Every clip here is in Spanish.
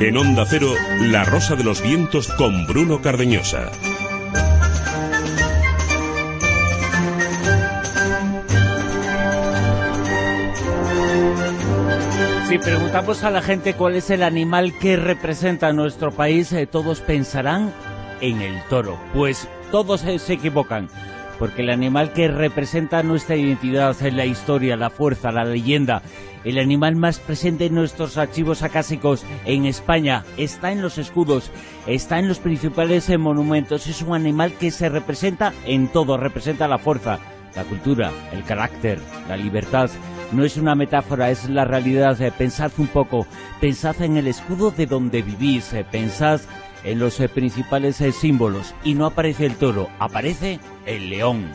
En Onda Cero, La Rosa de los Vientos con Bruno Cardeñosa. Si preguntamos a la gente cuál es el animal que representa a nuestro país, todos pensarán en el toro. Pues todos se equivocan, porque el animal que representa nuestra identidad, la historia, la fuerza, la leyenda, el animal más presente en nuestros archivos acásicos en España, está en los escudos, está en los principales monumentos. Es un animal que se representa en todo, representa la fuerza, la cultura, el carácter, la libertad. No es una metáfora, es la realidad. Pensad un poco, pensad en el escudo de donde vivís, pensad en los principales símbolos, y no aparece el toro, aparece el león.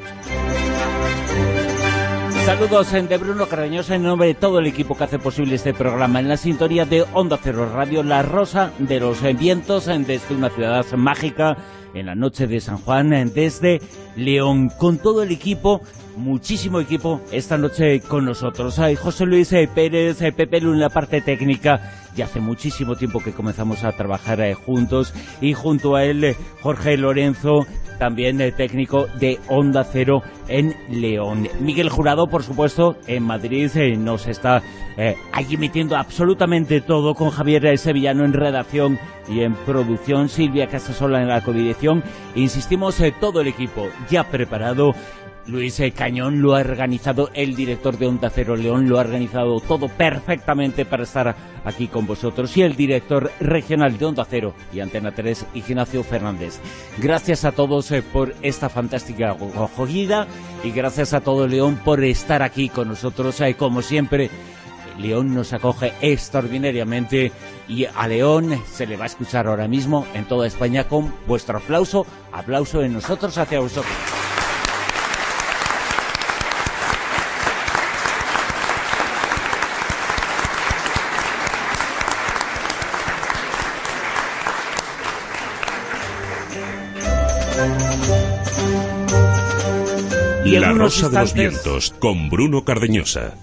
Saludos de Bruno Cardeñosa en nombre de todo el equipo que hace posible este programa, en la sintonía de Onda Cero Radio, La Rosa de los Vientos, desde una ciudad mágica, en la noche de San Juan, desde León, con todo el equipo, muchísimo equipo, esta noche con nosotros. Hay José Luis Pérez, Pepe Lu en la parte técnica, y hace muchísimo tiempo que comenzamos a trabajar juntos, y junto a él Jorge Lorenzo, también técnico de Onda Cero en León. Miguel Jurado, por supuesto, en Madrid, nos está allí metiendo absolutamente todo, con Javier Sevillano en redacción y en producción, Silvia Casasola en la codirección. Insistimos, todo el equipo ya preparado. Luis Cañón lo ha organizado, el director de Onda Cero León lo ha organizado todo perfectamente para estar aquí con vosotros, y el director regional de Onda Cero y Antena 3, Ignacio Fernández. Gracias a todos por esta fantástica acogida, y gracias a todo León por estar aquí con nosotros. Como siempre, León nos acoge extraordinariamente, y a León se le va a escuchar ahora mismo en toda España con vuestro aplauso de nosotros hacia vosotros. La Rosa de los Vientos con Bruno Cardeñosa.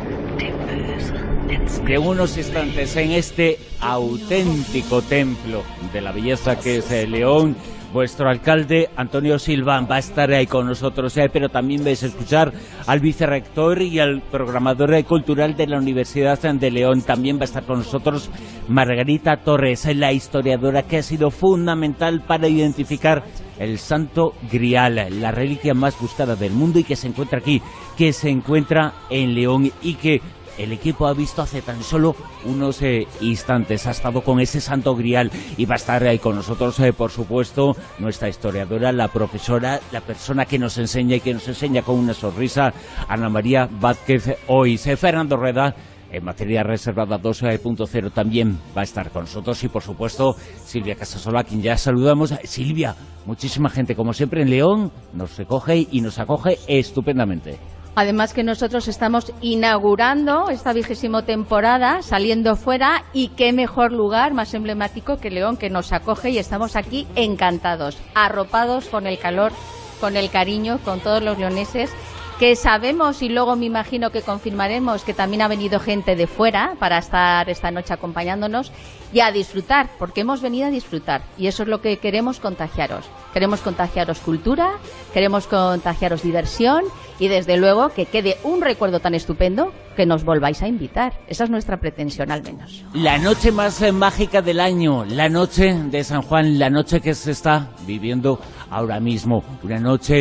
De unos instantes, en este auténtico templo de la belleza que es León, vuestro alcalde Antonio Silva va a estar ahí con nosotros, pero también vais a escuchar al vicerrector y al programador cultural de la Universidad de León. También va a estar con nosotros Margarita Torres, la historiadora que ha sido fundamental para identificar el Santo Grial, la reliquia más buscada del mundo, y que se encuentra aquí, que se encuentra en León, y que el equipo ha visto hace tan solo unos instantes. Ha estado con ese Santo Grial, y va a estar ahí con nosotros, por supuesto, nuestra historiadora, la profesora, la persona que nos enseña, y que nos enseña con una sonrisa, Ana María Vázquez Ois. Fernando Rueda, en materia reservada 2.0, también va a estar con nosotros, y por supuesto Silvia Casasola, a quien ya saludamos. Silvia, muchísima gente como siempre en León, nos recoge y nos acoge estupendamente. Además que nosotros estamos inaugurando esta 20ª temporada, saliendo fuera, y qué mejor lugar más emblemático que León, que nos acoge, y estamos aquí encantados, arropados con el calor, con el cariño, con todos los leoneses, que sabemos, y luego me imagino que confirmaremos, que también ha venido gente de fuera para estar esta noche acompañándonos y a disfrutar, porque hemos venido a disfrutar, y eso es lo que queremos contagiaros. Queremos contagiaros cultura, queremos contagiaros diversión, y desde luego que quede un recuerdo tan estupendo que nos volváis a invitar. Esa es nuestra pretensión, al menos. La noche más mágica del año, la noche de San Juan, la noche que se está viviendo ahora mismo, una noche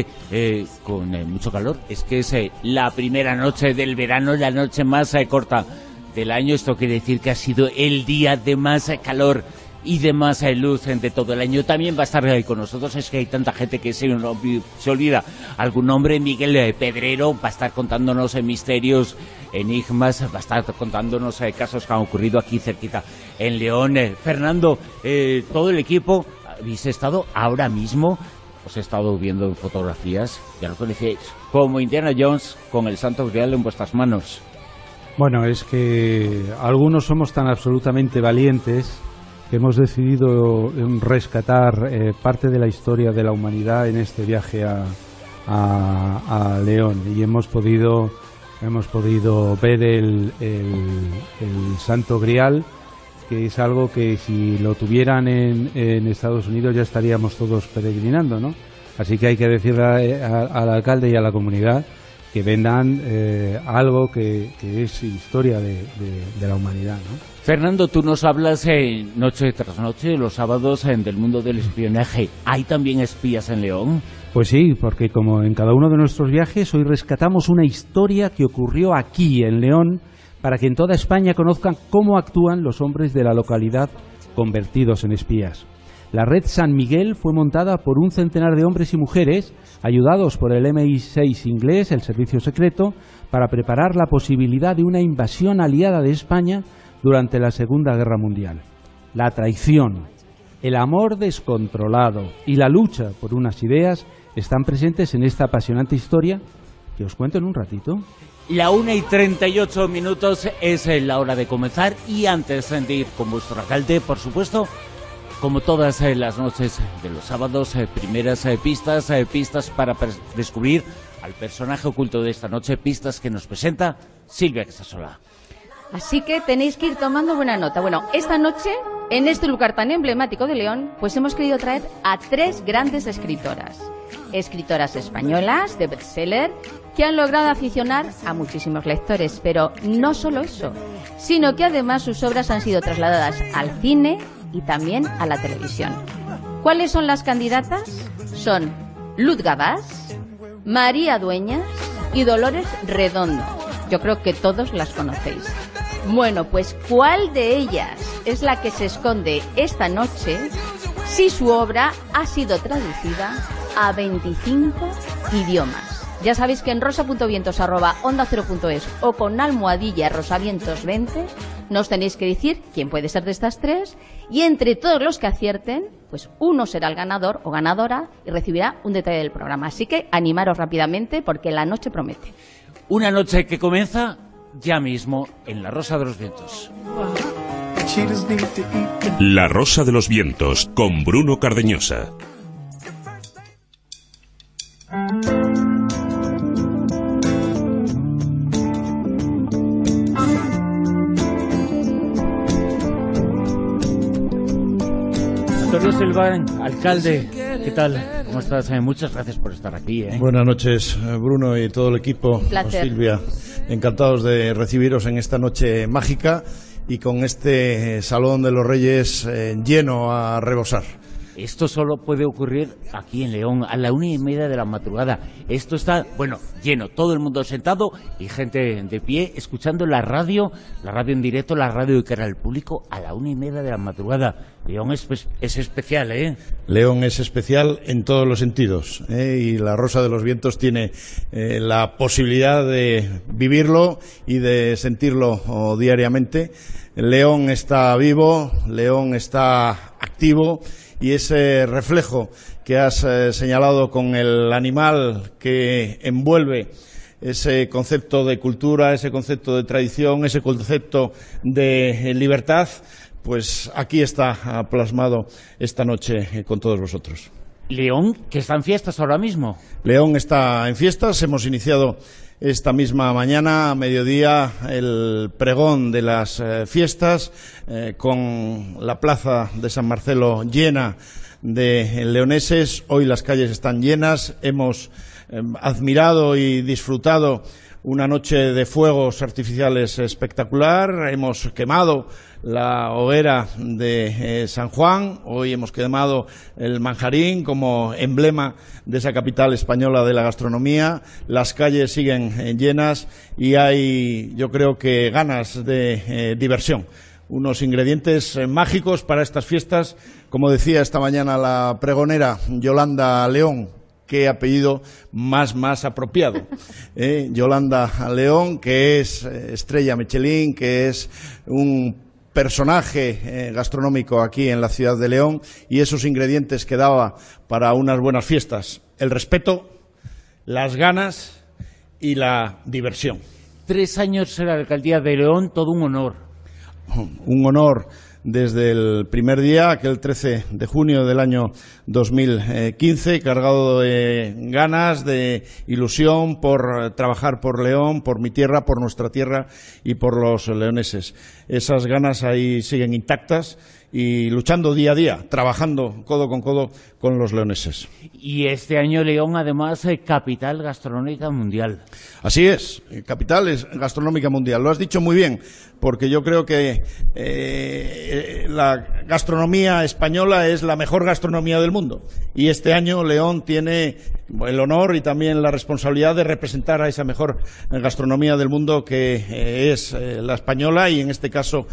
con mucho calor. Es que es la primera noche del verano, la noche más corta del año. Esto quiere decir que ha sido el día de más calor y de más luz de todo el año. También va a estar ahí con nosotros, es que hay tanta gente que se olvida algún nombre. Miguel Pedrero va a estar contándonos misterios, enigmas, va a estar contándonos casos que han ocurrido aquí cerquita en León. Fernando, todo el equipo, habéis estado ahora mismo, os he estado viendo fotografías, ya lo conocéis, como Indiana Jones con el Santo Grial en vuestras manos. Bueno, es que algunos somos tan absolutamente valientes que hemos decidido rescatar parte de la historia de la humanidad en este viaje a León, y hemos podido ver el Santo Grial, que es algo que si lo tuvieran en Estados Unidos ya estaríamos todos peregrinando, ¿no? Así que hay que decirle al alcalde y a la comunidad que vendan algo que es historia de la humanidad, ¿no? Fernando, tú nos hablas noche tras noche, los sábados, del mundo del espionaje. ¿Hay también espías en León? Pues sí, porque como en cada uno de nuestros viajes, hoy rescatamos una historia que ocurrió aquí, en León, para que en toda España conozcan cómo actúan los hombres de la localidad convertidos en espías. La red San Miguel fue montada por un centenar de hombres y mujeres, ayudados por el MI6 inglés, el servicio secreto, para preparar la posibilidad de una invasión aliada de España durante la Segunda Guerra Mundial. La traición, el amor descontrolado y la lucha por unas ideas están presentes en esta apasionante historia que os cuento en un ratito. La 1:38 es la hora de comenzar, y antes de ir con vuestro alcalde, por supuesto, como todas las noches de los sábados, primeras pistas para descubrir al personaje oculto de esta noche, pistas que nos presenta Silvia Casasola. Así que tenéis que ir tomando buena nota. Bueno, esta noche, en este lugar tan emblemático de León, pues hemos querido traer a 3 grandes escritoras. Escritoras españolas de bestseller que han logrado aficionar a muchísimos lectores, pero no solo eso, sino que además sus obras han sido trasladadas al cine y también a la televisión. ¿Cuáles son las candidatas? Son Luz Gabás, María Dueñas y Dolores Redondo. Yo creo que todos las conocéis. Bueno, pues ¿cuál de ellas es la que se esconde esta noche si su obra ha sido traducida a 25 idiomas? Ya sabéis que en rosa.vientos@onda0.es o con almohadilla rosavientos20 nos tenéis que decir quién puede ser de estas 3, y entre todos los que acierten, pues uno será el ganador o ganadora y recibirá un detalle del programa. Así que animaros rápidamente porque la noche promete. Una noche que comienza ya mismo en La Rosa de los Vientos. La Rosa de los Vientos, con Bruno Cardeñosa. Antonio Silva, alcalde, ¿qué tal? ¿Cómo estás? Muchas gracias por estar aquí. Buenas noches, Bruno y todo el equipo. Un placer. Silvia, encantados de recibiros en esta noche mágica y con este Salón de los Reyes lleno a rebosar. Esto solo puede ocurrir aquí en León a la 1:30 de la madrugada. Esto está, bueno, lleno, todo el mundo sentado y gente de pie escuchando la radio en directo, la radio de cara al público a la 1:30 de la madrugada. León es especial, ¿eh? León es especial en todos los sentidos, y La Rosa de los Vientos tiene la posibilidad de vivirlo y de sentirlo diariamente. León está vivo, León está activo, y ese reflejo que has señalado con el animal que envuelve ese concepto de cultura, ese concepto de tradición, ese concepto de libertad, pues aquí está plasmado esta noche con todos vosotros. León, que está en fiestas ahora mismo. León está en fiestas, hemos iniciado esta misma mañana, a mediodía, el pregón de las fiestas, con la plaza de San Marcelo llena de leoneses. Hoy las calles están llenas, hemos admirado y disfrutado una noche de fuegos artificiales espectacular, hemos quemado la hoguera de San Juan, hoy hemos quemado el manjarín como emblema de esa capital española de la gastronomía. Las calles siguen llenas y hay, yo creo que, ganas de diversión. Unos ingredientes mágicos para estas fiestas, como decía esta mañana la pregonera Yolanda León. Qué apellido más apropiado. Yolanda León, que es estrella Michelin, que es un personaje gastronómico aquí en la ciudad de León, y esos ingredientes que daba para unas buenas fiestas: el respeto, las ganas y la diversión. 3 años en la alcaldía de León, todo un honor. Un honor desde el primer día, aquel 13 de junio del año 2015, cargado de ganas, de ilusión por trabajar por León, por mi tierra, por nuestra tierra y por los leoneses. Esas ganas ahí siguen intactas y luchando día a día, trabajando codo con los leoneses. Y este año León, además, capital gastronómica mundial. Así es, capital es gastronómica mundial. Lo has dicho muy bien, porque yo creo que la gastronomía española es la mejor gastronomía del mundo. Y este año León tiene el honor y también la responsabilidad de representar a esa mejor gastronomía del mundo, que es la española y en este caso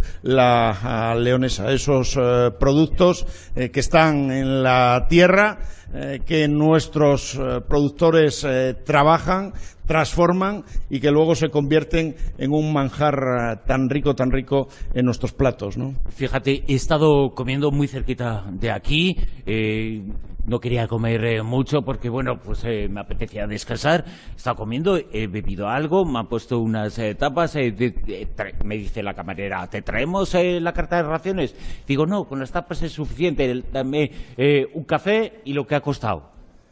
la leonesa. Esos productos que están en la tierra, que nuestros productores trabajan, transforman y que luego se convierten en un manjar tan rico en nuestros platos, ¿no? Fíjate, he estado comiendo muy cerquita de aquí. No quería comer mucho porque, bueno, pues me apetecía descansar. He estado comiendo, he bebido algo, me han puesto unas tapas. Me dice la camarera, ¿te traemos la carta de raciones? Digo, no, con las tapas es suficiente. Dame un café y lo que ha costado.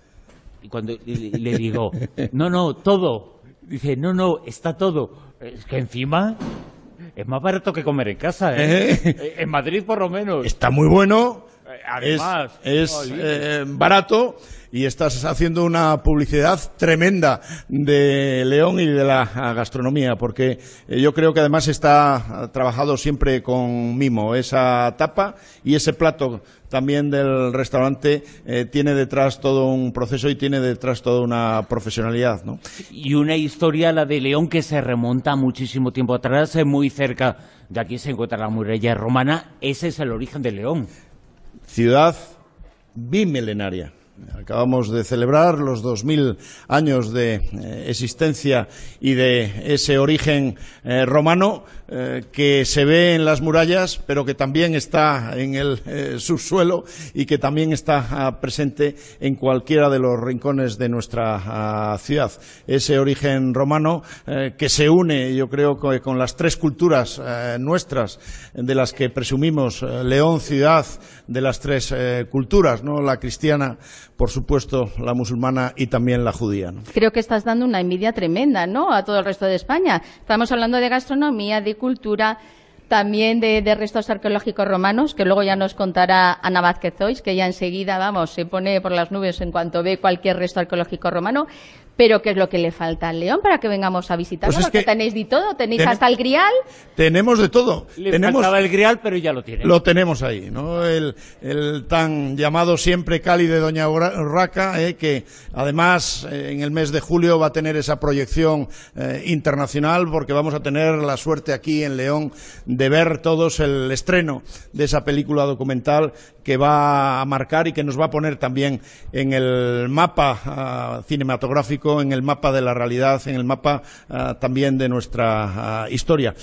Y cuando le digo, no, todo. Dice, no, está todo. Es que encima es más barato que comer en casa, ¿eh? En Madrid, por lo menos. Está muy bueno. Además, es barato y estás haciendo una publicidad tremenda de León y de la gastronomía, porque yo creo que además está trabajado siempre con mimo. Esa tapa y ese plato también del restaurante tiene detrás todo un proceso y tiene detrás toda una profesionalidad, ¿no? Y una historia, la de León, que se remonta muchísimo tiempo atrás. Muy cerca de aquí se encuentra la muralla romana. Ese es el origen de León. Ciudad bimilenaria. Acabamos de celebrar los 2000 años de existencia y de ese origen romano que se ve en las murallas, pero que también está en el subsuelo y que también está presente en cualquiera de los rincones de nuestra ciudad. Ese origen romano que se une, yo creo, con las tres culturas nuestras, de las que presumimos León, ciudad de las tres culturas, ¿no? La cristiana, por supuesto, la musulmana y también la judía, ¿no? Creo que estás dando una envidia tremenda, ¿no?, a todo el resto de España. Estamos hablando de gastronomía, de cultura, también de restos arqueológicos romanos, que luego ya nos contará Ana Vázquez Ois, que ya enseguida, vamos, se pone por las nubes en cuanto ve cualquier resto arqueológico romano. Pero ¿qué es lo que le falta al León para que vengamos a visitarlo? Pues es que tenéis de todo, tenéis hasta el grial. Tenemos de todo. Le faltaba el grial, pero ya lo tiene. Lo tenemos ahí, ¿no? El tan llamado siempre Cali de Doña Urraca, que además en el mes de julio va a tener esa proyección internacional, porque vamos a tener la suerte aquí en León de ver todos el estreno de esa película documental que va a marcar y que nos va a poner también en el mapa cinematográfico, en el mapa de la realidad, en el mapa también de nuestra historia.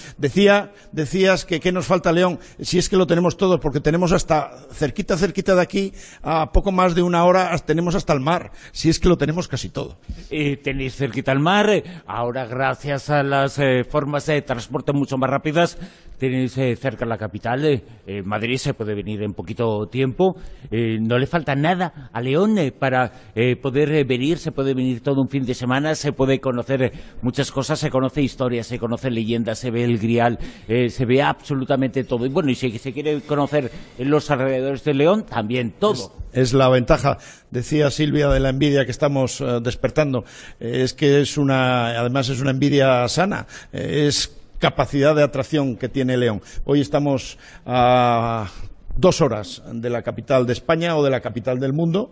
Decías que ¿qué nos falta, León? Si es que lo tenemos todo, porque tenemos hasta cerquita de aquí, a poco más de una hora, tenemos hasta el mar. Si es que lo tenemos casi todo. Tenéis cerquita el mar. Ahora, gracias a las formas de transporte mucho más rápidas, tenéis cerca la capital. Madrid se puede venir en poquito tiempo. No le falta nada a León para poder venir. Se puede venir todo un fin de semana, se puede conocer muchas cosas, se conoce historia, se conoce leyenda, se ve el grial, se ve absolutamente todo. Y bueno, y si se quiere conocer en los alrededores de León, también todo. Es la ventaja, decía Silvia, de la envidia que estamos despertando. Es que además es una envidia sana. Es capacidad de atracción que tiene León. Hoy estamos a 2 horas de la capital de España o de la capital del mundo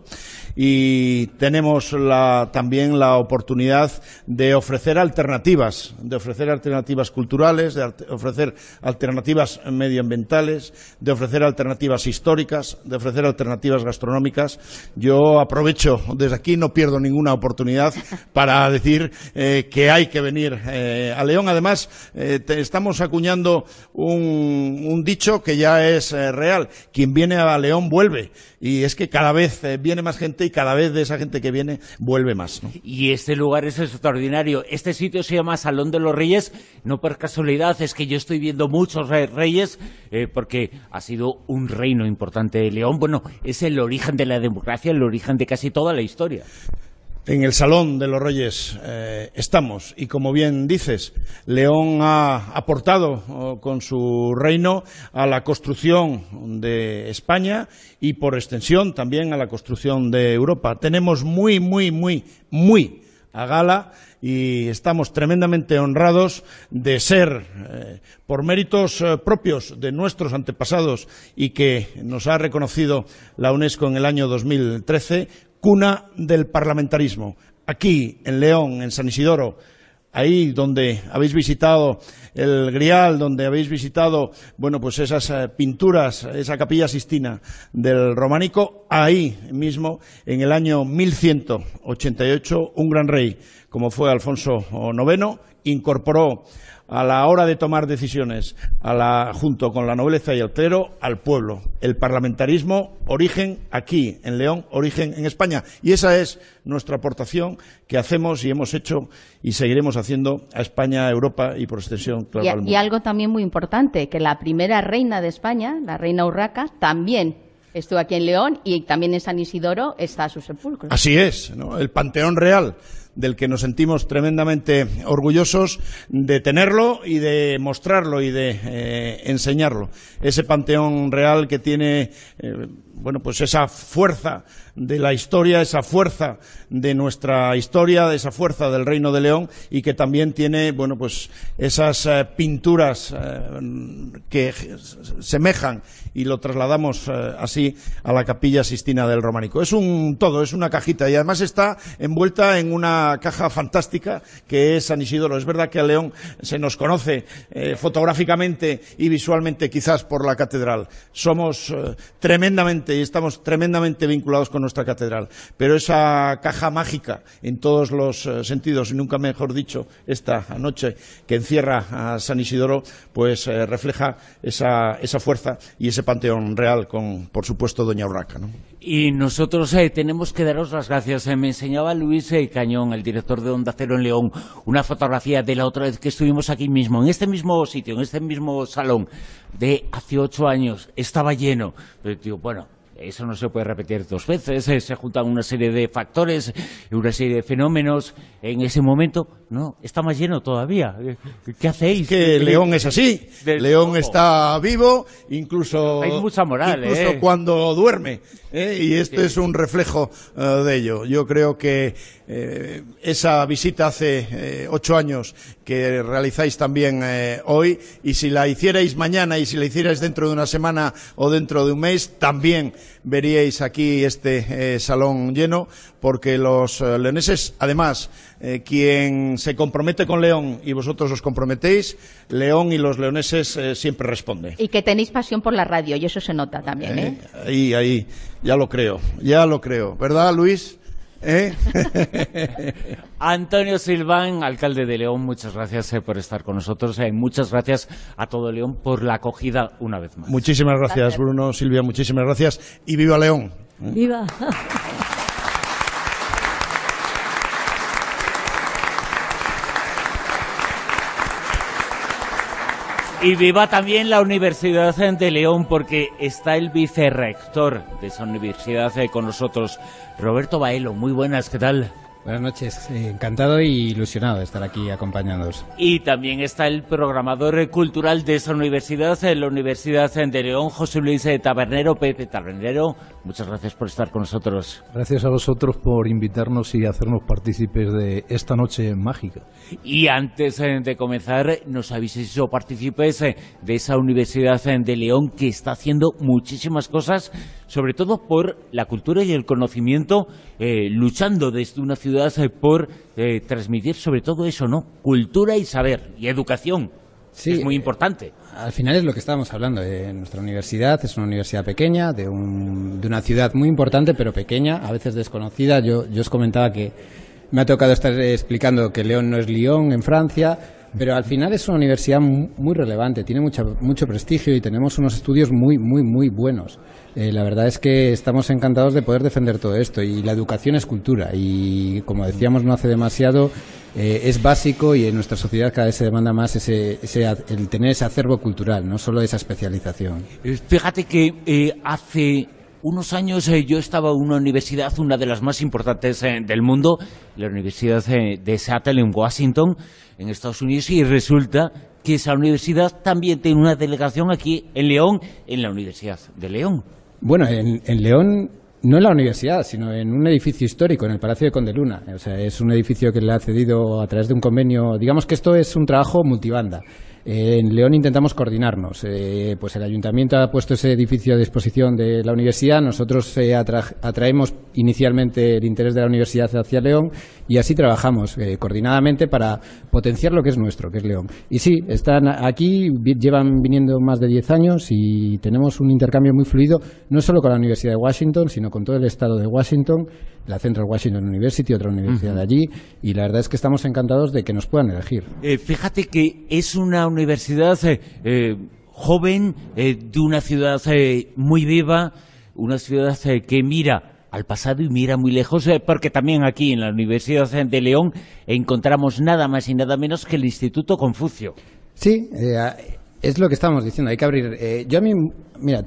y tenemos también la oportunidad de ofrecer alternativas culturales, de ofrecer alternativas medioambientales, de ofrecer alternativas históricas, de ofrecer alternativas gastronómicas. Yo aprovecho desde aquí, no pierdo ninguna oportunidad para decir que hay que venir a León. Además, estamos acuñando un dicho que ya es real, quien viene a León vuelve, y es que cada vez viene más gente y cada vez de esa gente que viene vuelve más, ¿no? Y este lugar es extraordinario. Este sitio se llama Salón de los Reyes, no por casualidad, es que yo estoy viendo muchos reyes, porque ha sido un reino importante. León, bueno, es el origen de la democracia, el origen de casi toda la historia. En el Salón de los Reyes estamos, y como bien dices, León ha aportado con su reino a la construcción de España y por extensión también a la construcción de Europa. Tenemos muy a gala y estamos tremendamente honrados de ser, por méritos propios de nuestros antepasados y que nos ha reconocido la UNESCO en el año 2013, cuna del parlamentarismo. Aquí, en León, en San Isidoro, ahí donde habéis visitado el Grial, donde habéis visitado, bueno, pues esas pinturas, esa capilla Sistina del románico, ahí mismo, en el año 1188, un gran rey, como fue Alfonso IX, incorporó a la hora de tomar decisiones, junto con la nobleza y el clero, al pueblo. El parlamentarismo, origen aquí, en León, origen en España. Y esa es nuestra aportación que hacemos y hemos hecho y seguiremos haciendo a España, a Europa y, por extensión, claro, al mundo. Y algo también muy importante, que la primera reina de España, la reina Urraca, también estuvo aquí en León y también en San Isidoro está su sepulcro. Así es, ¿no? El Panteón Real, del que nos sentimos tremendamente orgullosos de tenerlo y de mostrarlo y de enseñarlo. Ese Panteón Real que tiene, bueno, pues esa fuerza de la historia, esa fuerza de nuestra historia, esa fuerza del Reino de León, y que también tiene, bueno, pues esas pinturas que semejan, y lo trasladamos así a la capilla Sistina del románico. Es un todo, es una cajita, y además está envuelta en una caja fantástica que es San Isidoro. Es verdad que a León se nos conoce fotográficamente y visualmente quizás por la catedral. Somos tremendamente y estamos tremendamente vinculados con nuestra catedral, pero esa caja mágica en todos los sentidos, y nunca mejor dicho esta noche, que encierra a San Isidoro, pues refleja esa fuerza y ese Panteón Real con, por supuesto, doña Urraca, ¿no? Y nosotros tenemos que daros las gracias. Me enseñaba Luis Cañón, el director de Onda Cero en León, una fotografía de la otra vez que estuvimos aquí mismo, en este mismo sitio, en este mismo salón, de hace 8 años. Estaba lleno. Pero digo, bueno, eso no se puede repetir 2 veces, se juntan una serie de factores, una serie de fenómenos. En ese momento, no, está más lleno todavía. ¿Qué hacéis? Es que León es así, León está vivo, incluso, hay mucha moral, incluso cuando duerme, y esto es un reflejo de ello. Yo creo que esa visita hace 8 años que realizáis también hoy, y si la hicierais mañana y si la hicierais dentro de una semana o dentro de un mes, también veríais aquí este salón lleno, porque los leoneses, además, quien se compromete con León y vosotros os comprometéis, León y los leoneses siempre responde. Y que tenéis pasión por la radio, y eso se nota también, ¿eh? Ahí, ya lo creo, ¿verdad, Luis? Antonio Silván, alcalde de León, muchas gracias por estar con nosotros. Muchas gracias a todo León por la acogida una vez más. Muchísimas gracias, Bruno, Silvia, muchísimas gracias, y viva León. ¡Viva! Y viva también la Universidad de León, porque está el vicerrector de esa universidad con nosotros, Roberto Baelo. Muy buenas, ¿qué tal? Buenas noches, encantado y ilusionado de estar aquí acompañándoos. Y también está el programador cultural de esa universidad, la Universidad de León, José Luis Tabernero. Pepe Tabernero, muchas gracias por estar con nosotros. Gracias a vosotros por invitarnos y hacernos partícipes de esta noche mágica. Y antes de comenzar, nos habéis hecho partícipes de esa Universidad de León, que está haciendo muchísimas cosas, sobre todo por la cultura y el conocimiento, luchando desde una ciudad por transmitir sobre todo eso, ¿no? Cultura y saber y educación. Sí, es muy importante. Al final es lo que estábamos hablando. Nuestra universidad es una universidad pequeña, de una ciudad muy importante, pero pequeña, a veces desconocida. Yo os comentaba que me ha tocado estar explicando que León no es Lyon en Francia, Pero al final es una universidad muy relevante, tiene mucho prestigio y tenemos unos estudios muy buenos. La verdad es que estamos encantados de poder defender todo esto, y la educación es cultura y, como decíamos no hace demasiado, es básico, y en nuestra sociedad cada vez se demanda más el tener ese acervo cultural, no solo esa especialización. Fíjate que hace unos años yo estaba en una universidad, una de las más importantes del mundo, la Universidad de Seattle en Washington, en Estados Unidos, y resulta que esa universidad también tiene una delegación aquí en León, en la Universidad de León. Bueno, en León, no en la universidad, sino en un edificio histórico, en el Palacio de Condeluna. O sea, es un edificio que le ha cedido a través de un convenio. Digamos que esto es un trabajo multibanda. En León intentamos coordinarnos. Pues el ayuntamiento ha puesto ese edificio a disposición de la universidad. Nosotros atraemos inicialmente el interés de la universidad hacia León, y así trabajamos coordinadamente para potenciar lo que es nuestro, que es León. Y sí, están aquí, llevan viniendo más de 10 años y tenemos un intercambio muy fluido, no solo con la Universidad de Washington, sino con todo el estado de Washington, la Central Washington University, otra universidad de allí, y la verdad es que estamos encantados de que nos puedan elegir. Fíjate que es una universidad joven, de una ciudad muy viva, una ciudad que mira al pasado y mira muy lejos, porque también aquí en la Universidad de León encontramos nada más y nada menos que el Instituto Confucio. Sí, es lo que estábamos diciendo, hay que abrir. Yo a mí, mira,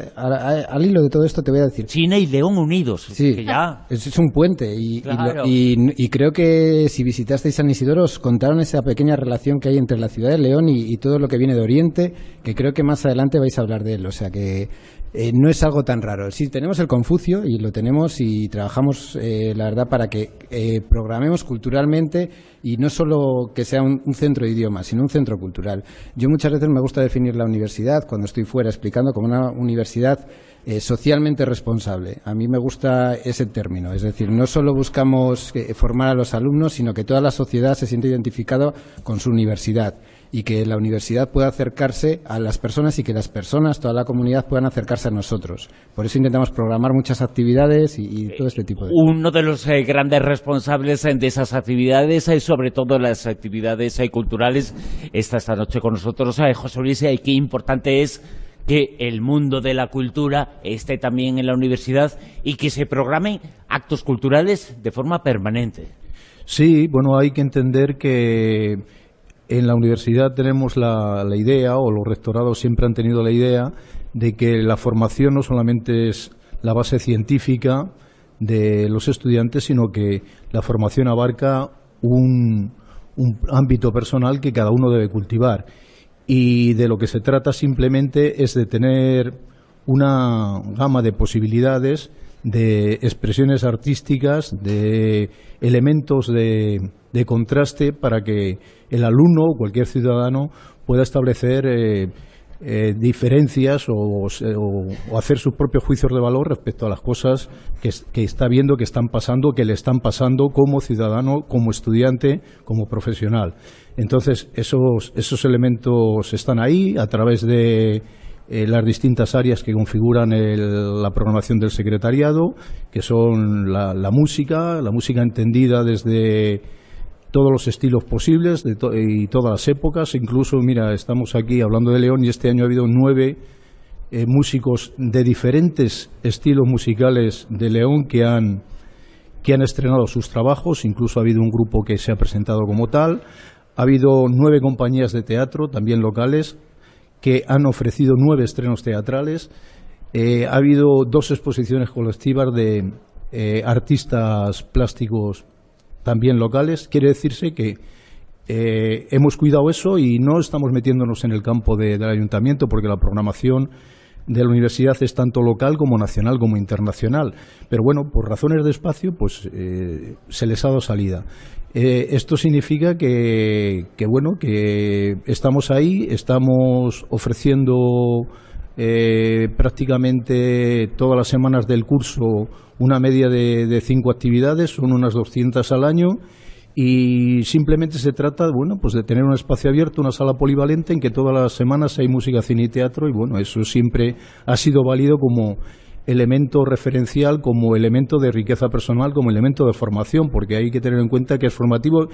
al hilo de todo esto te voy a decir. China y León unidos. Sí, que ya... es un puente Claro. y creo que si visitasteis San Isidoro os contaron esa pequeña relación que hay entre la ciudad de León y todo lo que viene de Oriente, que creo que más adelante vais a hablar de él, o sea que no es algo tan raro. Sí, tenemos el Confucio y lo tenemos y trabajamos, la verdad, para que programemos culturalmente, y no solo que sea un centro de idiomas, sino un centro cultural. Yo muchas veces me gusta definir la universidad, cuando estoy fuera explicando, como una universidad socialmente responsable. A mí me gusta ese término, es decir, no solo buscamos formar a los alumnos, sino que toda la sociedad se siente identificada con su universidad, y que la universidad pueda acercarse a las personas y que las personas, toda la comunidad, puedan acercarse a nosotros. Por eso intentamos programar muchas actividades y todo este tipo de cosas. Uno de los grandes responsables de esas actividades, sobre todo las actividades culturales, está esta noche con nosotros, José Luis, y qué importante es que el mundo de la cultura esté también en la universidad y que se programen actos culturales de forma permanente. Sí, bueno, hay que entender que en la universidad tenemos la idea, o los rectorados siempre han tenido la idea, de que la formación no solamente es la base científica de los estudiantes, sino que la formación abarca un ámbito personal que cada uno debe cultivar. Y de lo que se trata simplemente es de tener una gama de posibilidades, de expresiones artísticas, de elementos de contraste, para que el alumno o cualquier ciudadano pueda establecer diferencias o hacer sus propios juicios de valor respecto a las cosas que está viendo, que están pasando, que le están pasando como ciudadano, como estudiante, como profesional. Entonces, esos elementos están ahí a través de las distintas áreas que configuran la programación del secretariado, que son la música entendida desde todos los estilos posibles y todas las épocas. Incluso, mira, estamos aquí hablando de León y este año ha habido 9 músicos de diferentes estilos musicales de León que han estrenado sus trabajos. Incluso ha habido un grupo que se ha presentado como tal. Ha habido 9 compañías de teatro, también locales, que han ofrecido 9 estrenos teatrales. Ha habido 2 exposiciones colectivas de artistas plásticos también locales. Quiere decirse que hemos cuidado eso y no estamos metiéndonos en el campo del ayuntamiento, porque la programación de la universidad es tanto local como nacional como internacional. Pero bueno, por razones de espacio, pues se les ha dado salida. Esto significa que estamos ahí, estamos ofreciendo prácticamente todas las semanas del curso una media de 5 actividades, son unas 200 al año, y simplemente se trata, pues de tener un espacio abierto, una sala polivalente en que todas las semanas hay música, cine y teatro, y bueno, eso siempre ha sido válido como elemento referencial, como elemento de riqueza personal, como elemento de formación, porque hay que tener en cuenta que es formativo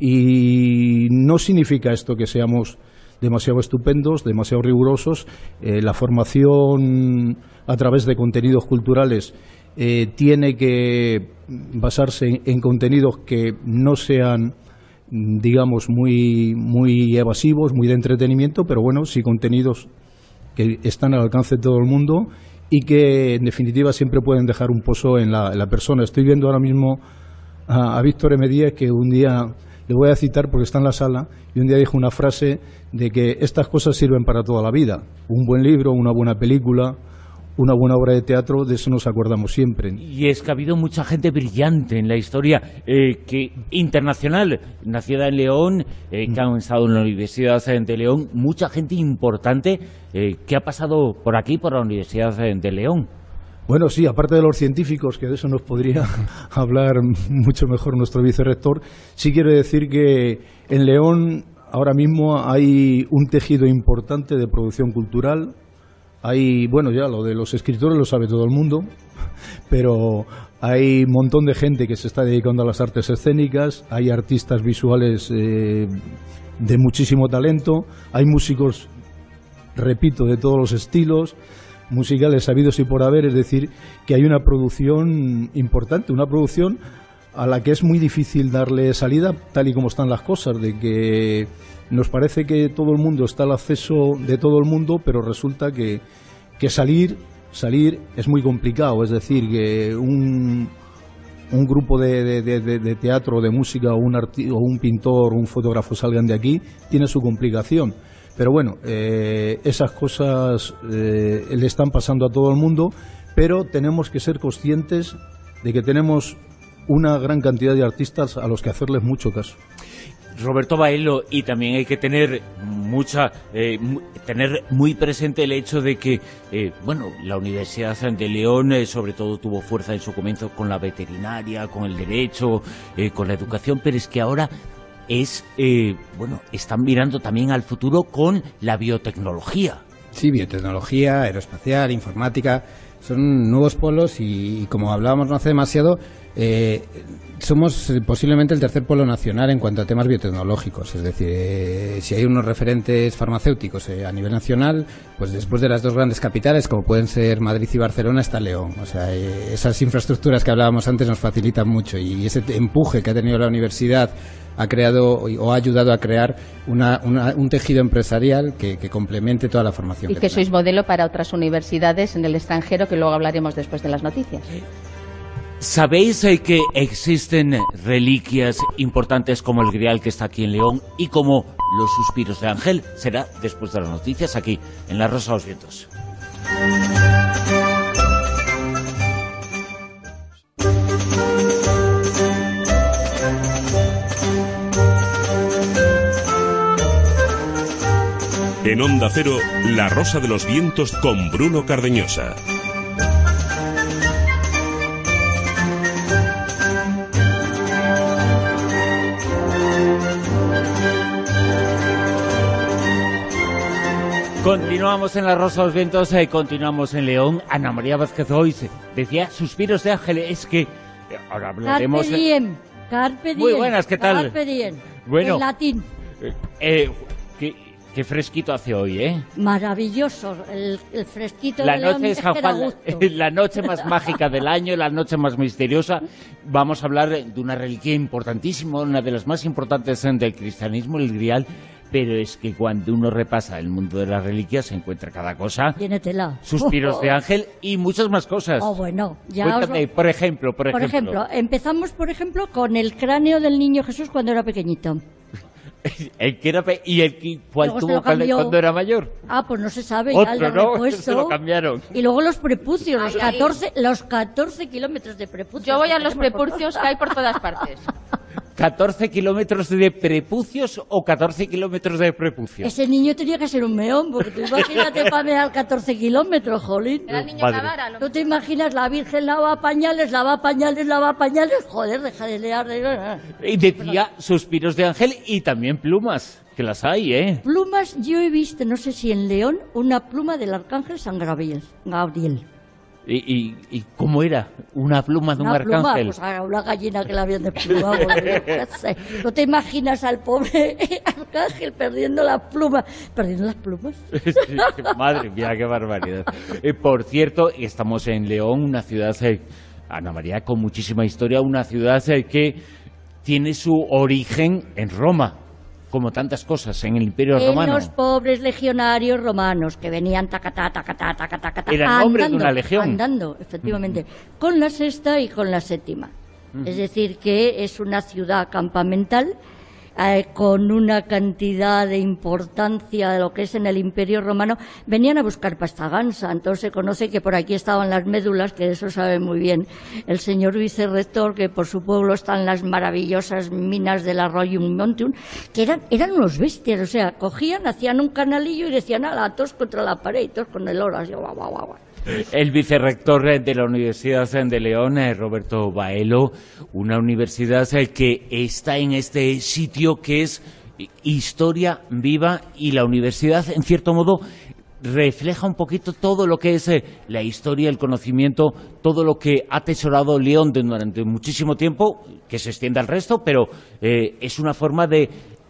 y no significa esto que seamos demasiado estupendos, demasiado rigurosos. La formación a través de contenidos culturales tiene que basarse en contenidos que no sean, digamos, muy evasivos, muy de entretenimiento, pero bueno, sí contenidos que están al alcance de todo el mundo y que en definitiva siempre pueden dejar un pozo en la persona. Estoy viendo ahora mismo a Víctor M. Díaz, que un día, le voy a citar porque está en la sala, y un día dijo una frase de que estas cosas sirven para toda la vida. Un buen libro, una buena película, una buena obra de teatro, de eso nos acordamos siempre. Y es que ha habido mucha gente brillante en la historia internacional, nacida en León, que han estado en la Universidad de León, mucha gente importante que ha pasado por aquí, por la Universidad de León. Bueno, sí, aparte de los científicos, que de eso nos podría hablar mucho mejor nuestro vicerrector, sí quiero decir que en León ahora mismo hay un tejido importante de producción cultural. Hay, bueno, ya lo de los escritores lo sabe todo el mundo, pero hay un montón de gente que se está dedicando a las artes escénicas, hay artistas visuales de muchísimo talento, hay músicos, repito, de todos los estilos musicales habidos y por haber, es decir, que hay una producción importante, una producción a la que es muy difícil darle salida, tal y como están las cosas, de que nos parece que todo el mundo está al acceso de todo el mundo, pero resulta que salir es muy complicado. Es decir, que un grupo de teatro, de música, o un pintor o un fotógrafo salgan de aquí, tiene su complicación. Pero bueno, esas cosas le están pasando a todo el mundo, pero tenemos que ser conscientes de que tenemos una gran cantidad de artistas a los que hacerles mucho caso. Roberto Baello, y también hay que tener tener muy presente el hecho de que la Universidad de León sobre todo tuvo fuerza en su comienzo con la veterinaria, con el derecho, con la educación, pero es que ahora están mirando también al futuro con la biotecnología. Sí, biotecnología, aeroespacial, informática, son nuevos polos y como hablábamos no hace demasiado, somos posiblemente el tercer polo nacional en cuanto a temas biotecnológicos. Es decir, si hay unos referentes farmacéuticos a nivel nacional, pues después de las dos grandes capitales, como pueden ser Madrid y Barcelona, está León. O sea, esas infraestructuras que hablábamos antes nos facilitan mucho, y ese empuje que ha tenido la universidad ha creado o ha ayudado a crear un tejido empresarial que complemente toda la formación. Y que sois modelo para otras universidades en el extranjero, que luego hablaremos después de las noticias. ¿Sabéis que existen reliquias importantes como el Grial, que está aquí en León, y como los Suspiros de Ángel? Será después de las noticias, aquí en La Rosa de los Vientos. En Onda Cero, La Rosa de los Vientos con Bruno Cardeñosa. Continuamos en La Rosa de los Vientos, continuamos en León. Ana María Vázquez hoy decía Suspiros de Ángel. Es que ahora hablaremos... Carpe diem, carpe diem. Muy buenas, ¿qué tal? Carpe diem, bueno, en latín. Qué fresquito hace hoy, ¿eh? Maravilloso, el fresquito la de noche León es que da gusto. la noche más mágica del año, la noche más misteriosa. Vamos a hablar de una reliquia importantísima, una de las más importantes del cristianismo, el Grial. Pero es que cuando uno repasa el mundo de las reliquias se encuentra cada cosa. Tiene tela. Suspiros de Ángel y muchas más cosas. Oh, bueno, ya cuéntame, por ejemplo. Por ejemplo, empezamos con el cráneo del niño Jesús cuando era pequeñito. El que era y el que cuál tuvo cuando era mayor. Ah, pues no se sabe. Otro, ya no, repuesto. se lo cambiaron. Y luego los prepucios, los 14 kilómetros de prepucios. Yo voy a los prepucios que hay por todas partes. 14 kilómetros de prepucios o 14 kilómetros de prepucios. Ese niño tenía que ser un meón, porque tú imagínate para mear 14 kilómetros, jolín. Era el niño Cavara. ¿Tú te imaginas la Virgen lava pañales? Joder, deja de leer. Y decía Suspiros de Ángel y también plumas, que las hay, ¿eh? Plumas, yo he visto, no sé si en León, una pluma del Arcángel San Gabriel. ¿Y cómo era? ¿Una pluma de un arcángel? Pues una gallina que la habían desplumado. ¿No te imaginas al pobre arcángel perdiendo las plumas? ¿Perdiendo las plumas? Sí, madre mía, qué barbaridad. Por cierto, estamos en León, una ciudad, Ana María, con muchísima historia, una ciudad que tiene su origen en Roma, como tantas cosas, en el Imperio Romano. Los pobres legionarios romanos que venían tacatá, era el nombre de una legión. Andando, efectivamente, con la sexta y con la séptima. Es decir, que es una ciudad campamental con una cantidad de importancia de lo que es en el Imperio Romano. Venían a buscar pasta gansa, entonces se conoce que por aquí estaban las médulas, que eso sabe muy bien el señor vicerrector, que por su pueblo están las maravillosas minas del arroyo Montium, que eran unos bestias, o sea, cogían, hacían un canalillo y decían, ala, todos contra la pared, y todos con el oro, así, guau, guau, guau. El vicerrector de la Universidad de León, Roberto Baelo, una universidad que está en este sitio que es historia viva, y la universidad, en cierto modo, refleja un poquito todo lo que es la historia, el conocimiento, todo lo que ha atesorado León durante muchísimo tiempo, que se extiende al resto, pero es una forma de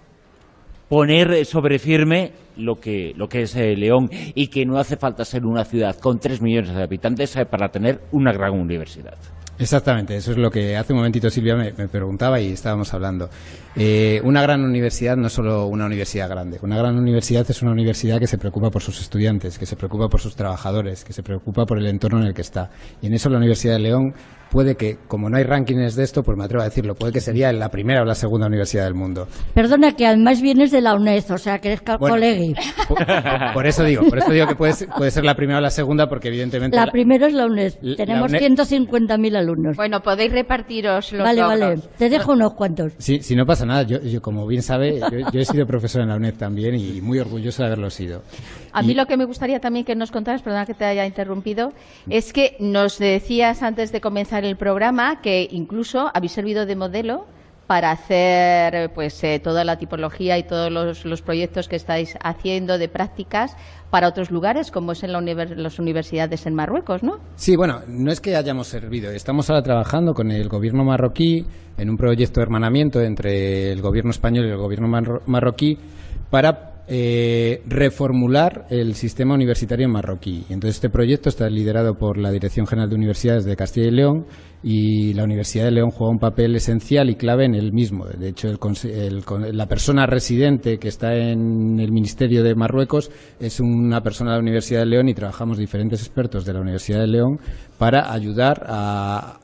poner sobre firme lo que es León, y que no hace falta ser una ciudad con 3 millones de habitantes para tener una gran universidad. Exactamente, eso es lo que hace un momentito Silvia me preguntaba y estábamos hablando. Una gran universidad no es solo una universidad grande. Una gran universidad es una universidad que se preocupa por sus estudiantes, que se preocupa por sus trabajadores, que se preocupa por el entorno en el que está. Y en eso la Universidad de León puede que, como no hay rankings de esto, pues me atrevo a decirlo, puede que sería la primera o la segunda universidad del mundo. Perdona, que además vienes de la UNED, o sea, que eres colegui. Por eso digo que puede ser la primera o la segunda, porque evidentemente... La primera es la UNED. Tenemos 150.000 alumnos. Bueno, podéis repartiros los Vale, logros. te dejo unos cuantos. Sí, si no pasa nada, yo como bien sabe, yo he sido profesor en la UNED también, y muy orgulloso de haberlo sido. A mí lo que me gustaría también que nos contaras, perdona que te haya interrumpido, es que nos decías antes de comenzar el programa que incluso habéis servido de modelo para hacer toda la tipología y todos los proyectos que estáis haciendo de prácticas para otros lugares, como es en las universidades en Marruecos, ¿no? Sí, bueno, no es que hayamos servido. Estamos ahora trabajando con el gobierno marroquí en un proyecto de hermanamiento entre el gobierno español y el gobierno marroquí para reformular el sistema universitario marroquí. Entonces, este proyecto está liderado por la Dirección General de Universidades de Castilla y León, y la Universidad de León juega un papel esencial y clave en el mismo. De hecho, la persona residente que está en el Ministerio de Marruecos es una persona de la Universidad de León, y trabajamos diferentes expertos de la Universidad de León para ayudar a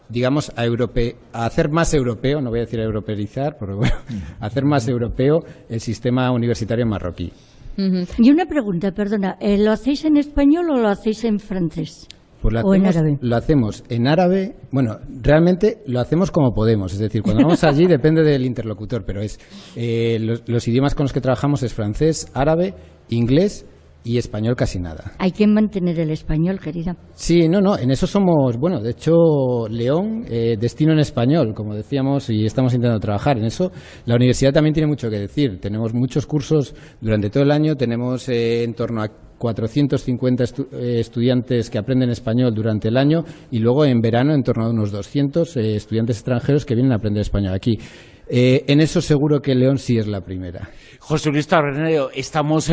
hacer más europeo, no voy a decir a europeizar, pero bueno, a hacer más europeo el sistema universitario marroquí. Y una pregunta, perdona, ¿lo hacéis en español o lo hacéis en francés? Pues lo hacemos en árabe. Bueno, realmente lo hacemos como podemos. Es decir, cuando vamos allí depende del interlocutor, pero los idiomas con los que trabajamos es francés, árabe, inglés y español casi nada. Hay que mantener el español, querida. Sí, no, en eso somos, de hecho, León, destino en español, como decíamos, y estamos intentando trabajar en eso. La universidad también tiene mucho que decir. Tenemos muchos cursos durante todo el año, tenemos en torno a 450 estudiantes que aprenden español durante el año, y luego en verano en torno a unos 200 estudiantes extranjeros que vienen a aprender español aquí. En eso seguro que León sí es la primera. José Luis Tabernero, estamos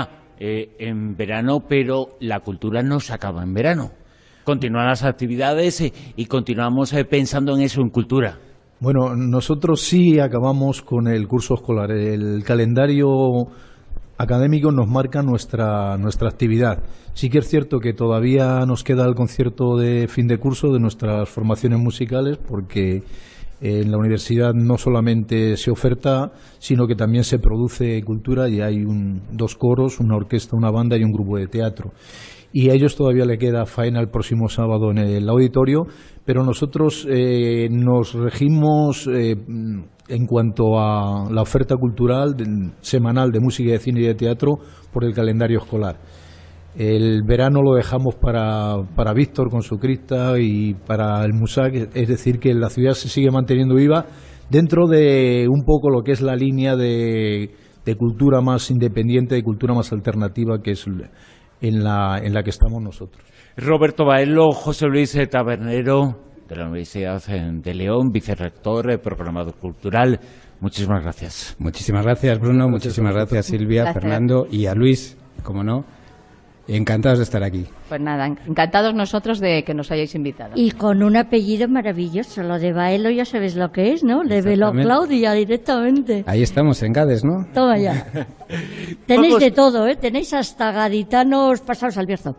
en verano, pero la cultura no se acaba en verano. Continúan las actividades y continuamos pensando en eso, en cultura. Bueno, nosotros sí acabamos con el curso escolar. El calendario académico nos marca nuestra actividad. Sí que es cierto que todavía nos queda el concierto de fin de curso de nuestras formaciones musicales, porque en la universidad no solamente se oferta, sino que también se produce cultura, y hay 2 coros, una orquesta, una banda y un grupo de teatro. Y a ellos todavía le queda faena el próximo sábado en el auditorio, pero nosotros nos regimos en cuanto a la oferta cultural semanal de música, de cine y de teatro por el calendario escolar. El verano lo dejamos para Víctor con su crista y para el Musac, es decir, que la ciudad se sigue manteniendo viva dentro de un poco lo que es la línea de cultura más independiente, de cultura más alternativa, que es en la que estamos nosotros. Roberto Baelo, José Luis Tabernero, de la Universidad de León, vicerrector, programador cultural. Muchísimas gracias. Muchísimas gracias, Bruno. Muchísimas gracias, Silvia, Gracias. Fernando y a Luis, como no. Encantados de estar aquí. Pues nada, encantados nosotros de que nos hayáis invitado. Y con un apellido maravilloso, lo de Baelo ya sabes lo que es, ¿no? Le veló Claudia directamente. Ahí estamos, en Gades, ¿no? Toma ya. Tenéis Vamos. de todo, ¿eh? Tenéis hasta gaditanos pasados al Bierzo.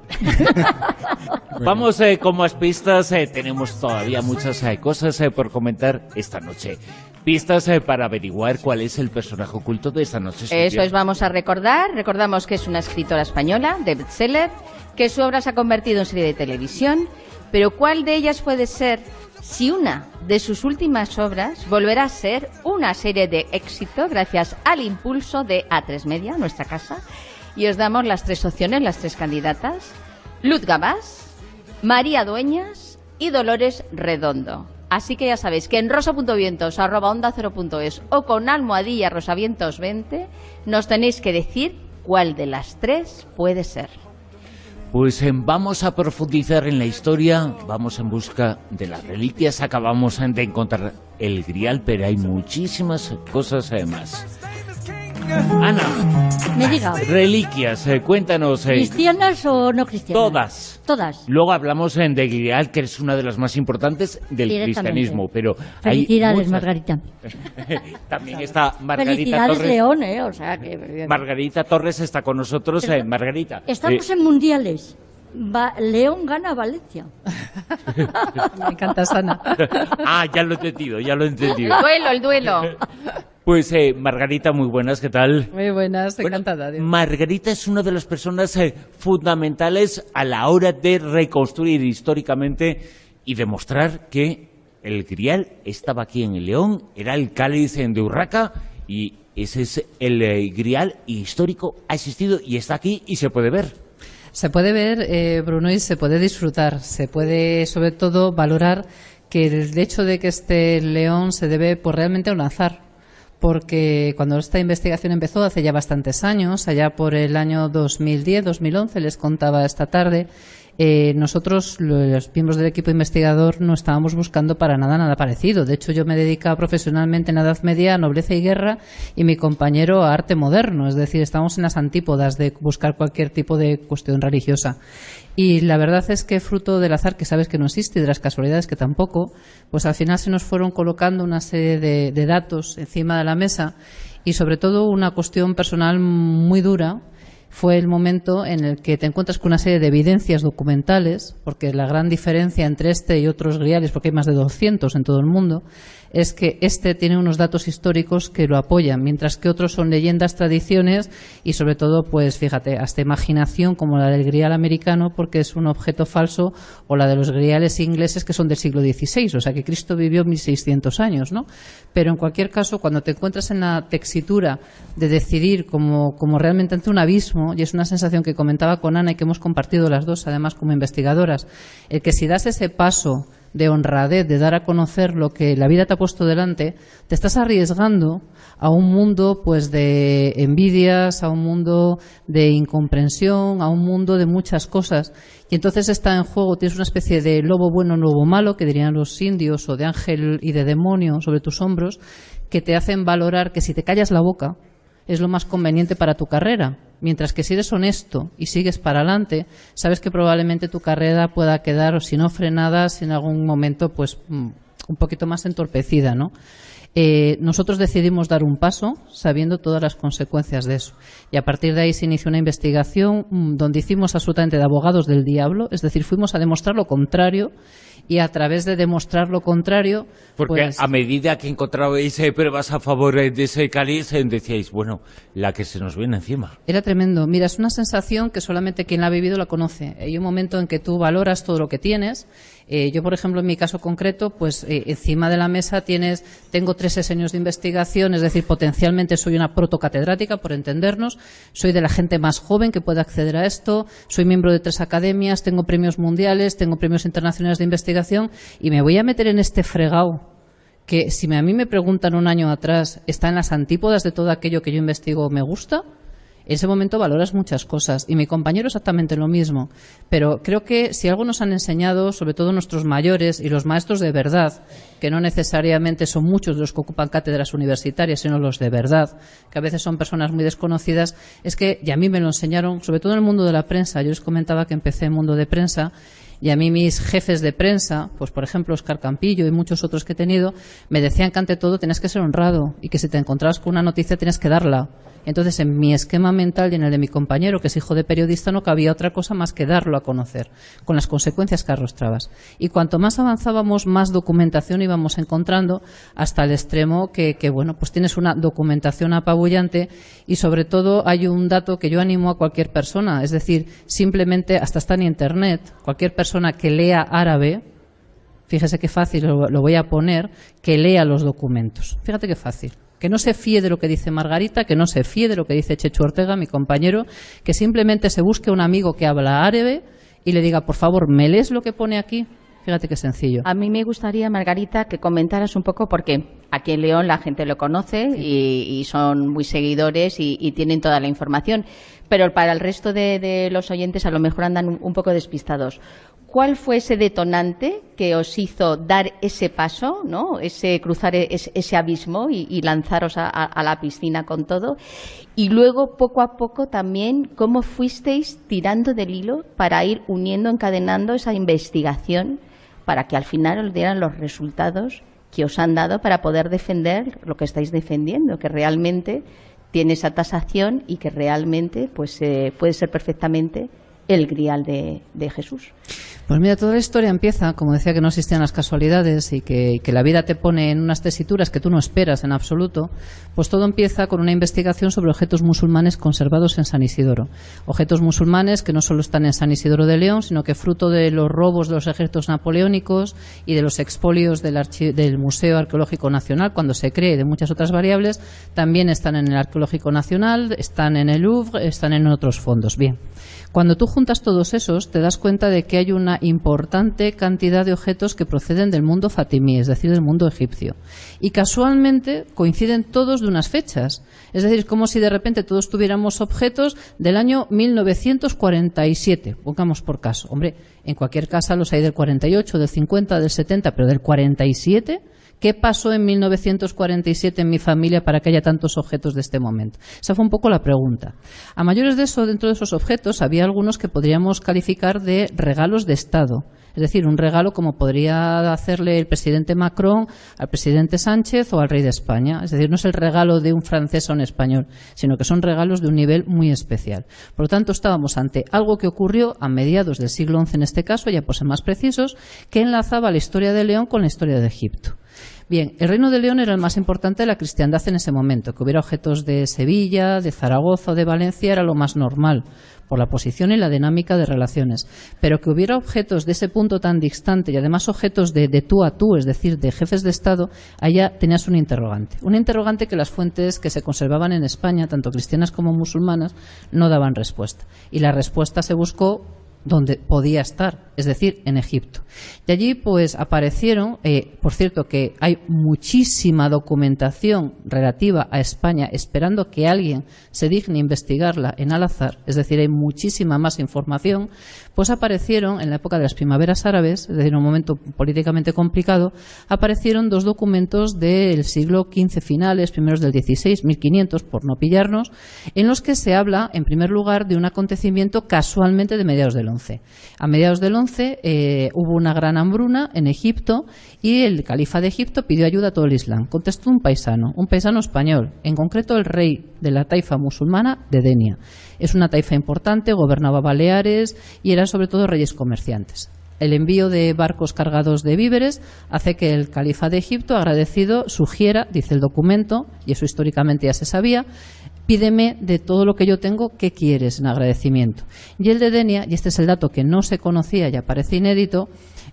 Vamos con más pistas. Tenemos todavía muchas cosas por comentar esta noche. Pistas para averiguar cuál es el personaje oculto de esta noche. Eso es, vamos a recordamos que es una escritora española de bestseller, que su obra se ha convertido en serie de televisión, pero ¿cuál de ellas puede ser si una de sus últimas obras volverá a ser una serie de éxito gracias al impulso de A3 Media, nuestra casa? Y os damos las 3 opciones, las 3 candidatas: Luz Gabás, María Dueñas y Dolores Redondo. Así que ya sabéis que en rosa.vientos@onda0.es o con almohadilla rosavientos20 nos tenéis que decir cuál de las 3 puede ser. Pues vamos a profundizar en la historia, vamos en busca de las reliquias, acabamos de encontrar el Grial, pero hay muchísimas cosas más. Ana, Me diga, reliquias, cuéntanos. ¿cristianas o no cristianas? Todas. Todas. Luego hablamos de Grial, que es una de las más importantes del Directamente. cristianismo, pero Felicidades, hay muchas. Margarita. También está Margarita Felicidades, Torres. León, ¿eh? O sea que... Margarita Torres está con nosotros. Pero- Margarita. Estamos en mundiales. León gana a Valencia. Me encanta, Sana. Ya lo he entendido, ya lo he entendido. El duelo. Pues Margarita, muy buenas, ¿qué tal? Muy buenas, Bueno, encantada. Dios. Margarita es una de las personas fundamentales a la hora de reconstruir históricamente y demostrar que el Grial estaba aquí en el León, era el cáliz de Urraca y ese es el Grial histórico, ha existido y está aquí y se puede ver. Se puede ver, Bruno, y se puede disfrutar. Se puede, sobre todo, valorar que el hecho de que esté el León se debe pues, realmente a un azar. Porque cuando esta investigación empezó hace ya bastantes años, allá por el año 2010, 2011, les contaba esta tarde, nosotros, los miembros del equipo investigador, no estábamos buscando para nada parecido. De hecho, yo me dedicaba profesionalmente en la Edad Media a nobleza y guerra y mi compañero a arte moderno. Es decir, estábamos en las antípodas de buscar cualquier tipo de cuestión religiosa. Y la verdad es que fruto del azar, que sabes que no existe, y de las casualidades que tampoco, pues al final se nos fueron colocando una serie de datos encima de la mesa y sobre todo una cuestión personal muy dura. Fue el momento en el que te encuentras con una serie de evidencias documentales, porque la gran diferencia entre este y otros griales, porque hay más de 200 en todo el mundo, es que este tiene unos datos históricos que lo apoyan, mientras que otros son leyendas, tradiciones y sobre todo, pues fíjate, hasta imaginación como la del grial americano, porque es un objeto falso, o la de los griales ingleses que son del siglo XVI, o sea que Cristo vivió 1600 años, ¿no? Pero en cualquier caso, cuando te encuentras en la tesitura de decidir como realmente ante un abismo, y es una sensación que comentaba con Ana y que hemos compartido las dos, además como investigadoras, el que si das ese paso de honradez, de dar a conocer lo que la vida te ha puesto delante, te estás arriesgando a un mundo pues de envidias, a un mundo de incomprensión, a un mundo de muchas cosas. Y entonces está en juego, tienes una especie de lobo bueno, lobo malo, que dirían los indios, o de ángel y de demonio sobre tus hombros, que te hacen valorar que si te callas la boca es lo más conveniente para tu carrera. Mientras que si eres honesto y sigues para adelante, sabes que probablemente tu carrera pueda quedar, si no frenada, si en algún momento pues un poquito más entorpecida, ¿no? Nosotros decidimos dar un paso sabiendo todas las consecuencias de eso. Y a partir de ahí se inició una investigación donde hicimos absolutamente de abogados del diablo, es decir, fuimos a demostrar lo contrario y a través de demostrar lo contrario... Porque pues, a medida que encontrabais pruebas a favor de ese cáliz, decíais, bueno, la que se nos viene encima. Era tremendo. Mira, es una sensación que solamente quien la ha vivido la conoce. Hay un momento en que tú valoras todo lo que tienes. Yo, por ejemplo, en mi caso concreto, pues encima de la mesa tengo 3 años de investigación, es decir, potencialmente soy una protocatedrática, por entendernos, soy de la gente más joven que puede acceder a esto, soy miembro de 3 academias, tengo premios mundiales, tengo premios internacionales de investigación y me voy a meter en este fregado que si a mí me preguntan un año atrás, está en las antípodas de todo aquello que yo investigo, me gusta. En ese momento valoras muchas cosas, y mi compañero exactamente lo mismo. Pero creo que si algo nos han enseñado, sobre todo nuestros mayores y los maestros de verdad, que no necesariamente son muchos los que ocupan cátedras universitarias, sino los de verdad, que a veces son personas muy desconocidas, es que, y a mí me lo enseñaron, sobre todo en el mundo de la prensa. Yo les comentaba que empecé en el mundo de prensa, y a mí mis jefes de prensa, pues por ejemplo Óscar Campillo y muchos otros que he tenido, me decían que ante todo tenías que ser honrado y que si te encontrabas con una noticia tienes que darla. Entonces, en mi esquema mental y en el de mi compañero, que es hijo de periodista, no cabía otra cosa más que darlo a conocer, con las consecuencias que arrastrabas. Y cuanto más avanzábamos, más documentación íbamos encontrando, hasta el extremo que bueno, pues tienes una documentación apabullante, y sobre todo hay un dato que yo animo a cualquier persona, es decir, simplemente, hasta está en Internet, cualquier persona que lea árabe, fíjese qué fácil lo voy a poner, que lea los documentos. Fíjate qué fácil. Que no se fíe de lo que dice Margarita, que no se fíe de lo que dice Chechu Ortega, mi compañero, que simplemente se busque un amigo que habla árabe y le diga, por favor, ¿me lees lo que pone aquí? Fíjate qué sencillo. A mí me gustaría, Margarita, que comentaras un poco, porque aquí en León la gente lo conoce y son muy seguidores y tienen toda la información, pero para el resto de los oyentes a lo mejor andan un poco despistados. ¿Cuál fue ese detonante que os hizo dar ese paso, ¿no? Cruzar ese abismo y lanzaros a la piscina con todo? Y luego, poco a poco también, ¿cómo fuisteis tirando del hilo para ir uniendo, encadenando esa investigación para que al final os dieran los resultados que os han dado para poder defender lo que estáis defendiendo, que realmente tiene esa tasación y que realmente pues puede ser perfectamente el grial de Jesús? Pues mira, toda la historia empieza, como decía, que no existían las casualidades y que la vida te pone en unas tesituras que tú no esperas en absoluto. Pues todo empieza con una investigación sobre objetos musulmanes conservados en San Isidoro. Objetos musulmanes que no solo están en San Isidoro de León, sino que fruto de los robos de los ejércitos napoleónicos y de los expolios del Museo Arqueológico Nacional, cuando se cree, y de muchas otras variables, también están en el Arqueológico Nacional, están en el Louvre, están en otros fondos. Bien. Cuando tú juntas todos esos, te das cuenta de que hay una importante cantidad de objetos que proceden del mundo fatimí, es decir, del mundo egipcio. Y casualmente coinciden todos de unas fechas. Es decir, es como si de repente todos tuviéramos objetos del año 1947, pongamos por caso. Hombre, en cualquier caso los hay del 48, del 50, del 70, pero del 47... ¿Qué pasó en 1947 en mi familia para que haya tantos objetos de este momento? Esa fue un poco la pregunta. A mayores de eso, dentro de esos objetos, había algunos que podríamos calificar de regalos de Estado. Es decir, un regalo como podría hacerle el presidente Macron al presidente Sánchez o al rey de España. Es decir, no es el regalo de un francés a un español, sino que son regalos de un nivel muy especial. Por lo tanto, estábamos ante algo que ocurrió a mediados del siglo XI en este caso, ya por ser más precisos, que enlazaba la historia de León con la historia de Egipto. Bien, el Reino de León era el más importante de la cristiandad en ese momento. Que hubiera objetos de Sevilla, de Zaragoza o de Valencia era lo más normal, por la posición y la dinámica de relaciones. Pero que hubiera objetos de ese punto tan distante y además objetos de tú a tú, es decir, de jefes de Estado, allá tenías un interrogante. Un interrogante que las fuentes que se conservaban en España, tanto cristianas como musulmanas, no daban respuesta. Y la respuesta se buscó donde podía estar, es decir, en Egipto. Y allí pues aparecieron, por cierto que hay muchísima documentación relativa a España esperando que alguien se digne investigarla en Al-Azhar, es decir, hay muchísima más información, pues aparecieron en la época de las primaveras árabes, es decir, en un momento políticamente complicado, aparecieron dos documentos del siglo XV finales, primeros del XVI, 1500, por no pillarnos, en los que se habla, en primer lugar, de un acontecimiento casualmente de mediados del XI. A mediados del XI hubo una gran hambruna en Egipto y el califa de Egipto pidió ayuda a todo el Islam. Contestó un paisano español, en concreto el rey de la taifa musulmana de Denia. Es una taifa importante, gobernaba Baleares y eran sobre todo reyes comerciantes. El envío de barcos cargados de víveres hace que el califa de Egipto, agradecido, sugiera, dice el documento, y eso históricamente ya se sabía, pídeme de todo lo que yo tengo, ¿qué quieres en agradecimiento? Y el de Denia, y este es el dato que no se conocía y aparece inédito,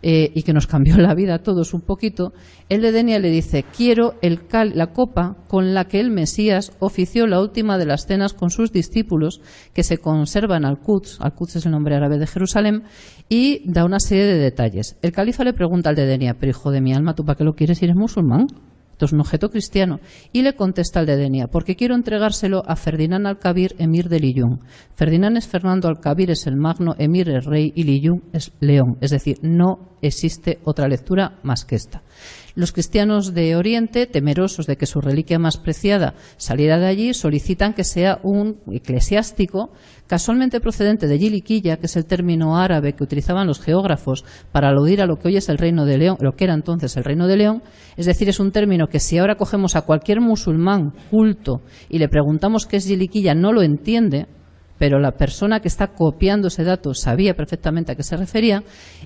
y que nos cambió la vida a todos un poquito, el de Denia le dice, quiero la copa con la que el Mesías ofició la última de las cenas con sus discípulos, que se conserva en Al-Quds es el nombre árabe de Jerusalén, y da una serie de detalles. El califa le pregunta al de Denia, pero hijo de mi alma, ¿tú para qué lo quieres si eres musulmán? Esto es un objeto cristiano. Y le contesta el de Denia, porque quiero entregárselo a Ferdinand Alcabir, emir de Liyún. Ferdinand es Fernando, Alcabir es el magno, emir es rey y Liyún es león. Es decir, no existe otra lectura más que esta. Los cristianos de Oriente, temerosos de que su reliquia más preciada saliera de allí, solicitan que sea un eclesiástico casualmente procedente de Yiliquilla, que es el término árabe que utilizaban los geógrafos para aludir a lo que hoy es el Reino de León, lo que era entonces el Reino de León. Es decir, es un término que si ahora cogemos a cualquier musulmán culto y le preguntamos qué es Yiliquilla, no lo entiende, pero la persona que está copiando ese dato sabía perfectamente a qué se refería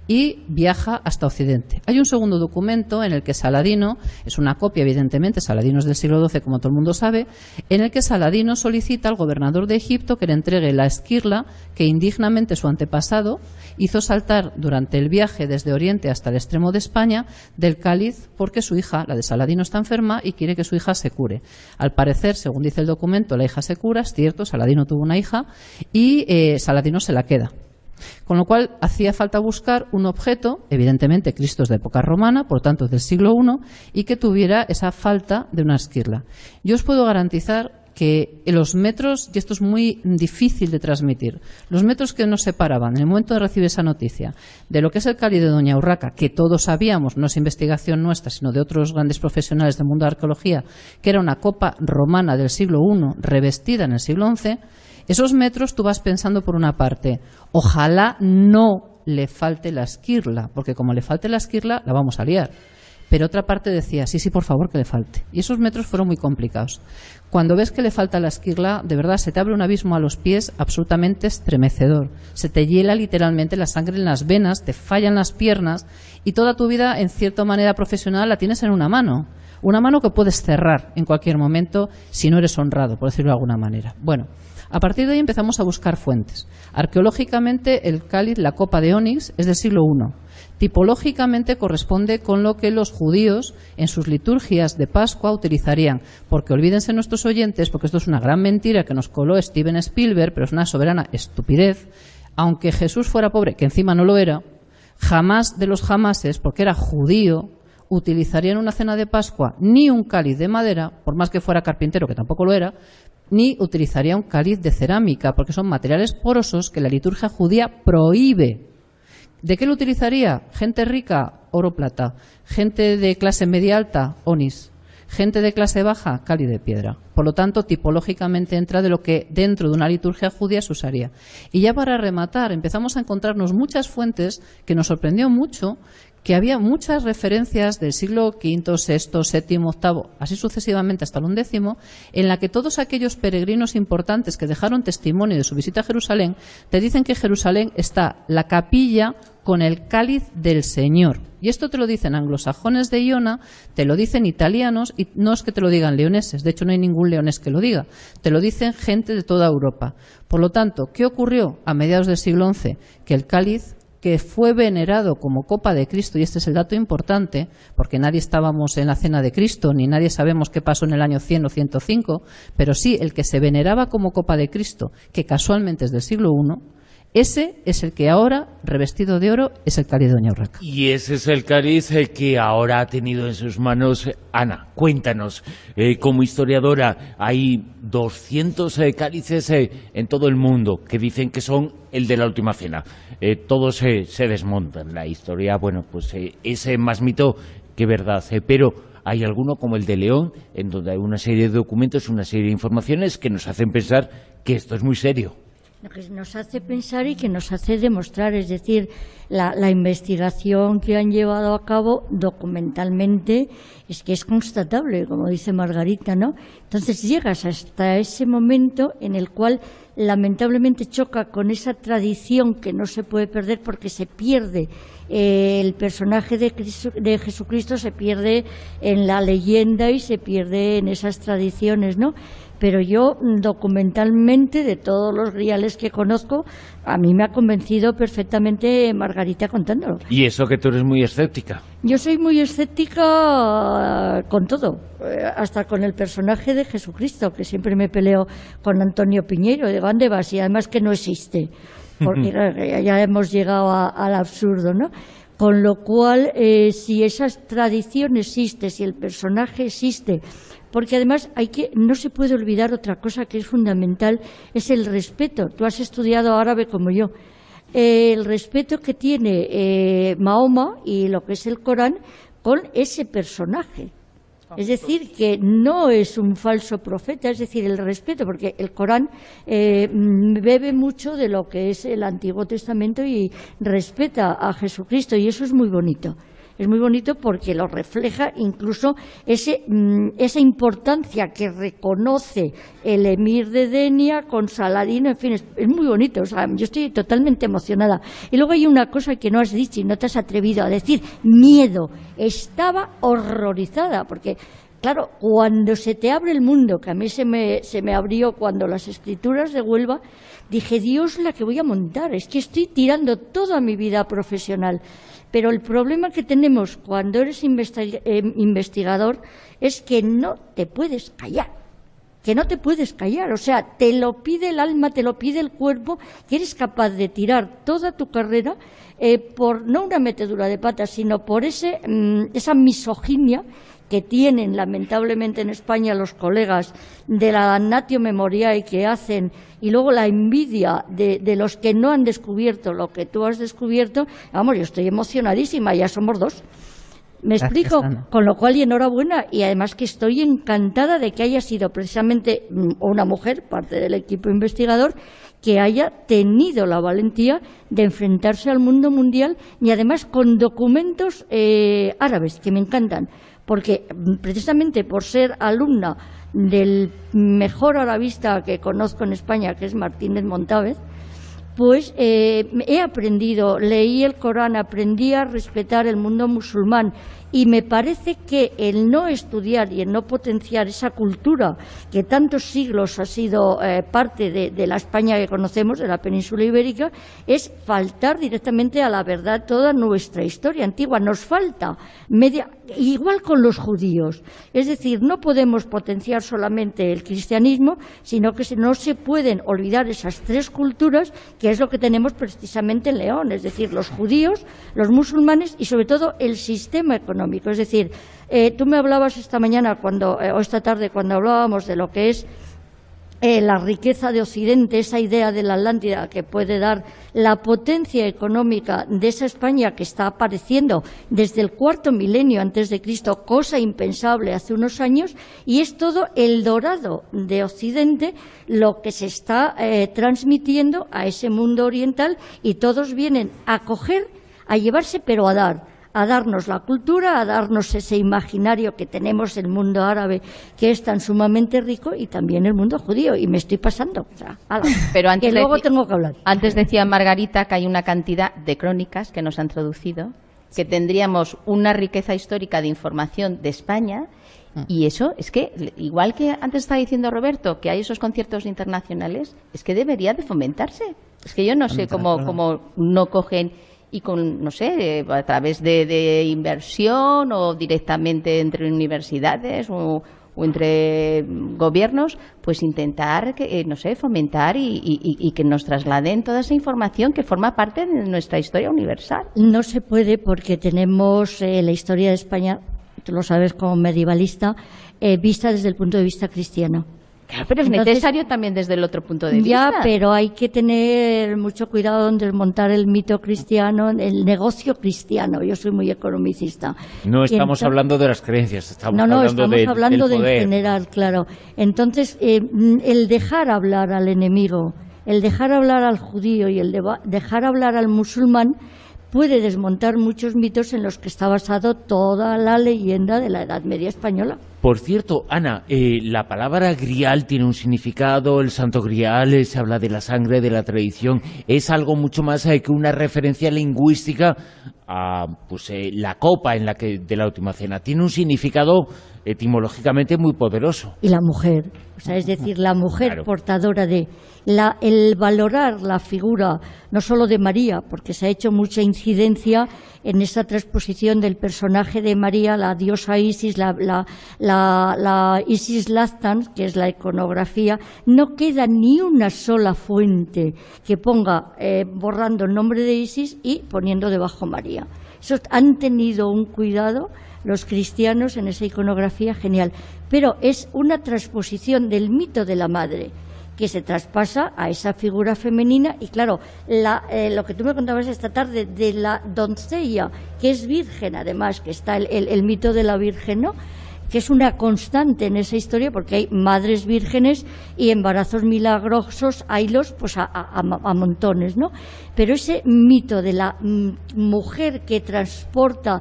y viaja hasta Occidente. Hay un segundo documento en el que Saladino, es una copia evidentemente, Saladino es del siglo XII como todo el mundo sabe, en el que Saladino solicita al gobernador de Egipto que le entregue la esquirla que indignamente su antepasado hizo saltar durante el viaje desde Oriente hasta el extremo de España del cáliz porque su hija, la de Saladino, está enferma y quiere que su hija se cure. Al parecer, según dice el documento, la hija se cura, es cierto, Saladino tuvo una hija y Saladino se la queda. Con lo cual hacía falta buscar un objeto, evidentemente Cristo es de época romana, por tanto del siglo I, y que tuviera esa falta de una esquirla. Yo os puedo garantizar que los metros, y esto es muy difícil de transmitir, los metros que nos separaban en el momento de recibir esa noticia de lo que es el cáliz de Doña Urraca, que todos sabíamos, no es investigación nuestra, sino de otros grandes profesionales del mundo de la arqueología, que era una copa romana del siglo I revestida en el siglo XI, esos metros tú vas pensando por una parte, ojalá no le falte la esquirla, porque como le falte la esquirla la vamos a liar. Pero otra parte decía, sí, por favor, que le falte. Y esos metros fueron muy complicados. Cuando ves que le falta la esquirla, de verdad, se te abre un abismo a los pies absolutamente estremecedor. Se te hiela literalmente la sangre en las venas, te fallan las piernas y toda tu vida, en cierta manera profesional, la tienes en una mano. Una mano que puedes cerrar en cualquier momento si no eres honrado, por decirlo de alguna manera. Bueno, a partir de ahí empezamos a buscar fuentes. Arqueológicamente, el cáliz, la copa de onix, es del siglo I. Tipológicamente corresponde con lo que los judíos en sus liturgias de Pascua utilizarían, porque olvídense nuestros oyentes, porque esto es una gran mentira que nos coló Steven Spielberg, pero es una soberana estupidez. Aunque Jesús fuera pobre, que encima no lo era, jamás de los jamases, porque era judío, utilizaría en una cena de Pascua ni un cáliz de madera, por más que fuera carpintero, que tampoco lo era, ni utilizaría un cáliz de cerámica, porque son materiales porosos que la liturgia judía prohíbe. ¿De qué lo utilizaría? Gente rica, oro plata. Gente de clase media alta, onix. Gente de clase baja, cáliz de piedra. Por lo tanto, tipológicamente entra de lo que dentro de una liturgia judía se usaría. Y ya para rematar, empezamos a encontrarnos muchas fuentes que nos sorprendió mucho, que había muchas referencias del siglo V, VI, VII, VIII, así sucesivamente hasta el XI, en la que todos aquellos peregrinos importantes que dejaron testimonio de su visita a Jerusalén, te dicen que en Jerusalén está la capilla con el cáliz del Señor. Y esto te lo dicen anglosajones de Iona, te lo dicen italianos, y no es que te lo digan leoneses, de hecho no hay ningún leonés que lo diga, te lo dicen gente de toda Europa. Por lo tanto, ¿qué ocurrió a mediados del siglo XI? Que el cáliz, que fue venerado como copa de Cristo, y este es el dato importante, porque nadie estábamos en la cena de Cristo, ni nadie sabemos qué pasó en el año 100 o 105, pero sí, el que se veneraba como copa de Cristo, que casualmente es del siglo I, ese es el que ahora, revestido de oro, es el cáliz de Doña Urraca. Y ese es el cáliz que ahora ha tenido en sus manos Ana. Cuéntanos, como historiadora, hay 200 cálices en todo el mundo que dicen que son el de la última cena. Todos se desmontan. La historia, bueno, pues es más mito que verdad, pero hay alguno como el de León, en donde hay una serie de documentos, una serie de informaciones que nos hacen pensar que esto es muy serio. Lo que nos hace pensar y que nos hace demostrar, es decir, la investigación que han llevado a cabo documentalmente es que es constatable, como dice Margarita, ¿no? Entonces llegas hasta ese momento en el cual lamentablemente choca con esa tradición que no se puede perder porque se pierde el personaje de Jesucristo, se pierde en la leyenda y se pierde en esas tradiciones, ¿no? Pero yo, documentalmente, de todos los griales que conozco, a mí me ha convencido perfectamente Margarita contándolo. Y eso que tú eres muy escéptica. Yo soy muy escéptica con todo, hasta con el personaje de Jesucristo, que siempre me peleo con Antonio Piñeiro, de ¿dónde vas? Y además que no existe, porque ya hemos llegado al absurdo, ¿no? Con lo cual, si esa tradición existe, si el personaje existe, porque además no se puede olvidar otra cosa que es fundamental, es el respeto. Tú has estudiado árabe como yo. El respeto que tiene Mahoma y lo que es el Corán con ese personaje. Es decir, que no es un falso profeta, es decir, el respeto, porque el Corán bebe mucho de lo que es el Antiguo Testamento y respeta a Jesucristo, y eso es muy bonito. Es muy bonito porque lo refleja incluso esa importancia que reconoce el emir de Denia con Saladino, en fin, es muy bonito. O sea, yo estoy totalmente emocionada. Y luego hay una cosa que no has dicho y no te has atrevido a decir: miedo. Estaba horrorizada porque, claro, cuando se te abre el mundo, que a mí se me abrió cuando las escrituras de Huelva, dije, Dios, la que voy a montar, es que estoy tirando toda mi vida profesional. Pero el problema que tenemos cuando eres investigador es que no te puedes callar, o sea, te lo pide el alma, te lo pide el cuerpo, que eres capaz de tirar toda tu carrera por no una metedura de patas, sino por esa misoginia que tienen lamentablemente en España los colegas de la damnatio memoriae que hacen, y luego la envidia de los que no han descubierto lo que tú has descubierto. Vamos, yo estoy emocionadísima, ya somos dos. ¿Me explico? Con lo cual, y enhorabuena, y además que estoy encantada de que haya sido precisamente una mujer, parte del equipo investigador, que haya tenido la valentía de enfrentarse al mundo mundial, y además con documentos árabes, que me encantan, porque precisamente por ser alumna del mejor arabista que conozco en España, que es Martínez Montávez, pues he aprendido, leí el Corán, aprendí a respetar el mundo musulmán, y me parece que el no estudiar y el no potenciar esa cultura que tantos siglos ha sido parte de la España que conocemos, de la península ibérica, es faltar directamente a la verdad toda nuestra historia antigua. Nos falta igual con los judíos. Es decir, no podemos potenciar solamente el cristianismo, sino que no se pueden olvidar esas tres culturas, que es lo que tenemos precisamente en León, es decir, los judíos, los musulmanes y sobre todo el sistema económico. Es decir, tú me hablabas esta mañana o esta tarde cuando hablábamos de lo que es la riqueza de Occidente, esa idea de la Atlántida que puede dar la potencia económica de esa España que está apareciendo desde el cuarto milenio antes de Cristo, cosa impensable hace unos años, y es todo el dorado de Occidente lo que se está transmitiendo a ese mundo oriental, y todos vienen a coger, a llevarse, pero a darnos la cultura, a darnos ese imaginario que tenemos el mundo árabe, que es tan sumamente rico, y también el mundo judío, y me estoy pasando. O sea, pero antes que luego tengo que hablar. Antes decía Margarita que hay una cantidad de crónicas que nos han traducido, que tendríamos una riqueza histórica de información de España, y eso es que, igual que antes estaba diciendo Roberto, que hay esos conciertos internacionales, es que debería de fomentarse. Es que yo no sé cómo no cogen y con, no sé, a través de inversión o directamente entre universidades o entre gobiernos, pues intentar, no sé, fomentar y que nos trasladen toda esa información que forma parte de nuestra historia universal. No se puede porque tenemos la historia de España, tú lo sabes como medievalista, vista desde el punto de vista cristiano. Claro, pero es necesario también desde el otro punto de vista. Ya, pero hay que tener mucho cuidado en desmontar el mito cristiano, el negocio cristiano. Yo soy muy economicista. No estamos hablando de las creencias, estamos hablando del en general, claro. Entonces, el dejar hablar al enemigo, el dejar hablar al judío y el dejar hablar al musulmán puede desmontar muchos mitos en los que está basado toda la leyenda de la Edad Media española. Por cierto, Ana, la palabra grial tiene un significado, el santo grial, se habla de la sangre, de la tradición, es algo mucho más que una referencia lingüística a la copa de la última cena. Tiene un significado etimológicamente muy poderoso. Y la mujer, es decir, la mujer claro, portadora de el valorar la figura no solo de María, porque se ha hecho mucha incidencia en esa transposición del personaje de María, la diosa Isis, la Isis Lactans, que es la iconografía. No queda ni una sola fuente que ponga borrando el nombre de Isis y poniendo debajo María. Eso han tenido un cuidado los cristianos en esa iconografía genial. Pero es una transposición del mito de la madre que se traspasa a esa figura femenina y claro, lo que tú me contabas esta tarde de la doncella, que es virgen además, que está el mito de la virgen, ¿no?, que es una constante en esa historia porque hay madres vírgenes y embarazos milagrosos, haylos pues a montones, ¿no? Pero ese mito de la mujer que transporta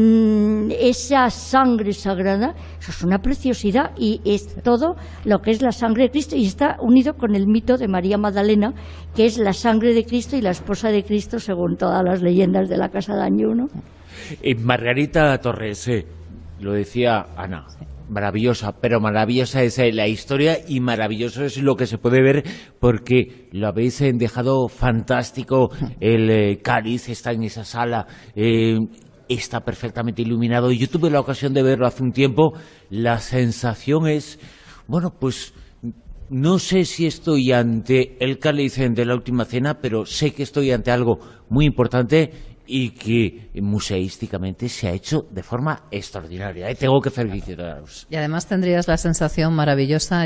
esa sangre sagrada, eso es una preciosidad y es todo lo que es la sangre de Cristo y está unido con el mito de María Magdalena, que es la sangre de Cristo y la esposa de Cristo según todas las leyendas de la Casa de Añú, ¿no? Margarita Torres, lo decía Ana, maravillosa, pero maravillosa es la historia y maravilloso es lo que se puede ver porque lo habéis dejado fantástico. El cáliz está en esa sala, está perfectamente iluminado. Yo tuve la ocasión de verlo hace un tiempo. La sensación es, bueno, pues no sé si estoy ante el cáliz de la Última Cena, pero sé que estoy ante algo muy importante y que museísticamente se ha hecho de forma extraordinaria. Tengo que felicitaros. Y además tendrías la sensación maravillosa,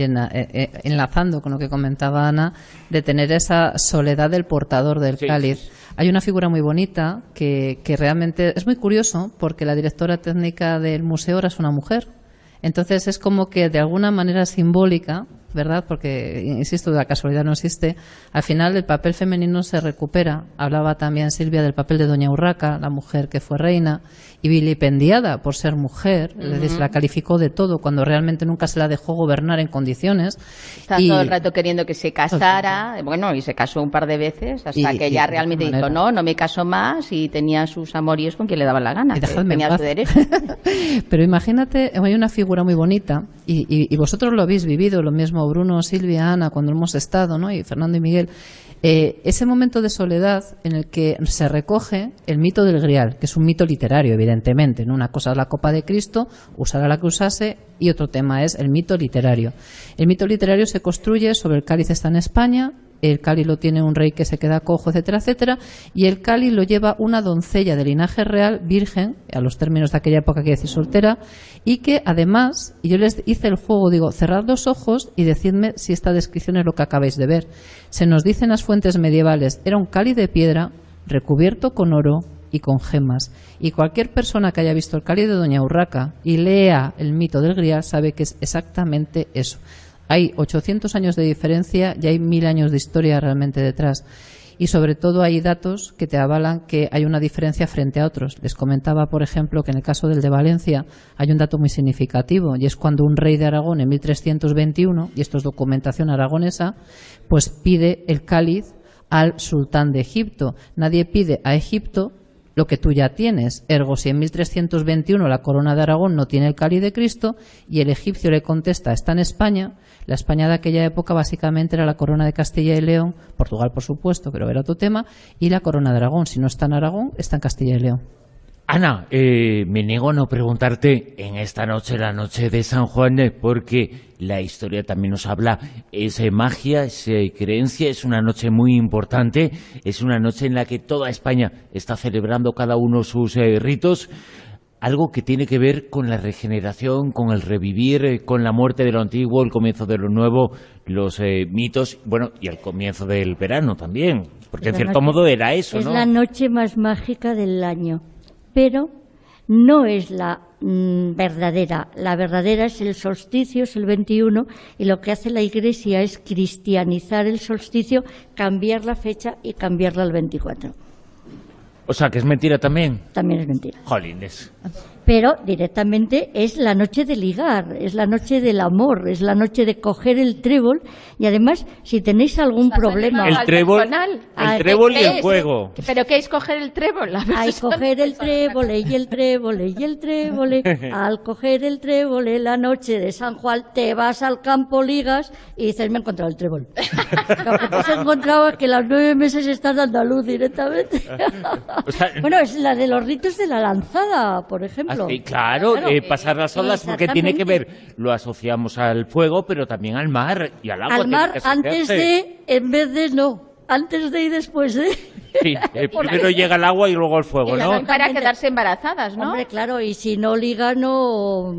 enlazando con lo que comentaba Ana, de tener esa soledad del portador del cáliz. Hay una figura muy bonita que realmente es muy curioso porque la directora técnica del museo ahora es una mujer. Entonces es como que de alguna manera simbólica, ¿verdad? Porque, insisto, la casualidad no existe. Al final el papel femenino se recupera. Hablaba también Silvia del papel de Doña Urraca, la mujer que fue reina y vilipendiada por ser mujer. Es decir, se la calificó de todo cuando realmente nunca se la dejó gobernar en condiciones. Está todo el rato queriendo que se casara. Bueno, y se casó un par de veces hasta que ya realmente dijo, no me caso más y tenía sus amoríos con quien le daba la gana. Tenía su derecho. Pero imagínate, hay una figura muy bonita y vosotros lo habéis vivido, lo mismo Bruno, Silvia, Ana, cuando hemos estado, ¿no? Y Fernando y Miguel, ese momento de soledad en el que se recoge el mito del Grial, que es un mito literario, evidentemente, ¿no? Una cosa es la copa de Cristo, usara la que usase, y otro tema es el mito literario. El mito literario se construye sobre el cáliz está en España, el cáliz lo tiene un rey que se queda cojo, etcétera, etcétera, y el cáliz lo lleva una doncella de linaje real, virgen, a los términos de aquella época, quiere decir soltera, y que además, y yo les hice el juego, digo, cerrad los ojos y decidme si esta descripción es lo que acabáis de ver. Se nos dice en las fuentes medievales, era un cáliz de piedra recubierto con oro y con gemas, y cualquier persona que haya visto el cáliz de Doña Urraca y lea el mito del Grial sabe que es exactamente eso. Hay 800 años de diferencia y hay 1000 años de historia realmente detrás. Y sobre todo hay datos que te avalan que hay una diferencia frente a otros. Les comentaba, por ejemplo, que en el caso del de Valencia hay un dato muy significativo y es cuando un rey de Aragón en 1321, y esto es documentación aragonesa, pues pide el cáliz al sultán de Egipto. Nadie pide a Egipto lo que tú ya tienes. Ergo, si en 1321 la corona de Aragón no tiene el cáliz de Cristo y el egipcio le contesta, está en España, la España de aquella época básicamente era la corona de Castilla y León, Portugal por supuesto, pero era otro tema, y la corona de Aragón. Si no está en Aragón, está en Castilla y León. Ana, me niego a no preguntarte en esta noche, la noche de San Juan, porque la historia también nos habla, es magia, es creencia, es una noche muy importante, es una noche en la que toda España está celebrando cada uno sus ritos, algo que tiene que ver con la regeneración, con el revivir, con la muerte de lo antiguo, el comienzo de lo nuevo, los mitos, bueno, y el comienzo del verano también, porque en cierto modo era eso, ¿no? Es la noche más mágica del año, pero no es la verdadera. La verdadera es el solsticio, es el 21, y lo que hace la Iglesia es cristianizar el solsticio, cambiar la fecha y cambiarla al 24. O sea, que es mentira también. También es mentira. Jolines. Pero directamente es la noche de ligar, es la noche del amor, es la noche de coger el trébol y además si tenéis algún problema... El trébol y el fuego. ¿Pero qué es coger el trébol? Ay, coger el trébol y el trébol y el trébol. Al coger el trébol la noche de San Juan te vas al campo, ligas y dices, me he encontrado el trébol. Lo que te has encontrado es que a los 9 meses estás dando a luz directamente. O sea, bueno, es la de los ritos de la lanzada, por ejemplo. Claro, pasar las olas, porque tiene que ver, lo asociamos al fuego, pero también al mar y al agua. Al mar antes de, en vez de no, antes de y después de. Sí, primero llega el agua y luego el fuego, ¿no? Para quedarse embarazadas, ¿no? Hombre, claro, y si no liga, no,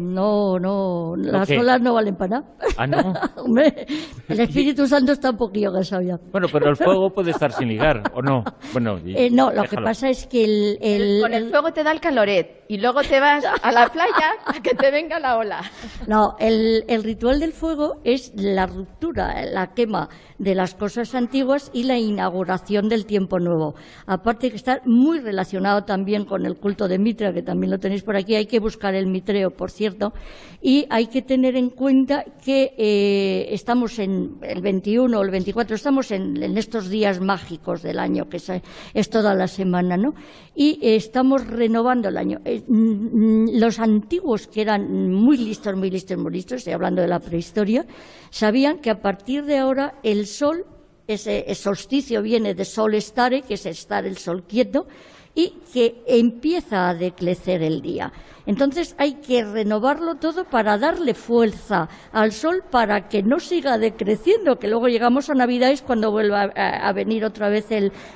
las olas no valen para nada. ¿Ah, no? Hombre, el Espíritu Santo está un poquillo cansado ya. Bueno, pero el fuego puede estar sin ligar, ¿o no? Bueno, no, lo que pasa es que con el fuego te da el caloret y luego te vas a la playa a que te venga la ola. No, el ritual del fuego es la ruptura, la quema de las cosas antiguas y la inauguración del tiempo nuevo. Aparte que está muy relacionado también con el culto de Mitra, que también lo tenéis por aquí. Hay que buscar el mitreo, por cierto, y hay que tener en cuenta que estamos en el 21 o el 24, estamos en estos días mágicos del año, que es toda la semana, ¿no? Y estamos renovando el año. Los antiguos, que eran muy listos, estoy hablando de la prehistoria, sabían que a partir de ahora el sol, ese solsticio viene de sol stare, que es estar el sol quieto, y que empieza a decrecer el día. Entonces hay que renovarlo todo para darle fuerza al sol para que no siga decreciendo, que luego llegamos a Navidad es cuando vuelva a venir otra vez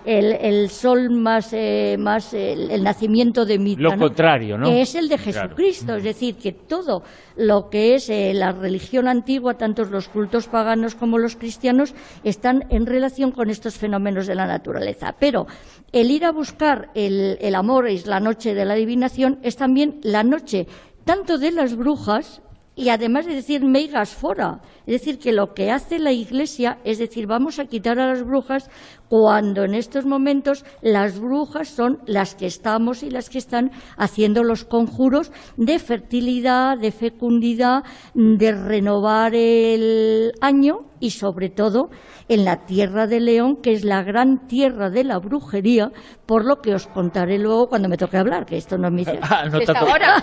el sol más el nacimiento de Mitra, lo contrario, ¿no? Que es el de Jesucristo, claro. Es decir, que todo lo que es la religión antigua, tanto los cultos paganos como los cristianos, están en relación con estos fenómenos de la naturaleza. Pero el ir a buscar el amor, es la noche de la adivinación, es también la noche tanto de las brujas y además de decir meigas fora, es decir, que lo que hace la Iglesia es decir, vamos a quitar a las brujas cuando en estos momentos las brujas son las que estamos y las que están haciendo los conjuros de fertilidad, de fecundidad, de renovar el año y sobre todo en la tierra de León, que es la gran tierra de la brujería, por lo que os contaré luego cuando me toque hablar, que esto no es mi ahora.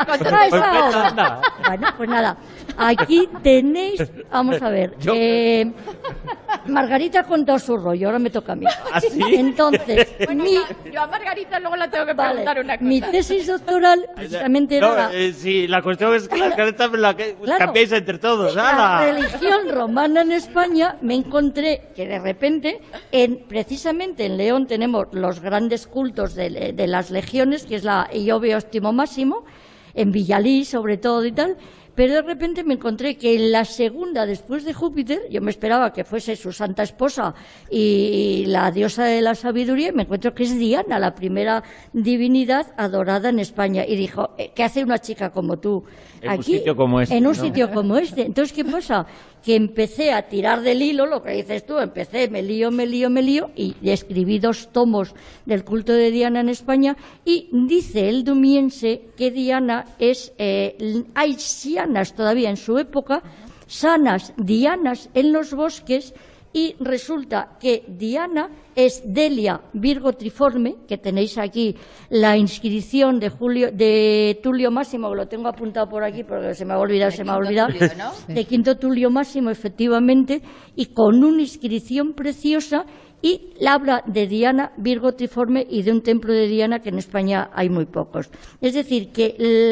Bueno, pues nada, aquí tenéis, vamos a ver, Margarita contó su rollo, ahora me toca a mí. ¿Ah, sí? Entonces, bueno, yo a Margarita luego la tengo que preguntar una cosa. Mi tesis doctoral precisamente era... sí, la cuestión es que Margarita me la cambiáis entre todos. La religión romana en España, me encontré que de repente, precisamente en León tenemos los grandes cultos de las legiones, que es la Iove Óstimo Máximo, en Villalí sobre todo y tal, pero de repente me encontré que en la segunda después de Júpiter, yo me esperaba que fuese su santa esposa y la diosa de la sabiduría, y me encuentro que es Diana, la primera divinidad adorada en España. Y dijo, ¿qué hace una chica como tú en aquí? Un sitio como este, en un sitio como este. Entonces, ¿qué pasa? Que empecé a tirar del hilo, lo que dices tú, me lío, y escribí 2 tomos del culto de Diana en España, y dice el dumiense que Diana es, hay sianas todavía en su época, sanas dianas en los bosques, y resulta que Diana es Delia Virgo Triforme, que tenéis aquí la inscripción de Tulio Máximo, que lo tengo apuntado por aquí porque se me ha olvidado, de Quinto Tulio Máximo, efectivamente, y con una inscripción preciosa, y habla de Diana Virgo Triforme y de un templo de Diana que en España hay muy pocos. Es decir, que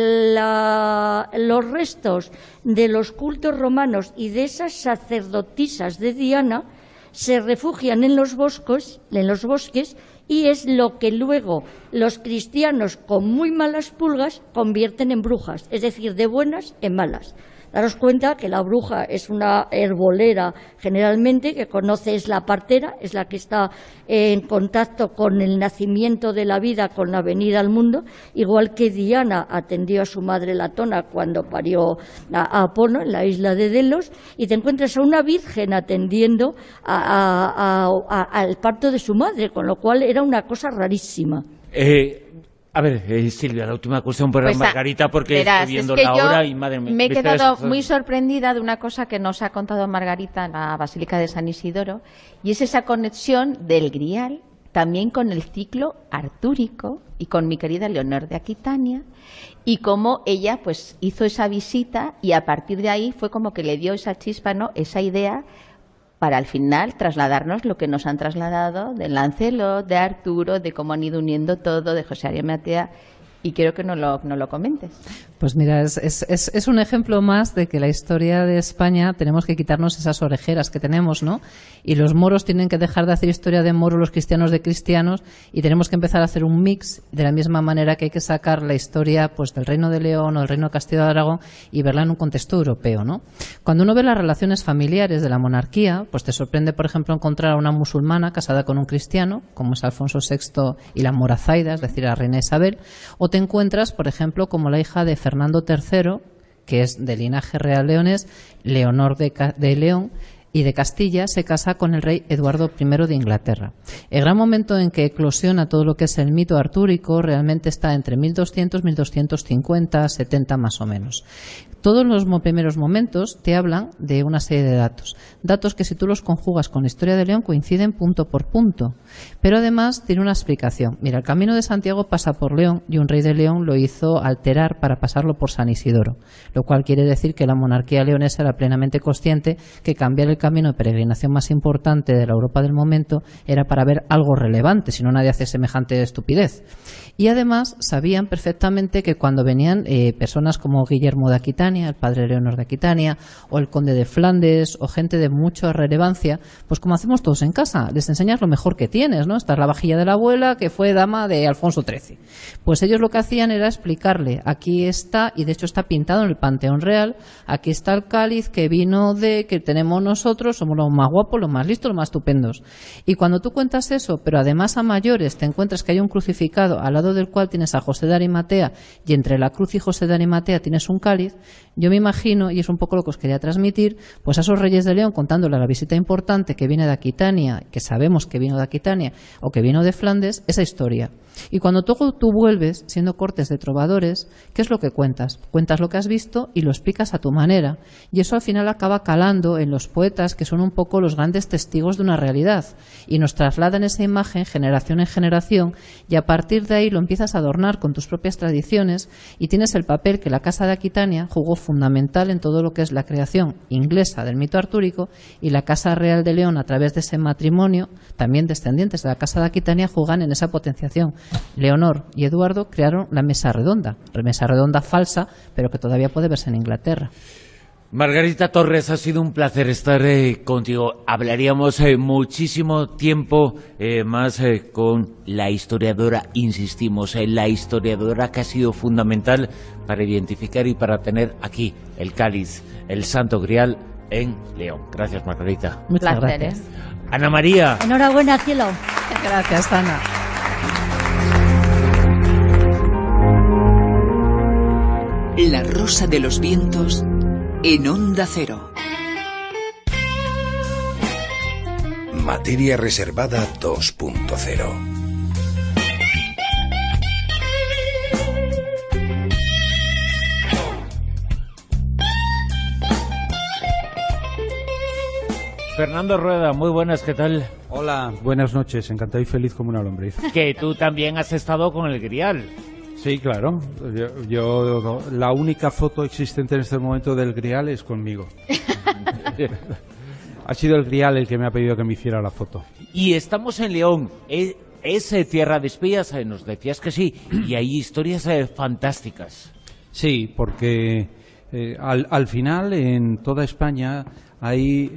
los restos de los cultos romanos y de esas sacerdotisas de Diana se refugian en los bosques, y es lo que luego los cristianos con muy malas pulgas convierten en brujas, es decir, de buenas en malas. Daros cuenta que la bruja es una herbolera generalmente, que conoce, es la partera, es la que está en contacto con el nacimiento de la vida, con la venida al mundo, igual que Diana atendió a su madre Latona cuando parió a Apono en la isla de Delos, y te encuentras a una virgen atendiendo al parto de su madre, con lo cual era una cosa rarísima. A ver, Silvia, la última cuestión para Margarita, porque estoy viendo la hora y madre mía. Me he quedado muy sorprendida de una cosa que nos ha contado Margarita en la Basílica de San Isidoro, y es esa conexión del Grial también con el ciclo artúrico y con mi querida Leonor de Aquitania, y cómo ella pues hizo esa visita y a partir de ahí fue como que le dio esa chispa, ¿no? Esa idea para al final trasladarnos lo que nos han trasladado de Lancelot, de Arturo, de cómo han ido uniendo todo, de José Arimatea y quiero que nos lo comentes. Pues mira, es un ejemplo más de que la historia de España tenemos que quitarnos esas orejeras que tenemos, ¿no? Y los moros tienen que dejar de hacer historia de moros, los cristianos de cristianos, y tenemos que empezar a hacer un mix de la misma manera que hay que sacar la historia pues del Reino de León o del Reino de Castilla de Aragón y verla en un contexto europeo, ¿no? Cuando uno ve las relaciones familiares de la monarquía, pues te sorprende, por ejemplo, encontrar a una musulmana casada con un cristiano, como es Alfonso VI y la Morazaida, es decir, la reina Isabel, o te encuentras, por ejemplo, como la hija de Fernando III, que es de linaje real leonés, Leonor de León y de Castilla, se casa con el rey Eduardo I de Inglaterra. El gran momento en que eclosiona todo lo que es el mito artúrico realmente está entre 1200, 1250, 70 más o menos. Todos los primeros momentos te hablan de una serie de datos que si tú los conjugas con la historia de León coinciden punto por punto, pero además tiene una explicación. Mira, el Camino de Santiago pasa por León y un rey de León lo hizo alterar para pasarlo por San Isidoro, lo cual quiere decir que la monarquía leonesa era plenamente consciente que cambiar el camino de peregrinación más importante de la Europa del momento era para ver algo relevante, si no nadie hace semejante estupidez. Y además sabían perfectamente que cuando venían personas como Guillermo de Aquitania, el padre Leonor de Aquitania, o el conde de Flandes, o gente de mucha relevancia, pues como hacemos todos en casa, les enseñas lo mejor que tienes, ¿no? Esta es la vajilla de la abuela, que fue dama de Alfonso XIII. Pues ellos lo que hacían era explicarle, aquí está, y de hecho está pintado en el Panteón Real, aquí está el cáliz que tenemos nosotros, somos los más guapos, los más listos, los más estupendos. Y cuando tú cuentas eso, pero además a mayores te encuentras que hay un crucificado al lado del cual tienes a José de Arimatea, y entre la cruz y José de Arimatea tienes un cáliz, yo me imagino, y es un poco lo que os quería transmitir, pues a esos reyes de León contándole la visita importante que viene de Aquitania, que sabemos que vino de Aquitania o que vino de Flandes, esa historia. Y cuando tú vuelves, siendo cortes de trovadores, ¿qué es lo que cuentas? Cuentas lo que has visto y lo explicas a tu manera. Y eso al final acaba calando en los poetas, que son un poco los grandes testigos de una realidad. Y nos trasladan esa imagen generación en generación, y a partir de ahí lo empiezas a adornar con tus propias tradiciones, y tienes el papel que la Casa de Aquitania jugó fundamental en todo lo que es la creación inglesa del mito artúrico, y la Casa Real de León, a través de ese matrimonio, también descendientes de la Casa de Aquitania, juegan en esa potenciación. Leonor y Eduardo crearon la mesa redonda falsa, pero que todavía puede verse en Inglaterra. Margarita Torres, ha sido un placer estar contigo. Hablaríamos muchísimo tiempo más con la historiadora, insistimos, la historiadora que ha sido fundamental para identificar y para tener aquí el cáliz, el Santo Grial en León. Gracias, Margarita. Muchas gracias. Ana María. Enhorabuena, cielo. Gracias, Ana. La Rosa de los Vientos en Onda Cero. Materia reservada 2.0. Fernando Rueda, muy buenas, ¿qué tal? Hola, buenas noches, encantado y feliz como una lombriz. Que tú también has estado con el Grial. Sí, claro. Yo la única foto existente en este momento del Grial es conmigo. Ha sido el Grial el que me ha pedido que me hiciera la foto. Y estamos en León. Es tierra de espías, nos decías que sí, y hay historias fantásticas. Sí, porque al final en toda España hay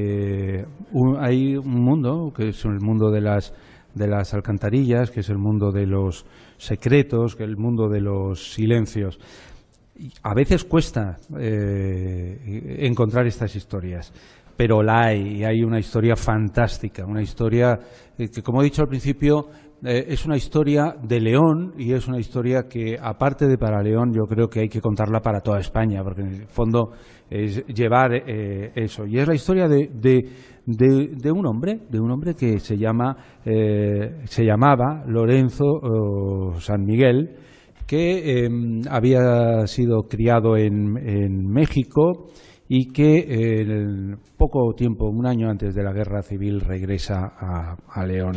un mundo, que es el mundo de las alcantarillas, que es el mundo de los secretos, que es el mundo de los silencios. A veces cuesta encontrar estas historias, pero hay una historia fantástica, una historia que, como he dicho al principio, es una historia de León, y es una historia que, aparte de para León, yo creo que hay que contarla para toda España, porque en el fondo es llevar eso. Y es la historia de un hombre que se llamaba Lorenzo San Miguel, que había sido criado en México, y que en poco tiempo, un año antes de la Guerra Civil, regresa a León.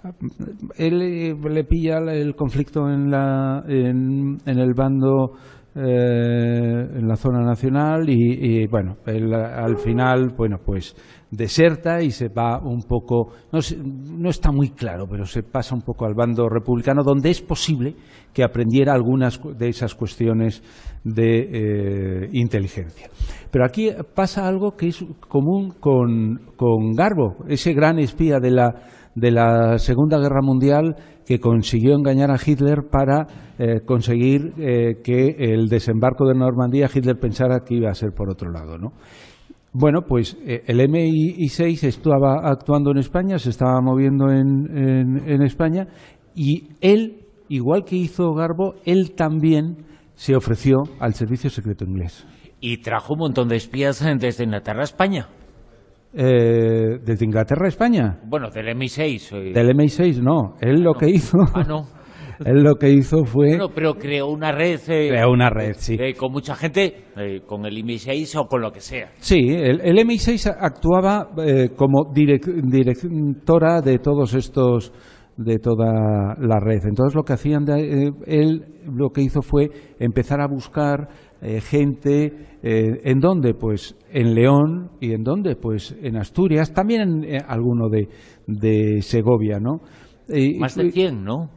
Él le pilla el conflicto en el bando en la zona nacional y bueno, él, al final, bueno, pues deserta y se va un poco, no está muy claro, pero se pasa un poco al bando republicano, donde es posible que aprendiera algunas de esas cuestiones de inteligencia. Pero aquí pasa algo que es común con Garbo, ese gran espía de la Segunda Guerra Mundial, que consiguió engañar a Hitler para conseguir que el desembarco de Normandía Hitler pensara que iba a ser por otro lado, ¿no? Bueno, pues el MI6 estaba actuando en España, se estaba moviendo en España, y él, igual que hizo Garbo, él también se ofreció al servicio secreto inglés. Y trajo un montón de espías desde Inglaterra a España. ¿Desde Inglaterra a España? Bueno, del MI6. Del MI6 no, él lo que hizo... no. Él lo que hizo fue... Bueno, pero creó una red... creó una red, sí. Con mucha gente, con el MI6 o con lo que sea. Sí, el MI6 actuaba como directora de todos estos... de toda la red. Entonces lo que hacían él lo que hizo fue empezar a buscar gente, ¿en dónde? Pues en León. ¿Y en dónde? Pues en Asturias, también en alguno de Segovia, ¿no? Más de 100, ¿no?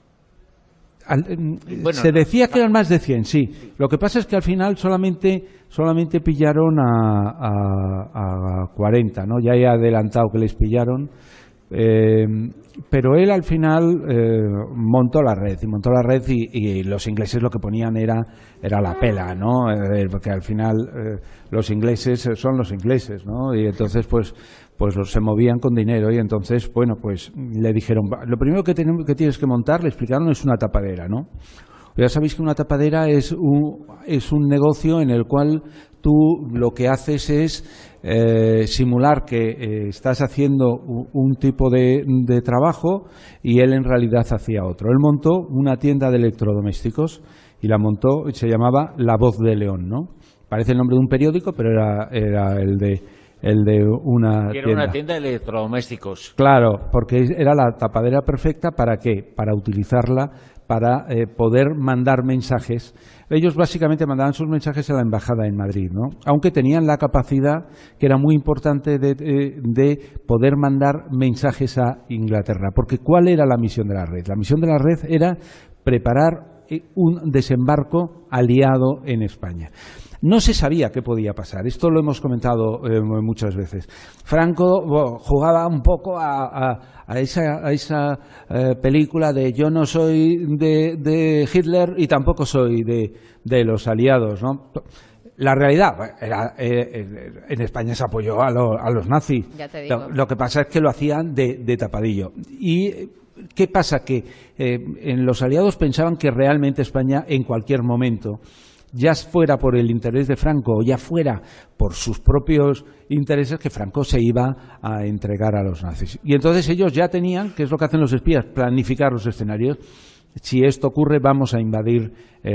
Bueno, se decía que eran más de 100, sí. Lo que pasa es que al final solamente pillaron a 40, ¿no? Ya he adelantado que les pillaron. Pero él al final montó la red y los ingleses lo que ponían era la pela, ¿no? Porque al final los ingleses son los ingleses, ¿no? Y entonces pues se movían con dinero, y entonces, bueno, pues le dijeron, lo primero que tienes que montar, le explicaron, es una tapadera, ¿no? Ya sabéis que una tapadera es un negocio en el cual tú lo que haces es simular que estás haciendo un tipo de trabajo y él en realidad hacía otro. Él montó una tienda de electrodomésticos y la montó, se llamaba La Voz de León, ¿no? Parece el nombre de un periódico, pero era el de una tienda. Era una tienda de electrodomésticos. Claro, porque era la tapadera perfecta. ¿Para qué? Para utilizarla para poder mandar mensajes. Ellos básicamente mandaban sus mensajes a la embajada en Madrid, ¿no? Aunque tenían la capacidad, que era muy importante, de poder mandar mensajes a Inglaterra. Porque ¿cuál era la misión de la red? La misión de la red era preparar un desembarco aliado en España. No se sabía qué podía pasar, esto lo hemos comentado muchas veces. Franco jugaba un poco a esa película de yo no soy de Hitler y tampoco soy de los aliados, ¿no? La realidad era, en España se apoyó a los nazis. Ya te digo. Lo que pasa es que lo hacían de tapadillo. Y ¿qué pasa? Que en los aliados pensaban que realmente España en cualquier momento, ya fuera por el interés de Franco o ya fuera por sus propios intereses, que Franco se iba a entregar a los nazis. Y entonces ellos ya tenían, que es lo que hacen los espías, planificar los escenarios. Si esto ocurre, vamos a invadir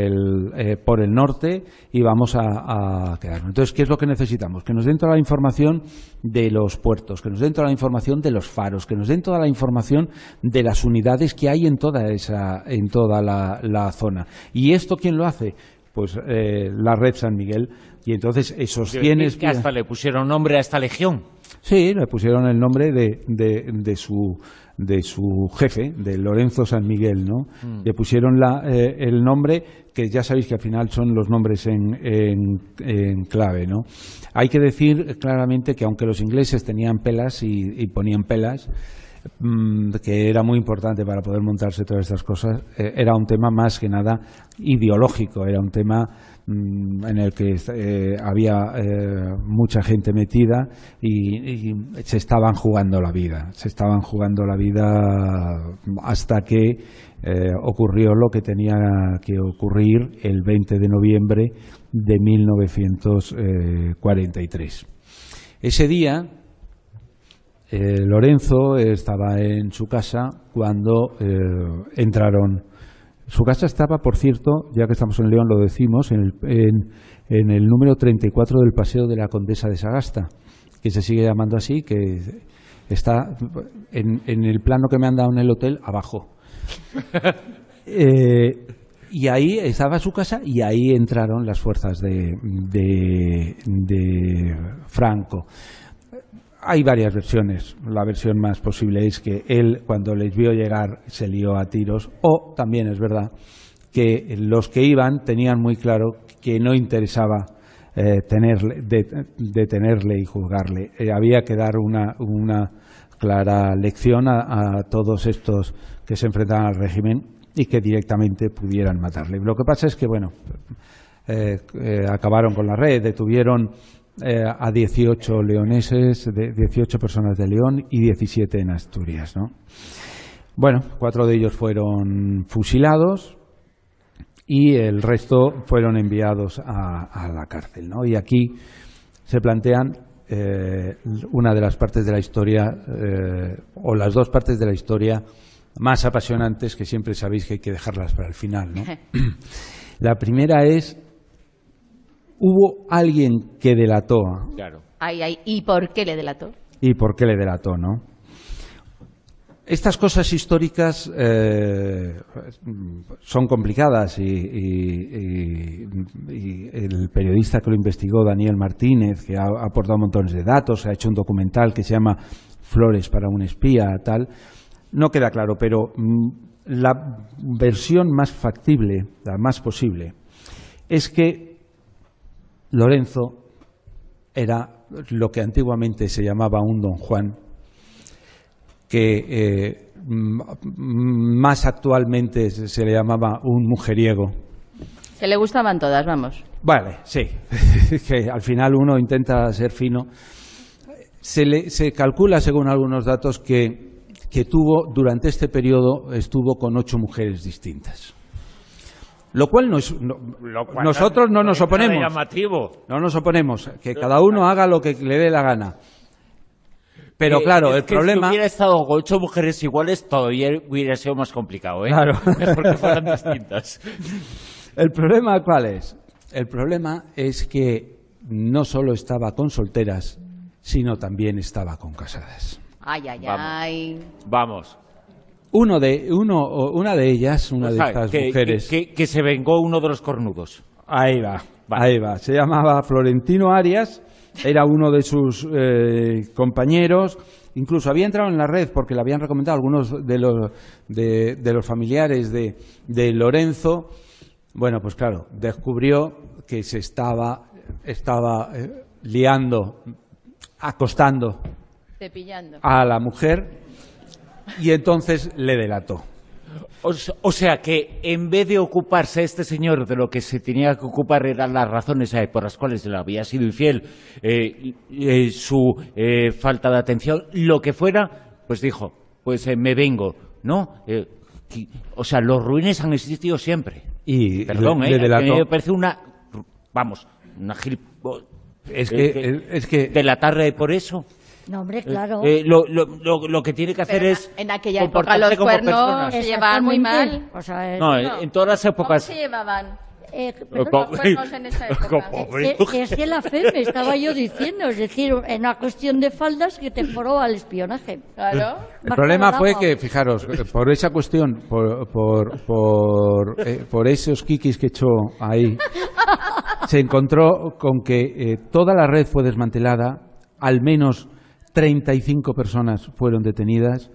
por el norte y vamos a quedarnos. Entonces, ¿qué es lo que necesitamos? Que nos den toda la información de los puertos, que nos den toda la información de los faros, que nos den toda la información de las unidades que hay en toda la zona. ¿Y esto quién lo hace? Pues la Red San Miguel. Y entonces esos 100 espías... que hasta le pusieron nombre a esta legión. Sí, le pusieron el nombre de su jefe, de Lorenzo San Miguel, ¿no? Le pusieron el nombre, que ya sabéis que al final son los nombres en clave, ¿no? Hay que decir claramente que aunque los ingleses tenían pelas y ponían pelas, que era muy importante para poder montarse todas estas cosas, era un tema más que nada ideológico, era un tema en el que había mucha gente metida y se estaban jugando la vida hasta que ocurrió lo que tenía que ocurrir el 20 de noviembre de 1943. Ese día Lorenzo estaba en su casa cuando entraron. Su casa estaba, por cierto, ya que estamos en León lo decimos, en el número 34 del Paseo de la Condesa de Sagasta, que se sigue llamando así, que está en el plano que me han dado en el hotel, abajo. Y ahí estaba su casa y ahí entraron las fuerzas de Franco. Hay varias versiones. La versión más posible es que él, cuando les vio llegar, se lió a tiros. O también es verdad que los que iban tenían muy claro que no interesaba detenerle y juzgarle. Había que dar una clara lección a todos estos que se enfrentaban al régimen y que directamente pudieran matarle. Lo que pasa es que, bueno, acabaron con la red, detuvieron a 18 leoneses, 18 personas de León y 17 en Asturias, ¿no? Bueno, 4 de ellos fueron fusilados y el resto fueron enviados a la cárcel, ¿no? Y aquí se plantean una de las partes de la historia, o las dos partes de la historia más apasionantes, que siempre sabéis que hay que dejarlas para el final, ¿no? La primera es, hubo alguien que delató. Claro. ¿Y por qué le delató? ¿Y por qué le delató, no? Estas cosas históricas son complicadas y el periodista que lo investigó, Daniel Martínez, que ha aportado montones de datos, ha hecho un documental que se llama Flores para un espía, tal, no queda claro, pero la versión más factible, la más posible, es que Lorenzo era lo que antiguamente se llamaba un don Juan, que más actualmente se le llamaba un mujeriego. Se le gustaban todas, vamos. Vale, sí, que al final uno intenta ser fino. Se calcula, según algunos datos, que tuvo, durante este periodo, estuvo con 8 mujeres distintas. Lo cual nosotros no nos oponemos. No nos oponemos, que cada uno haga lo que le dé la gana. Pero claro, el problema... Si hubiera estado con 8 mujeres iguales, todavía hubiera sido más complicado, ¿eh? Claro. Mejor que fueran distintas. ¿El problema cuál es? El problema es que no solo estaba con solteras, sino también estaba con casadas. Vamos. Una de ellas, una de estas mujeres... Que se vengó uno de los cornudos. Ahí va, ahí va. Se llamaba Florentino Arias, era uno de sus compañeros, incluso había entrado en la red porque le habían recomendado algunos de los familiares de Lorenzo. Bueno, pues claro, descubrió que se estaba liando, acostando cepillando a la mujer y entonces le delató. O sea que en vez de ocuparse este señor de lo que se tenía que ocupar eran las razones por las cuales le había sido infiel, su falta de atención, lo que fuera, pues dijo, pues me vengo, ¿no? O sea, los ruines han existido siempre. Y perdón, le delató. Me parece una es que delatarle por eso. No, hombre, claro. Lo que tiene que hacer es... En aquella época los cuernos se llevaban muy mal. O sea, en todas las épocas... ¿Cómo se llevaban? Los cuernos en esa época. Es que la fe me estaba yo diciendo, es decir, en una cuestión de faldas que te foró al espionaje. Claro. El problema fue que, fijaros, por esa cuestión, por esos kikis que echó ahí, se encontró con que toda la red fue desmantelada, al menos 35 personas fueron detenidas,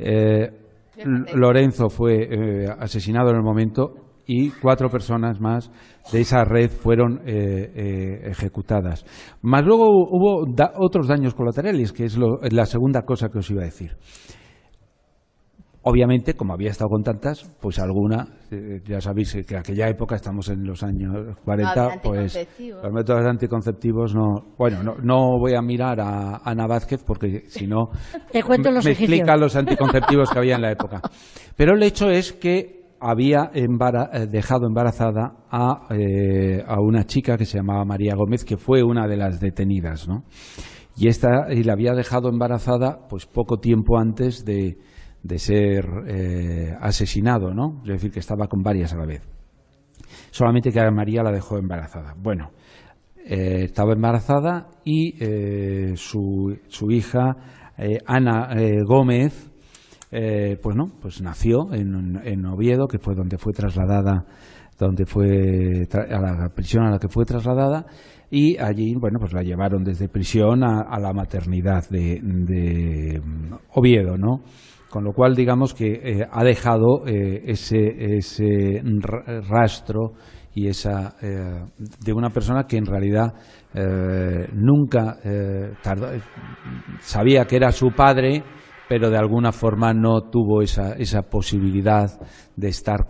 Lorenzo fue asesinado en el momento y 4 personas más de esa red fueron ejecutadas. Más luego hubo otros daños colaterales, que es la segunda cosa que os iba a decir. Obviamente, como había estado con tantas, pues alguna, ya sabéis que en aquella época, estamos en los años 40, pues los métodos anticonceptivos no voy a mirar a Ana Vázquez porque si no me explica los anticonceptivos que había en la época. Pero el hecho es que había dejado embarazada a una chica que se llamaba María Gómez, que fue una de las detenidas, ¿no? Y la había dejado embarazada pues poco tiempo antes de ser asesinado, ¿no? Es decir, que estaba con varias a la vez. Solamente que a María la dejó embarazada. Bueno, estaba embarazada y su hija, Ana Gómez, pues nació en Oviedo, que fue donde fue trasladada donde fue a la prisión a la que fue trasladada, y allí, bueno, pues la llevaron desde prisión a la maternidad de Oviedo, ¿no? Con lo cual, digamos que ha dejado ese rastro y esa de una persona que en realidad nunca sabía que era su padre, pero de alguna forma no tuvo esa posibilidad de estar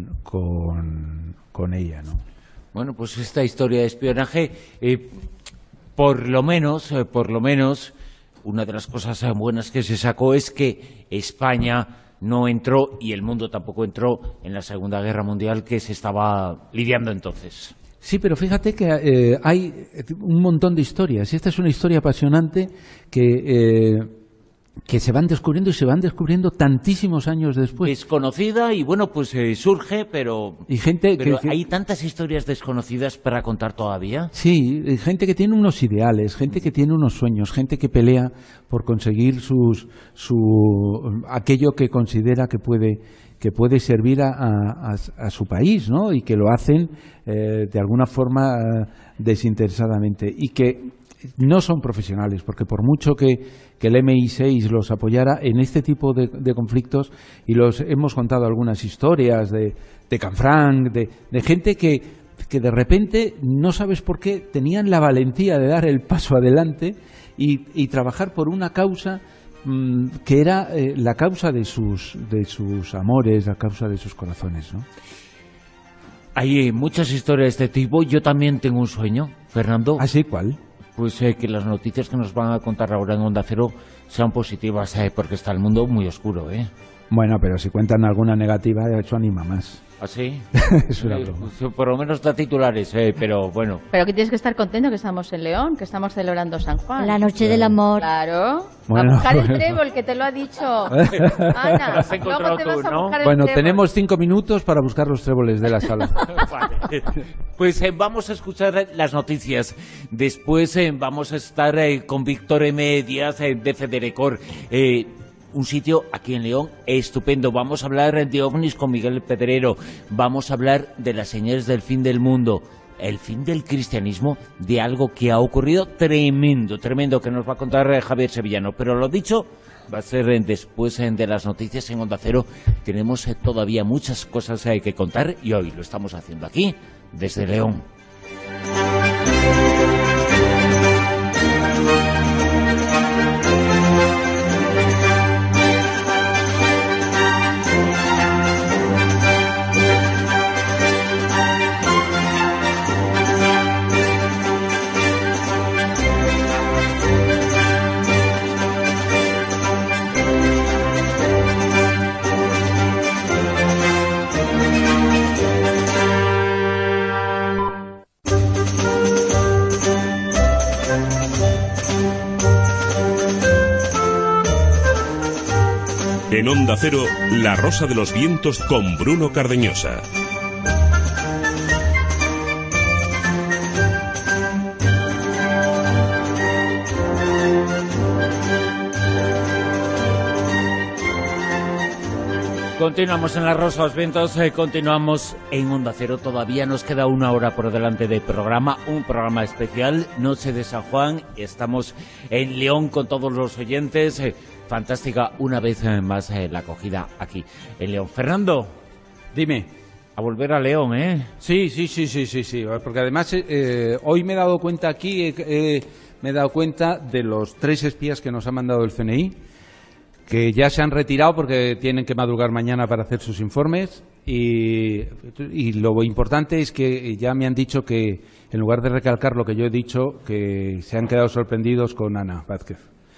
con ella, ¿no? Bueno, pues esta historia de espionaje, por lo menos, una de las cosas buenas que se sacó es que España no entró, y el mundo tampoco entró, en la Segunda Guerra Mundial que se estaba lidiando entonces. Sí, pero fíjate que hay un montón de historias, y esta es una historia apasionante que se van descubriendo, y se van descubriendo tantísimos años después. Desconocida, y bueno, pues surge, pero hay tantas historias desconocidas para contar todavía. Sí, gente que tiene unos ideales, gente que tiene unos sueños, gente que pelea por conseguir aquello que considera que puede servir a su país, ¿no? Y que lo hacen de alguna forma desinteresadamente, y que no son profesionales, porque por mucho que el MI6 los apoyara en este tipo de conflictos, y hemos contado algunas historias de Canfranc, de gente que de repente, no sabes por qué, tenían la valentía de dar el paso adelante y trabajar por una causa que era la causa de sus amores, la causa de sus corazones, ¿no? Hay muchas historias de este tipo. Yo también tengo un sueño, Fernando. ¿Ah, sí? ¿Cuál? Pues que las noticias que nos van a contar ahora en Onda Cero sean positivas, porque está el mundo muy oscuro, ¿eh? Bueno, pero si cuentan alguna negativa, eso anima más. ¿Ah, sí? Es una broma. Por lo menos da titulares, pero bueno. Pero que tienes que estar contento que estamos en León, que estamos celebrando San Juan. La noche del amor. Claro. Bueno, a buscar el trébol, que te lo ha dicho Ana. Luego te vas a buscar el bueno, trébol. tenemos 5 minutos para buscar los tréboles de la sala. Vale. Pues vamos a escuchar las noticias. Después vamos a estar con Víctor M. Díaz de Federecor. Un sitio aquí en León estupendo. Vamos a hablar de ovnis con Miguel Pedrero. Vamos a hablar de las señales del fin del mundo, el fin del cristianismo, de algo que ha ocurrido tremendo, que nos va a contar Javier Sevillano. Pero lo dicho, va a ser después de las noticias en Onda Cero. Tenemos todavía muchas cosas que contar, y hoy lo estamos haciendo aquí, desde León. En Onda Cero, La Rosa de los Vientos con Bruno Cardeñosa. Continuamos en La Rosa de los Vientos, continuamos en Onda Cero. Todavía nos queda 1 hora por delante de programa, un programa especial, Noche de San Juan. Estamos en León con todos los oyentes. Fantástica una vez más la acogida aquí en León. Fernando, dime. A volver a León, ¿eh? Sí, porque además hoy me he dado cuenta aquí, me he dado cuenta de los 3 espías que nos ha mandado el CNI, que ya se han retirado porque tienen que madrugar mañana para hacer sus informes, y lo importante es que ya me han dicho que, en lugar de recalcar lo que yo he dicho, que se han quedado sorprendidos con Ana Vázquez.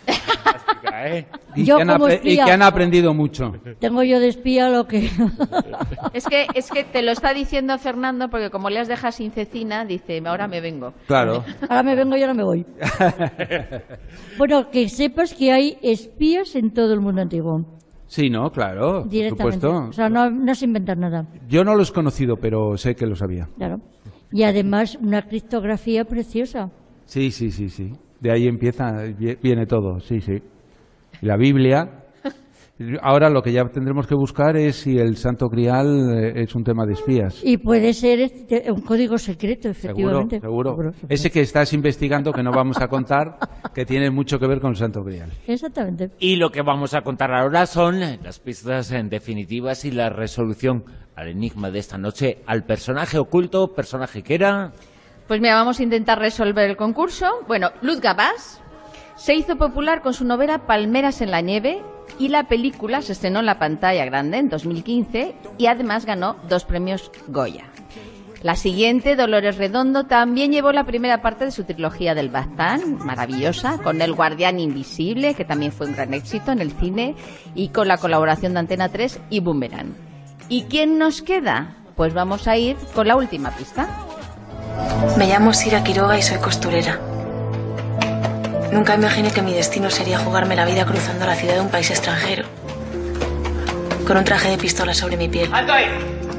Y que han aprendido mucho. Tengo yo de espía lo que... Es que te lo está diciendo Fernando, porque como le has dejado sin cecina, dice, ahora me vengo. Claro. Ahora me vengo y ahora me voy. Bueno, que sepas que hay espías en todo el mundo antiguo. Sí, ¿no? Claro, directamente. Por supuesto. O sea, no se inventan nada. Yo no los he conocido, pero sé que lo sabía. Claro. Y además una criptografía preciosa. Sí. De ahí viene todo, sí. La Biblia, Ahora lo que ya tendremos que buscar es si el Santo Grial es un tema de espías. Y puede ser un código secreto, efectivamente. Seguro. Ese que estás investigando, que no vamos a contar, que tiene mucho que ver con el Santo Grial. Exactamente. Y lo que vamos a contar ahora son las pistas definitivas y la resolución al enigma de esta noche, al personaje oculto, personaje que era... Pues mira, vamos a intentar resolver el concurso. Bueno, Luz Gabás se hizo popular con su novela Palmeras en la nieve y la película se estrenó en la pantalla grande en 2015 y además ganó 2 premios Goya. La siguiente, Dolores Redondo, también llevó la primera parte de su trilogía del Baztán, maravillosa, con El Guardián Invisible, que también fue un gran éxito en el cine, y con la colaboración de Antena 3 y Boomerang. ¿Y quién nos queda? Pues vamos a ir con la última pista. Me llamo Sira Quiroga y soy costurera. Nunca imaginé que mi destino sería jugarme la vida cruzando la ciudad de un país extranjero, con un traje de pistola sobre mi piel. ¡Alto ahí!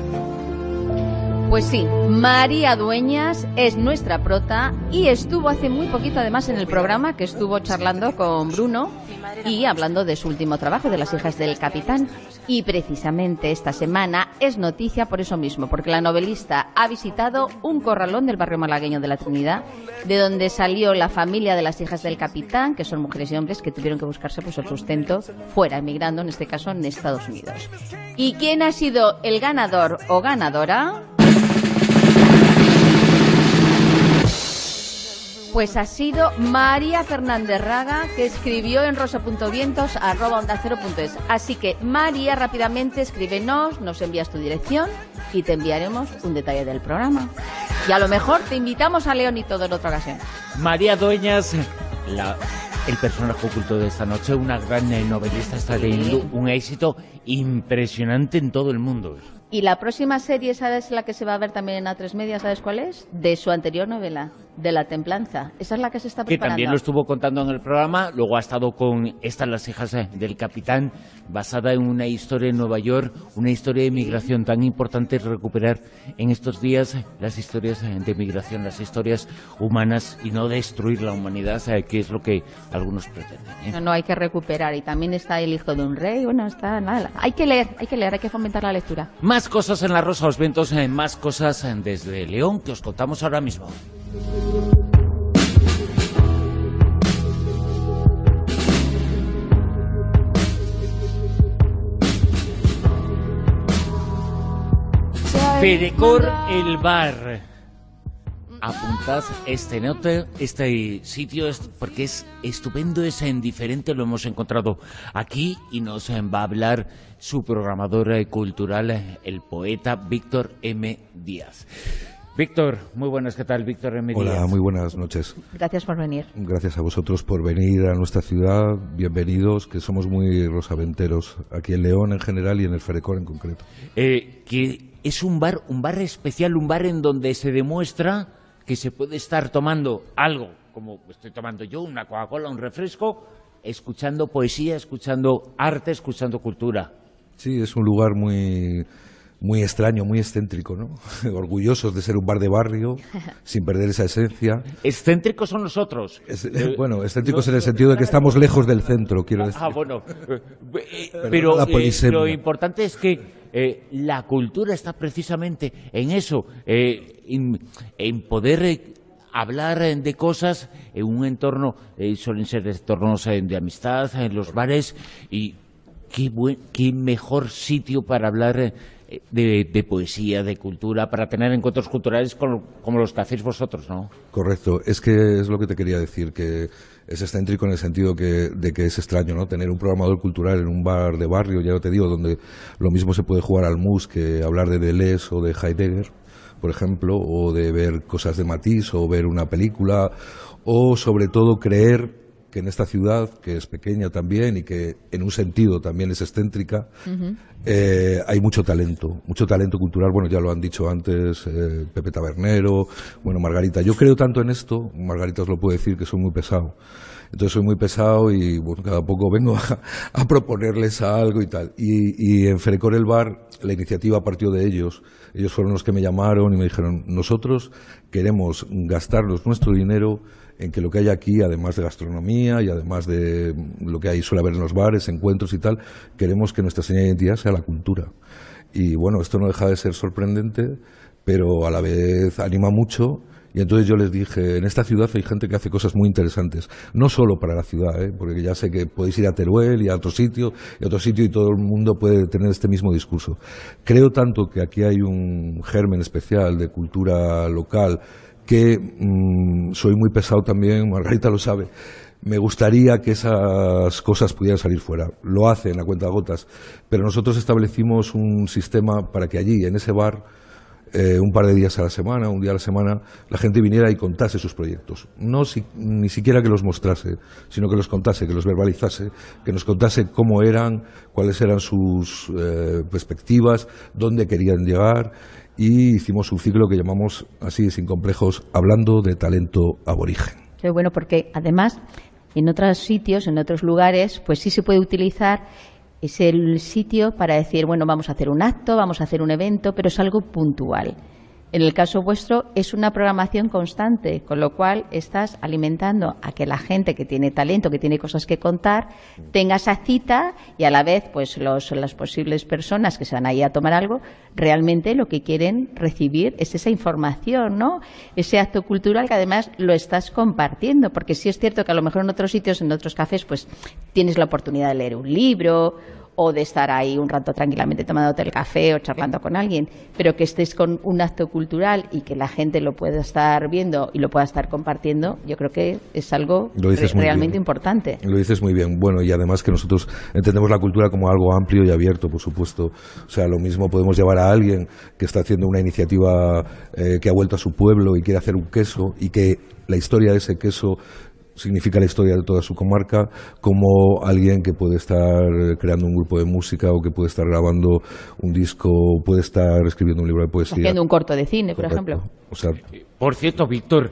Pues sí, María Dueñas es nuestra prota y estuvo hace muy poquito además en el programa, que estuvo charlando con Bruno y hablando de su último trabajo, de Las hijas del capitán. Y precisamente esta semana es noticia por eso mismo, porque la novelista ha visitado un corralón del barrio malagueño de la Trinidad, de donde salió la familia de las hijas del capitán, que son mujeres y hombres que tuvieron que buscarse pues el sustento fuera, emigrando, en este caso en Estados Unidos. ¿Y quién ha sido el ganador o ganadora? Pues ha sido María Fernández Raga, que escribió en rosa.vientos@ondacero.es. Así que, María, rápidamente escríbenos, nos envías tu dirección y te enviaremos un detalle del programa. Y a lo mejor te invitamos a León y todo en otra ocasión. María Dueñas, el personaje oculto de esta noche, una gran novelista, está teniendo un éxito impresionante en todo el mundo. Y la próxima serie, ¿sabes la que se va a ver también en A3 Media? ¿Sabes cuál es? De su anterior novela, de La Templanza. Esa es la que se está preparando. Que también lo estuvo contando en el programa. Luego ha estado con Las hijas del capitán, basada en una historia en Nueva York, una historia de migración. Tan importante es recuperar en estos días las historias de migración, las historias humanas, y no destruir la humanidad, que es lo que algunos pretenden. No, hay que recuperar. Y también está El hijo de un rey. Bueno, está nada. Hay que leer, hay que fomentar la lectura. Más cosas en La Rosa de los Vientos, más cosas desde León que os contamos ahora mismo. Ferecor el bar. Apuntad este sitio porque es estupendo, es diferente, lo hemos encontrado aquí y nos va a hablar su programador cultural, el poeta Víctor M. Díaz. Víctor, muy buenas, ¿qué tal? Víctor M. Díaz. Hola, muy buenas noches. Gracias por venir. Gracias a vosotros por venir a nuestra ciudad, bienvenidos, que somos muy rosaventeros, aquí en León en general y en el Ferecor en concreto. Que es un bar especial, un bar en donde se demuestra que se puede estar tomando algo, como estoy tomando yo, una Coca-Cola, un refresco, escuchando poesía, escuchando arte, escuchando cultura. Sí, es un lugar muy extraño, muy excéntrico, ¿no? Orgullosos de ser un bar de barrio, sin perder esa esencia. Excéntricos son nosotros. Bueno, excéntricos en el sentido de que estamos lejos del centro, quiero decir. Bueno. Pero lo importante es que la cultura está precisamente en eso, en poder hablar de cosas en un entorno, suelen ser entornos de amistad, en los bares, y qué mejor sitio para hablar de poesía, de cultura, para tener encuentros culturales como los que hacéis vosotros, ¿no? Correcto, es que es lo que te quería decir, que es excéntrico en el sentido de que es extraño, ¿no? Tener un programador cultural en un bar de barrio, ya te digo, donde lo mismo se puede jugar al mus que hablar de Deleuze o de Heidegger, por ejemplo, o de ver cosas de Matisse o ver una película, o sobre todo creer que en esta ciudad, que es pequeña también y que en un sentido también es excéntrica, hay mucho talento cultural. Bueno, ya lo han dicho antes Pepe Tabernero, bueno, Margarita. Yo creo tanto en esto, Margarita os lo puede decir, que soy muy pesado. Entonces soy muy pesado y bueno, cada poco vengo a proponerles algo y tal. Y en Ferecor el bar, la iniciativa partió de ellos. Ellos fueron los que me llamaron y me dijeron, nosotros queremos gastarnos nuestro dinero en que lo que hay aquí, además de gastronomía y además de lo que suele haber en los bares, encuentros y tal, queremos que nuestra señal de identidad sea la cultura. Y bueno, esto no deja de ser sorprendente, pero a la vez anima mucho. Y entonces yo les dije, en esta ciudad hay gente que hace cosas muy interesantes, no solo para la ciudad, porque ya sé que podéis ir a Teruel y a otro sitio y todo el mundo puede tener este mismo discurso. Creo tanto que aquí hay un germen especial de cultura local que soy muy pesado también, Margarita lo sabe. Me gustaría que esas cosas pudieran salir fuera. Lo hacen a cuentagotas, pero nosotros establecimos un sistema para que allí, en ese bar, un par de días a la semana, un día a la semana, la gente viniera y contase sus proyectos. Ni siquiera que los mostrase, sino que los contase, que los verbalizase, que nos contase cómo eran, cuáles eran sus perspectivas, dónde querían llegar, y hicimos un ciclo que llamamos así, sin complejos, Hablando de Talento Aborigen. Qué bueno, porque además en otros sitios, en otros lugares, pues sí se puede utilizar es el sitio para decir, bueno, vamos a hacer un acto, vamos a hacer un evento, pero es algo puntual. En el caso vuestro es una programación constante, con lo cual estás alimentando a que la gente que tiene talento, que tiene cosas que contar, tenga esa cita y a la vez pues las posibles personas que se van ahí a tomar algo, realmente lo que quieren recibir es esa información, ¿no? Ese acto cultural que además lo estás compartiendo, porque sí es cierto que a lo mejor en otros sitios, en otros cafés, pues tienes la oportunidad de leer un libro o de estar ahí un rato tranquilamente tomándote el café o charlando con alguien, pero que estés con un acto cultural y que la gente lo pueda estar viendo y lo pueda estar compartiendo, yo creo que es algo realmente importante. Lo dices muy bien. Bueno, y además que nosotros entendemos la cultura como algo amplio y abierto, por supuesto. O sea, lo mismo podemos llevar a alguien que está haciendo una iniciativa que ha vuelto a su pueblo y quiere hacer un queso y que la historia de ese queso significa la historia de toda su comarca, como alguien que puede estar creando un grupo de música o que puede estar grabando un disco o puede estar escribiendo un libro de poesía. Haciendo un corto de cine, por ejemplo. O sea, por cierto, Víctor,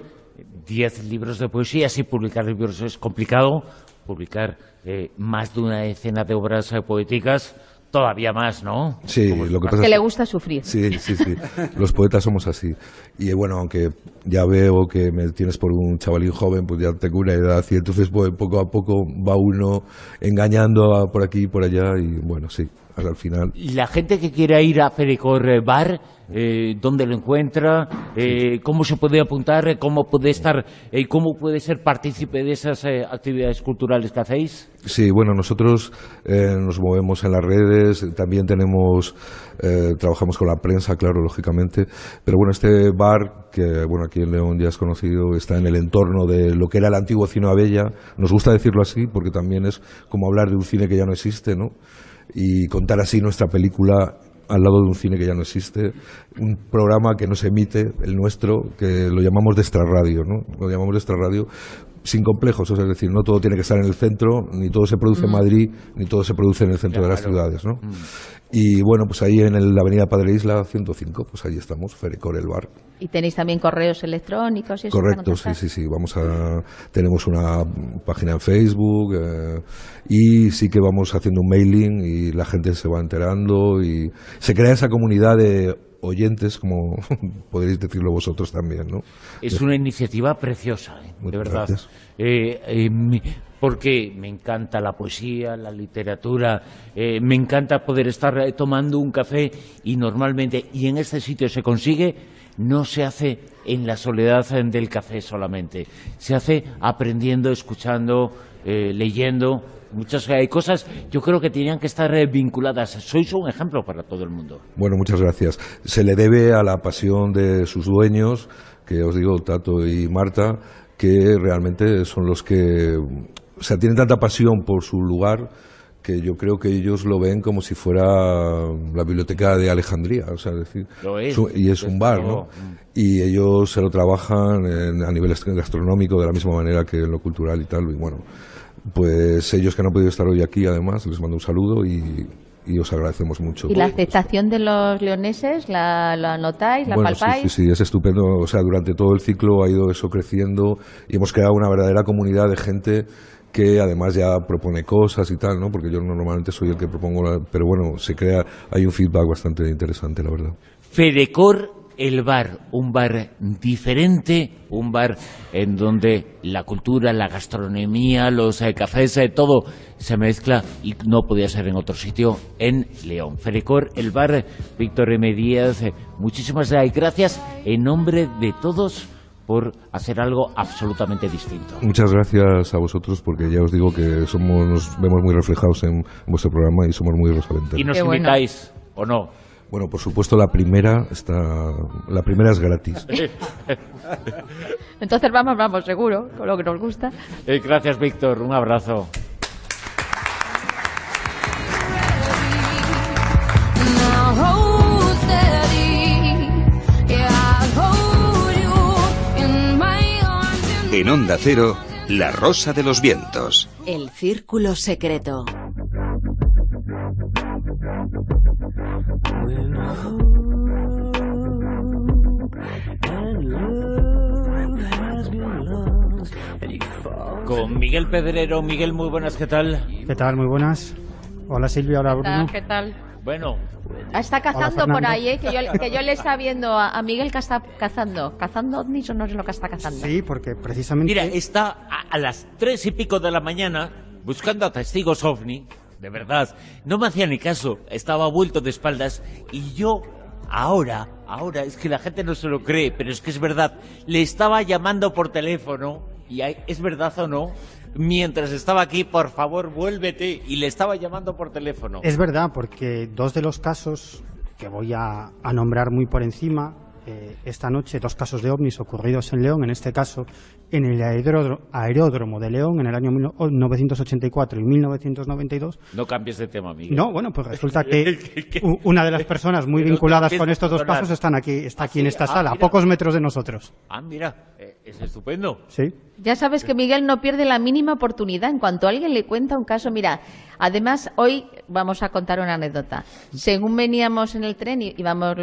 10 libros de poesía, si publicar libros es complicado, publicar más de una decena de obras poéticas, todavía más, ¿no? Sí, lo que pasa es que le gusta sufrir. Sí. Los poetas somos así. Y bueno, aunque ya veo que me tienes por un chavalín joven, pues ya tengo una edad y entonces pues, poco a poco va uno engañando por aquí y por allá y bueno, sí, al final. Y la gente que quiera ir a Ferecor Bar, ¿dónde lo encuentra? ¿Cómo se puede apuntar? ¿Cómo puede estar? ¿Cómo puede ser partícipe de esas actividades culturales que hacéis? Sí, bueno, nosotros nos movemos en las redes, también trabajamos con la prensa, claro, lógicamente, pero bueno, este bar, que bueno, aquí en León ya es conocido, está en el entorno de lo que era el antiguo Cine Abella. Nos gusta decirlo así, porque también es como hablar de un cine que ya no existe, ¿no? Y contar así nuestra película al lado de un cine que ya no existe, un programa que no se emite, el nuestro, que lo llamamos de extrarradio, ¿no? Lo llamamos de extrarradio sin complejos, o sea, es decir, no todo tiene que estar en el centro, ni todo se produce en Madrid, ni todo se produce en el centro de las ciudades, ¿no? Y bueno, pues ahí en la avenida Padre Isla 105, pues ahí estamos, Ferecor el bar. Y tenéis también correos electrónicos y eso. Correcto, sí. Tenemos una página en Facebook y sí que vamos haciendo un mailing y la gente se va enterando y se crea esa comunidad de oyentes, como podéis decirlo vosotros también, ¿no? Es una iniciativa preciosa, de verdad. Porque me encanta la poesía, la literatura, me encanta poder estar tomando un café y normalmente, y en este sitio se consigue, no se hace en la soledad del café solamente, se hace aprendiendo, escuchando, leyendo. Muchas cosas yo creo que tenían que estar vinculadas. Sois un ejemplo para todo el mundo. Bueno, muchas gracias. Se le debe a la pasión de sus dueños, que os digo, Tato y Marta, que realmente son los que, o sea, tienen tanta pasión por su lugar que yo creo que ellos lo ven como si fuera la biblioteca de Alejandría, o sea, decir, y es un bar, ¿no? Y ellos se lo trabajan a nivel gastronómico de la misma manera que en lo cultural y tal, y bueno, pues ellos que no han podido estar hoy aquí, además, les mando un saludo y os agradecemos mucho. ¿Y la aceptación de los leoneses, la notáis, la palpáis? Sí, es estupendo. O sea, durante todo el ciclo ha ido eso creciendo y hemos creado una verdadera comunidad de gente que además ya propone cosas y tal, ¿no? Porque yo normalmente soy el que propongo, pero bueno, hay un feedback bastante interesante, la verdad. Ferecor el bar, un bar diferente, un bar en donde la cultura, la gastronomía, los cafés, todo se mezcla y no podía ser en otro sitio, en León. Ferecor, el bar, Víctor M. Díaz, muchísimas gracias en nombre de todos por hacer algo absolutamente distinto. Muchas gracias a vosotros, porque ya os digo que nos vemos muy reflejados en vuestro programa y somos muy rosaventeros. ¿Y nos invitáis o no? Bueno, por supuesto, la primera es gratis. Entonces vamos, seguro, con lo que nos gusta. Gracias, Víctor, un abrazo. En Onda Cero, La Rosa de los Vientos. El Círculo Secreto. Con Miguel Pedrero. Miguel, muy buenas, ¿qué tal? ¿Qué tal? Muy buenas. Hola Silvia, hola Bruno. ¿Qué tal? Bueno. Está cazando por ahí, que yo le está viendo a Miguel que está cazando. ¿Cazando ovnis o no sé lo que está cazando? Sí, porque precisamente... Mira, está a las 3 y pico de la mañana buscando a testigos ovni. De verdad, no me hacía ni caso. Estaba vuelto de espaldas y yo... Ahora, es que la gente no se lo cree, pero es que es verdad. Le estaba llamando por teléfono, y ¿es verdad o no? Mientras estaba aquí, por favor, vuélvete. Y le estaba llamando por teléfono. Es verdad, porque dos de los casos que voy a nombrar muy por encima esta noche, dos casos de ovnis ocurridos en León, en este caso en el aeródromo de León en el año 1984 y 1992. No cambies de tema, Miguel. No, bueno, pues resulta que una de las personas muy vinculadas con estos dos casos está aquí en esta sala, a pocos metros de nosotros. Mira, es estupendo. Sí. Ya sabes que Miguel no pierde la mínima oportunidad. En cuanto alguien le cuenta un caso, mira, además hoy vamos a contar una anécdota. Según veníamos en el tren, íbamos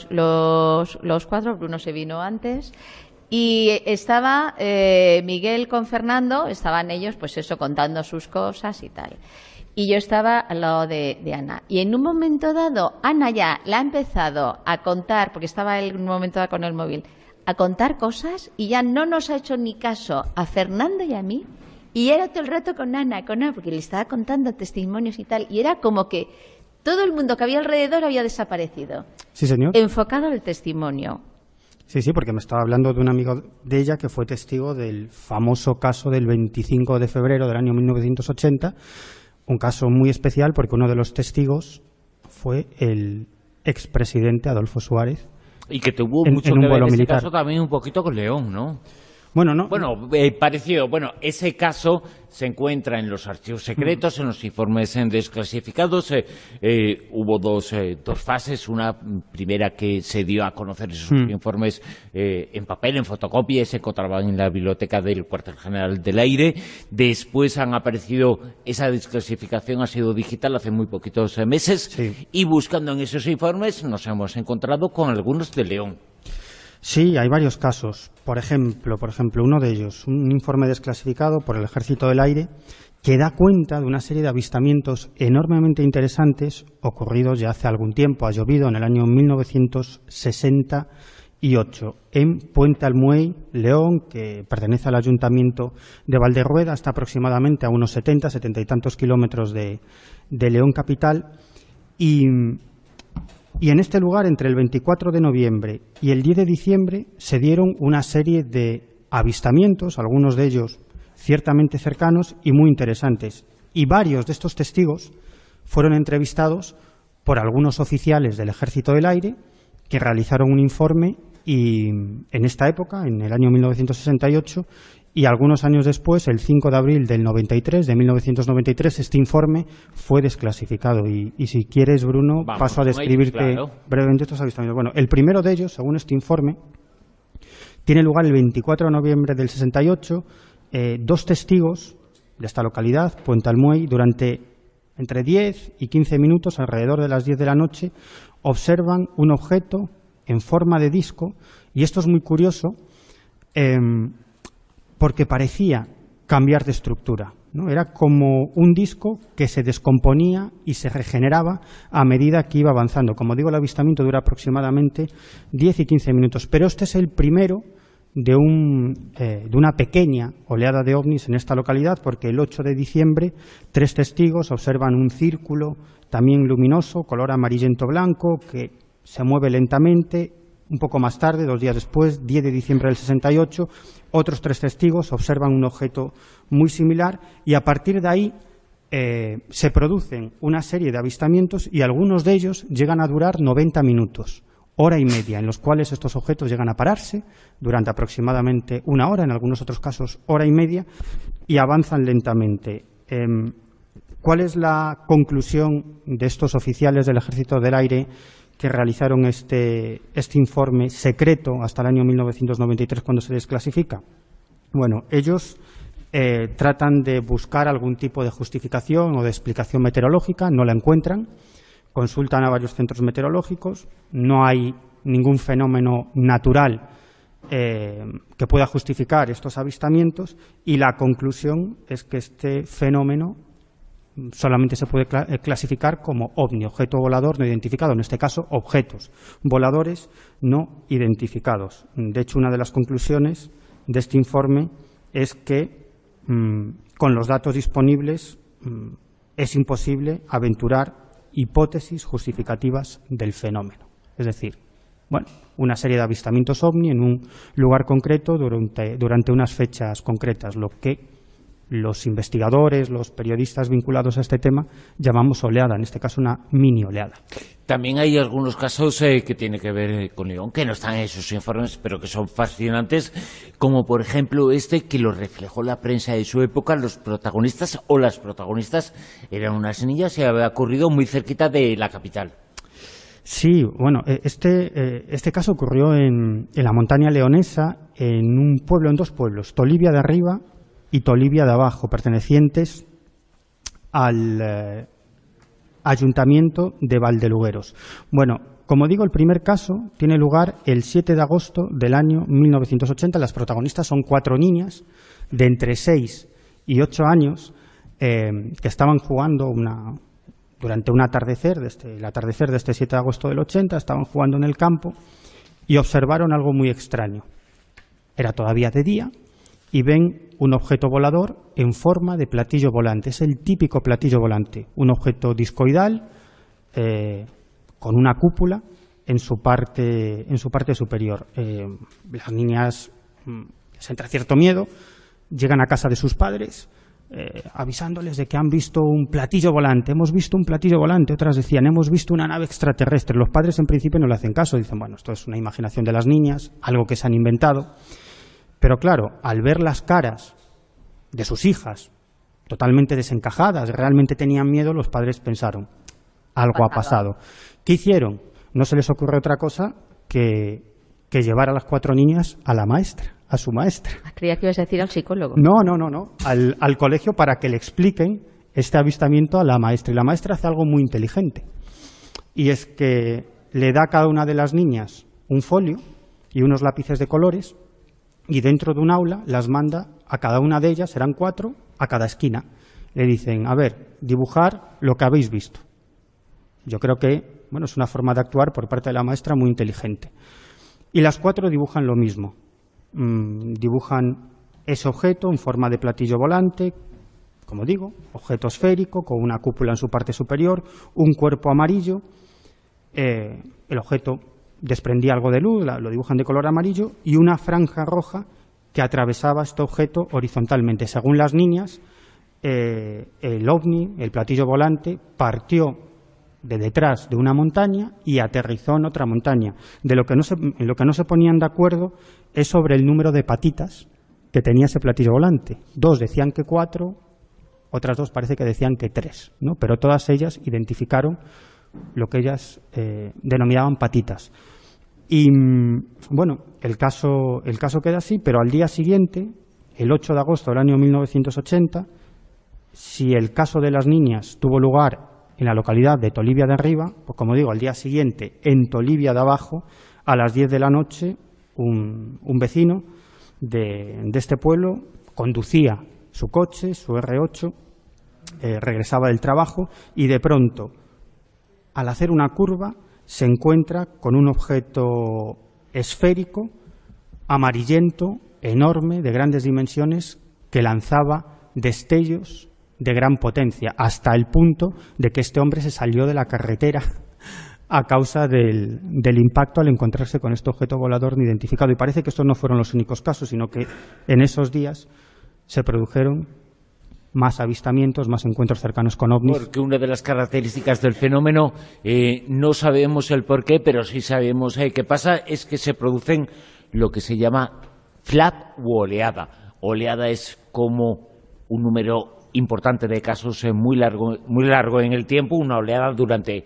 los cuatro, Bruno se vino antes, y estaba Miguel con Fernando, estaban ellos, pues eso, contando sus cosas y tal. Y yo estaba al lado de Ana. Y en un momento dado, Ana ya la ha empezado a contar, porque estaba en un momento dado con el móvil, a contar cosas, y ya no nos ha hecho ni caso a Fernando y a mí. Y era todo el rato con Ana, porque le estaba contando testimonios y tal. Y era como que todo el mundo que había alrededor había desaparecido. Sí, señor. Enfocado al testimonio. Sí, porque me estaba hablando de un amigo de ella que fue testigo del famoso caso del 25 de febrero del año 1980, un caso muy especial porque uno de los testigos fue el expresidente Adolfo Suárez. Y que tuvo mucho que ver ese caso también un poquito con León, ¿no? Bueno, no. Bueno, parecido. Bueno, ese caso se encuentra en los archivos secretos, en los informes desclasificados. Hubo dos fases. Una primera que se dio a conocer esos informes en papel, en fotocopia, se encontraban en la biblioteca del Cuartel General del Aire. Después han aparecido, esa desclasificación ha sido digital hace muy poquitos meses. Sí. Y buscando en esos informes nos hemos encontrado con algunos de León. Sí, hay varios casos. Por ejemplo, uno de ellos, un informe desclasificado por el Ejército del Aire que da cuenta de una serie de avistamientos enormemente interesantes ocurridos ya hace algún tiempo. Ha llovido en el año 1968 en Puente Almuey, León, que pertenece al Ayuntamiento de Valderrueda, está aproximadamente a unos 70 y tantos kilómetros de León capital. Y en este lugar, entre el 24 de noviembre y el 10 de diciembre, se dieron una serie de avistamientos, algunos de ellos ciertamente cercanos y muy interesantes. Y varios de estos testigos fueron entrevistados por algunos oficiales del Ejército del Aire que realizaron un informe y en esta época, en el año 1968, y algunos años después, el 5 de abril de 1993, este informe fue desclasificado. Y si quieres, Bruno, paso a describirte brevemente estos avistamientos. Bueno, el primero de ellos, según este informe, tiene lugar el 24 de noviembre del 68. Dos testigos de esta localidad, Puente Almuey, durante entre 10 y 15 minutos, alrededor de las 10 de la noche, observan un objeto en forma de disco, y esto es muy curioso, porque parecía cambiar de estructura. ¿no? Era como un disco que se descomponía y se regeneraba a medida que iba avanzando. Como digo, el avistamiento dura aproximadamente 10 y 15 minutos, pero este es el primero de una pequeña oleada de ovnis en esta localidad, porque el 8 de diciembre 3 testigos observan un círculo también luminoso, color amarillento-blanco, que se mueve lentamente. Un poco más tarde, 2 días después, 10 de diciembre del 68, otros 3 testigos observan un objeto muy similar y a partir de ahí se producen una serie de avistamientos y algunos de ellos llegan a durar 90 minutos, hora y media, en los cuales estos objetos llegan a pararse durante aproximadamente 1 hora, en algunos otros casos hora y media, y avanzan lentamente. ¿Cuál es la conclusión de estos oficiales del Ejército del Aire que realizaron este informe secreto hasta el año 1993 cuando se desclasifica? Bueno, ellos tratan de buscar algún tipo de justificación o de explicación meteorológica, no la encuentran, consultan a varios centros meteorológicos, no hay ningún fenómeno natural que pueda justificar estos avistamientos y la conclusión es que este fenómeno solamente se puede clasificar como ovni, objeto volador no identificado, en este caso objetos voladores no identificados. De hecho, una de las conclusiones de este informe es que con los datos disponibles es imposible aventurar hipótesis justificativas del fenómeno. Es decir, bueno, una serie de avistamientos ovni en un lugar concreto durante unas fechas concretas, lo que los investigadores, los periodistas vinculados a este tema llamamos oleada, en este caso una mini oleada. También hay algunos casos que tienen que ver con León, que no están en esos informes, pero que son fascinantes, como por ejemplo este que lo reflejó la prensa de su época. Los protagonistas o las protagonistas eran unas niñas y había ocurrido muy cerquita de la capital. Sí, bueno, este caso ocurrió en la montaña leonesa, en un pueblo, en 2 pueblos, Tolivia de Arriba y Tolivia de Abajo, pertenecientes al Ayuntamiento de Valdelugueros. Bueno, como digo, el primer caso tiene lugar el 7 de agosto del año 1980. Las protagonistas son 4 niñas de entre 6 y 8 años que estaban jugando durante un atardecer, el atardecer de este 7 de agosto del 80, estaban jugando en el campo y observaron algo muy extraño. Era todavía de día y ven un objeto volador en forma de platillo volante. Es el típico platillo volante, un objeto discoidal con una cúpula en su parte superior. Las niñas les entra cierto miedo, llegan a casa de sus padres avisándoles de que han visto un platillo volante. Hemos visto un platillo volante. Otras decían, hemos visto una nave extraterrestre. Los padres en principio no le hacen caso, dicen, bueno, esto es una imaginación de las niñas, algo que se han inventado. Pero claro, al ver las caras de sus hijas totalmente desencajadas, realmente tenían miedo, los padres pensaron, algo ha pasado. ¿Qué hicieron? No se les ocurre otra cosa que llevar a las 4 niñas a la maestra, a su maestra. Creía que ibas a decir al psicólogo. No. Al colegio para que le expliquen este avistamiento a la maestra. Y la maestra hace algo muy inteligente. Y es que le da a cada una de las niñas un folio y unos lápices de colores y dentro de un aula las manda a cada una de ellas, serán 4, a cada esquina. Le dicen, a ver, dibujar lo que habéis visto. Yo creo que, bueno, es una forma de actuar por parte de la maestra muy inteligente. Y las 4 dibujan lo mismo. Dibujan ese objeto en forma de platillo volante, como digo, objeto esférico, con una cúpula en su parte superior, un cuerpo amarillo. El objeto desprendía algo de luz, lo dibujan de color amarillo, y una franja roja que atravesaba este objeto horizontalmente. Según las niñas, el ovni, el platillo volante, partió de detrás de una montaña y aterrizó en otra montaña. En lo que no se ponían de acuerdo es sobre el número de patitas que tenía ese platillo volante. 2 decían que 4, otras 2 parece que decían que 3, ¿no? Pero todas ellas identificaron lo que ellas denominaban patitas. Y bueno, el caso queda así, pero al día siguiente, el 8 de agosto del año 1980, si el caso de las niñas tuvo lugar en la localidad de Tolivia de Arriba, pues como digo, al día siguiente en Tolivia de Abajo, a las 10 de la noche, un vecino de este pueblo conducía su coche, su R8, regresaba del trabajo y de pronto, al hacer una curva, se encuentra con un objeto esférico, amarillento, enorme, de grandes dimensiones, que lanzaba destellos de gran potencia, hasta el punto de que este hombre se salió de la carretera a causa del impacto al encontrarse con este objeto volador no identificado. Y parece que estos no fueron los únicos casos, sino que en esos días se produjeron más avistamientos, más encuentros cercanos con ovnis. Porque una de las características del fenómeno, no sabemos el porqué, pero sí sabemos qué pasa, es que se producen lo que se llama flap u oleada. Oleada es como un número importante de casos muy largo en el tiempo, una oleada durante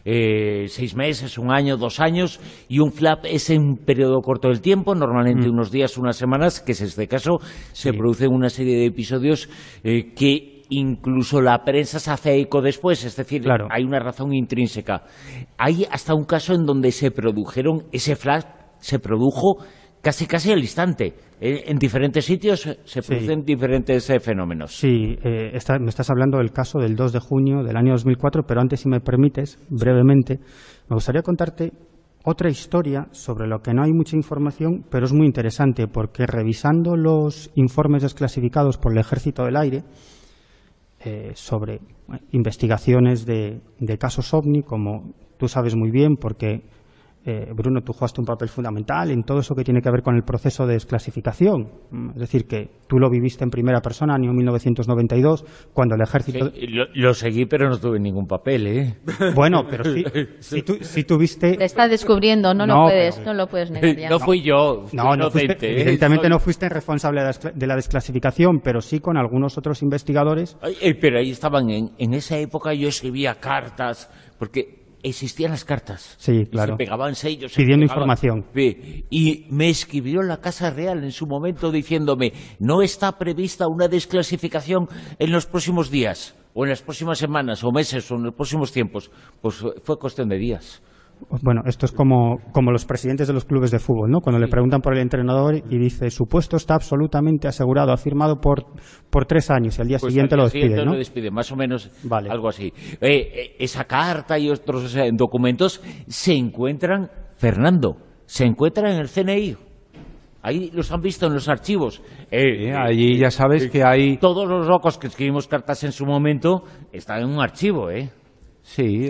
6 meses, 1 año, 2 años, y un flap es en un periodo corto del tiempo, normalmente unos días, unas semanas, que es este caso. Se producen una serie de episodios que incluso la prensa se hace eco después, es decir, hay una razón intrínseca. Hay hasta un caso en donde ese flap se produjo casi al instante. En diferentes sitios se producen diferentes fenómenos. Sí, me estás hablando del caso del 2 de junio del año 2004, pero antes, si me permites, brevemente, me gustaría contarte otra historia sobre lo que no hay mucha información, pero es muy interesante, porque revisando los informes desclasificados por el Ejército del Aire sobre investigaciones de casos OVNI, como tú sabes muy bien, porque Bruno, tú jugaste un papel fundamental en todo eso que tiene que ver con el proceso de desclasificación. Es decir, que tú lo viviste en primera persona, año 1992, cuando el ejército... Sí, lo seguí, pero no tuve ningún papel, ¿eh? Bueno, pero sí tuviste... Te está descubriendo, no lo puedes negar ya. No fui yo, evidentemente no fuiste responsable de la desclasificación, pero sí con algunos otros investigadores. Pero ahí estaban, en esa época yo escribía cartas, porque... existían las cartas. Sí, claro. Se pegaban sellos. Pidiendo información. Y me escribió la Casa Real en su momento diciéndome: no está prevista una desclasificación en los próximos días, o en las próximas semanas, o meses, o en los próximos tiempos. Pues fue cuestión de días. Bueno, esto es como los presidentes de los clubes de fútbol, ¿no? Cuando le preguntan por el entrenador y dice: su puesto está absolutamente asegurado, ha firmado por 3 años, y al día siguiente lo despide, ¿no? Lo despide, más o menos, vale. Algo así. Esa carta y otros documentos se encuentran, Fernando, se encuentran en el CNI. Ahí los han visto en los archivos. Allí ya sabes que hay... Todos los locos que escribimos cartas en su momento están en un archivo, ¿eh? Sí,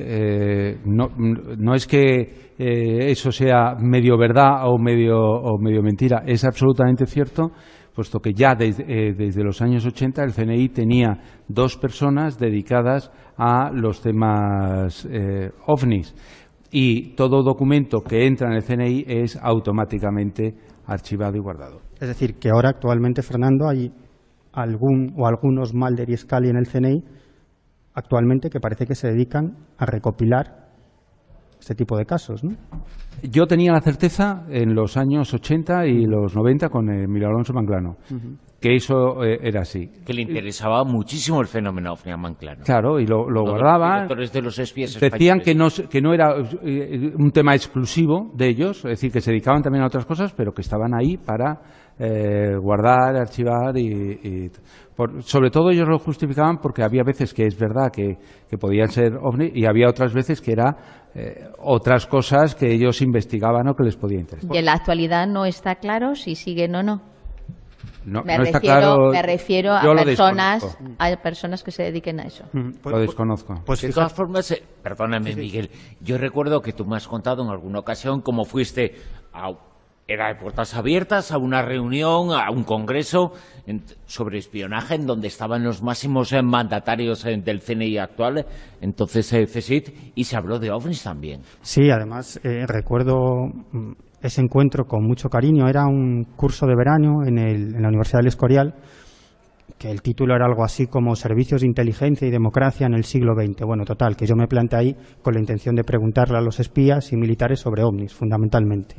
no es que eso sea medio verdad o medio mentira, es absolutamente cierto, puesto que ya desde los años 80 el CNI tenía 2 personas dedicadas a los temas ovnis, y todo documento que entra en el CNI es automáticamente archivado y guardado. Es decir, que ahora actualmente, Fernando, hay algunos Mulder y Scully en el CNI actualmente que parece que se dedican a recopilar este tipo de casos, ¿no? Yo tenía la certeza en los años 80 y los 90 con Emilio Alonso Manglano, que eso era así. Que le interesaba muchísimo el fenómeno ovni a Manglano. Claro, y lo guardaba. De los espías decían que no era un tema exclusivo de ellos, es decir, que se dedicaban también a otras cosas, pero que estaban ahí para guardar, archivar y sobre todo ellos lo justificaban porque había veces que es verdad que podían ser ovni, y había otras veces que era otras cosas que ellos investigaban o que les podía interesar. Y en la actualidad no está claro si siguen o no. Me refiero a personas que se dediquen a eso. Lo desconozco. De todas formas, perdóname, Miguel, yo recuerdo que tú me has contado en alguna ocasión cómo fuiste era de puertas abiertas a una reunión, a un congreso sobre espionaje en donde estaban los máximos mandatarios del CNI actual, entonces CSIC, y se habló de ovnis también. Sí, además recuerdo ese encuentro con mucho cariño. Era un curso de verano en la Universidad del Escorial, que el título era algo así como Servicios de Inteligencia y Democracia en el siglo XX. Bueno, total, que yo me planteé ahí con la intención de preguntarle a los espías y militares sobre ovnis, fundamentalmente.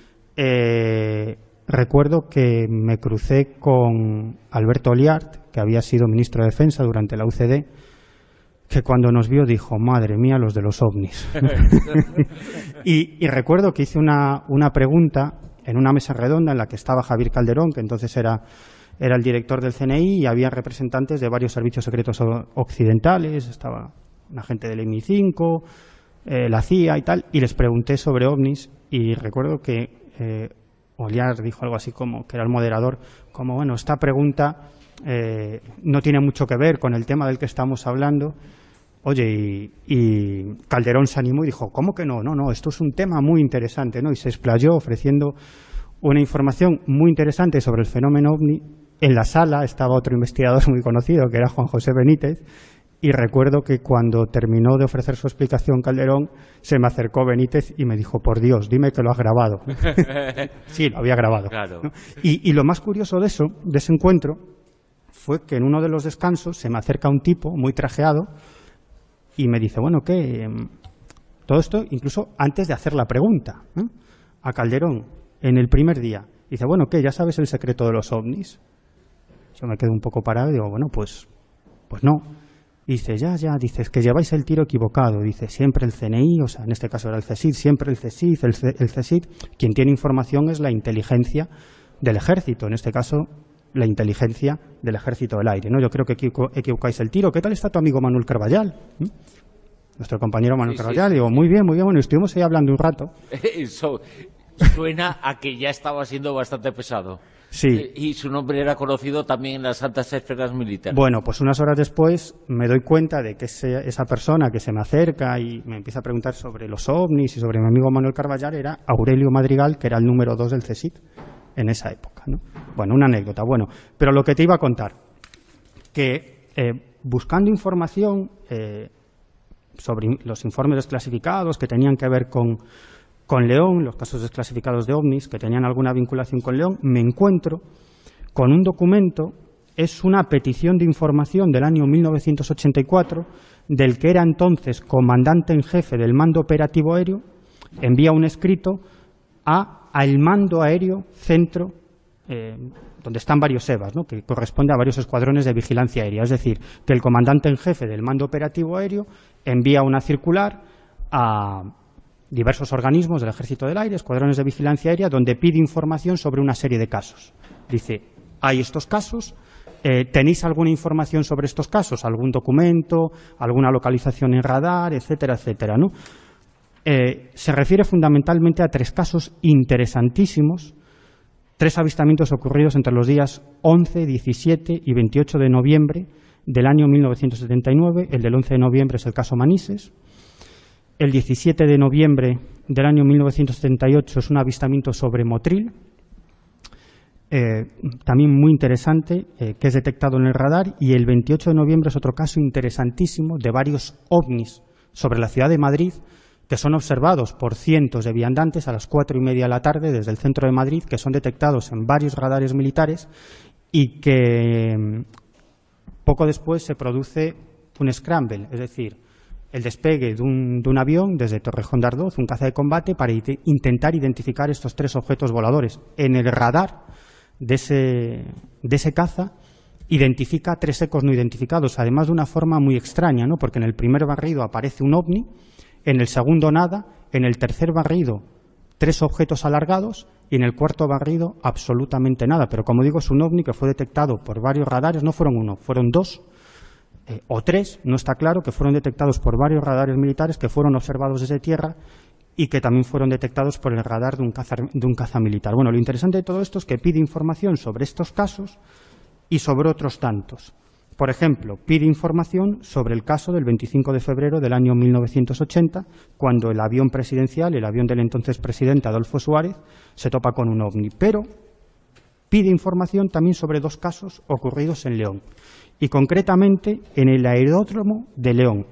Recuerdo que me crucé con Alberto Oliart, que había sido ministro de Defensa durante la UCD, que cuando nos vio dijo: madre mía, los de los ovnis. y recuerdo que hice una pregunta en una mesa redonda en la que estaba Javier Calderón, que entonces era era el director del CNI y había representantes de varios servicios secretos occidentales, estaba un agente del MI5, la CIA y tal, y les pregunté sobre ovnis y recuerdo que Oliar dijo algo así como, que era el moderador, como bueno, esta pregunta no tiene mucho que ver con el tema del que estamos hablando. Oye, y Calderón se animó y dijo, ¿cómo que no? No, esto es un tema muy interesante, ¿no? Y se explayó ofreciendo una información muy interesante sobre el fenómeno ovni. En la sala estaba otro investigador muy conocido, que era Juan José Benítez, y recuerdo que cuando terminó de ofrecer su explicación Calderón, se me acercó Benítez y me dijo, por Dios, dime que lo has grabado. Sí, lo había grabado. Claro. ¿No? Y lo más curioso de ese encuentro, fue que en uno de los descansos se me acerca un tipo muy trajeado y me dice, bueno, ¿qué? Todo esto incluso antes de hacer la pregunta, ¿eh? A Calderón, en el primer día. Dice, bueno, ¿qué? ¿Ya sabes el secreto de los ovnis? Yo me quedo un poco parado y digo, bueno, pues no. Dice, ya, dice, es que lleváis el tiro equivocado. Dice, siempre el CNI, o sea, en este caso era el CSIC, siempre el CSIC, el CSIC, quien tiene información es la inteligencia del ejército, en este caso la inteligencia del Ejército del Aire, ¿no? Yo creo que equivocáis el tiro. ¿Qué tal está tu amigo Manuel Carballal? Nuestro compañero Manuel Carballal. Digo, muy bien, bueno, estuvimos ahí hablando un rato. Eso suena a que ya estaba siendo bastante pesado. Sí. Y su nombre era conocido también en las altas esferas militares. Bueno, pues unas horas después me doy cuenta de que esa persona que se me acerca y me empieza a preguntar sobre los ovnis y sobre mi amigo Manuel Carballal era Aurelio Madrigal, que era el número 2 del CSIC en esa época, ¿no? Bueno, una anécdota. Bueno, pero lo que te iba a contar, que buscando información sobre los informes desclasificados que tenían que ver con León, los casos desclasificados de ovnis, que tenían alguna vinculación con León, me encuentro con un documento, es una petición de información del año 1984, del que era entonces comandante en jefe del mando operativo aéreo, envía un escrito al mando aéreo centro, donde están varios EVAs, ¿no? Que corresponde a varios escuadrones de vigilancia aérea. Es decir, que el comandante en jefe del mando operativo aéreo envía una circular a diversos organismos del Ejército del Aire, escuadrones de vigilancia aérea, donde pide información sobre una serie de casos. Dice, hay estos casos, ¿tenéis alguna información sobre estos casos? ¿Algún documento, alguna localización en radar, etcétera, etcétera, ¿no? Se refiere fundamentalmente a 3 casos interesantísimos, 3 avistamientos ocurridos entre los días 11, 17 y 28 de noviembre del año 1979. El del 11 de noviembre es el caso Manises. El 17 de noviembre del año 1978 es un avistamiento sobre Motril, también muy interesante, que es detectado en el radar. Y el 28 de noviembre es otro caso interesantísimo de varios ovnis sobre la ciudad de Madrid, que son observados por cientos de viandantes a las 4:30 de la tarde desde el centro de Madrid, que son detectados en varios radares militares y que poco después se produce un scramble, es decir, el despegue de un avión desde Torrejón de Ardoz, un caza de combate, para intentar identificar estos 3 objetos voladores. En el radar de ese caza identifica 3 ecos no identificados, además de una forma muy extraña, ¿no? Porque en el primer barrido aparece un ovni, en el segundo nada, en el tercer barrido 3 objetos alargados y en el cuarto barrido absolutamente nada. Pero como digo, es un ovni que fue detectado por varios radares, no fueron 1, fueron 2 o 3, no está claro, que fueron detectados por varios radares militares que fueron observados desde tierra y que también fueron detectados por el radar de un caza militar. Bueno, lo interesante de todo esto es que pide información sobre estos casos y sobre otros tantos. Por ejemplo, pide información sobre el caso del 25 de febrero del año 1980, cuando el avión presidencial, el avión del entonces presidente Adolfo Suárez, se topa con un ovni. Pero pide información también sobre 2 casos ocurridos en León, y concretamente en el aeródromo de León.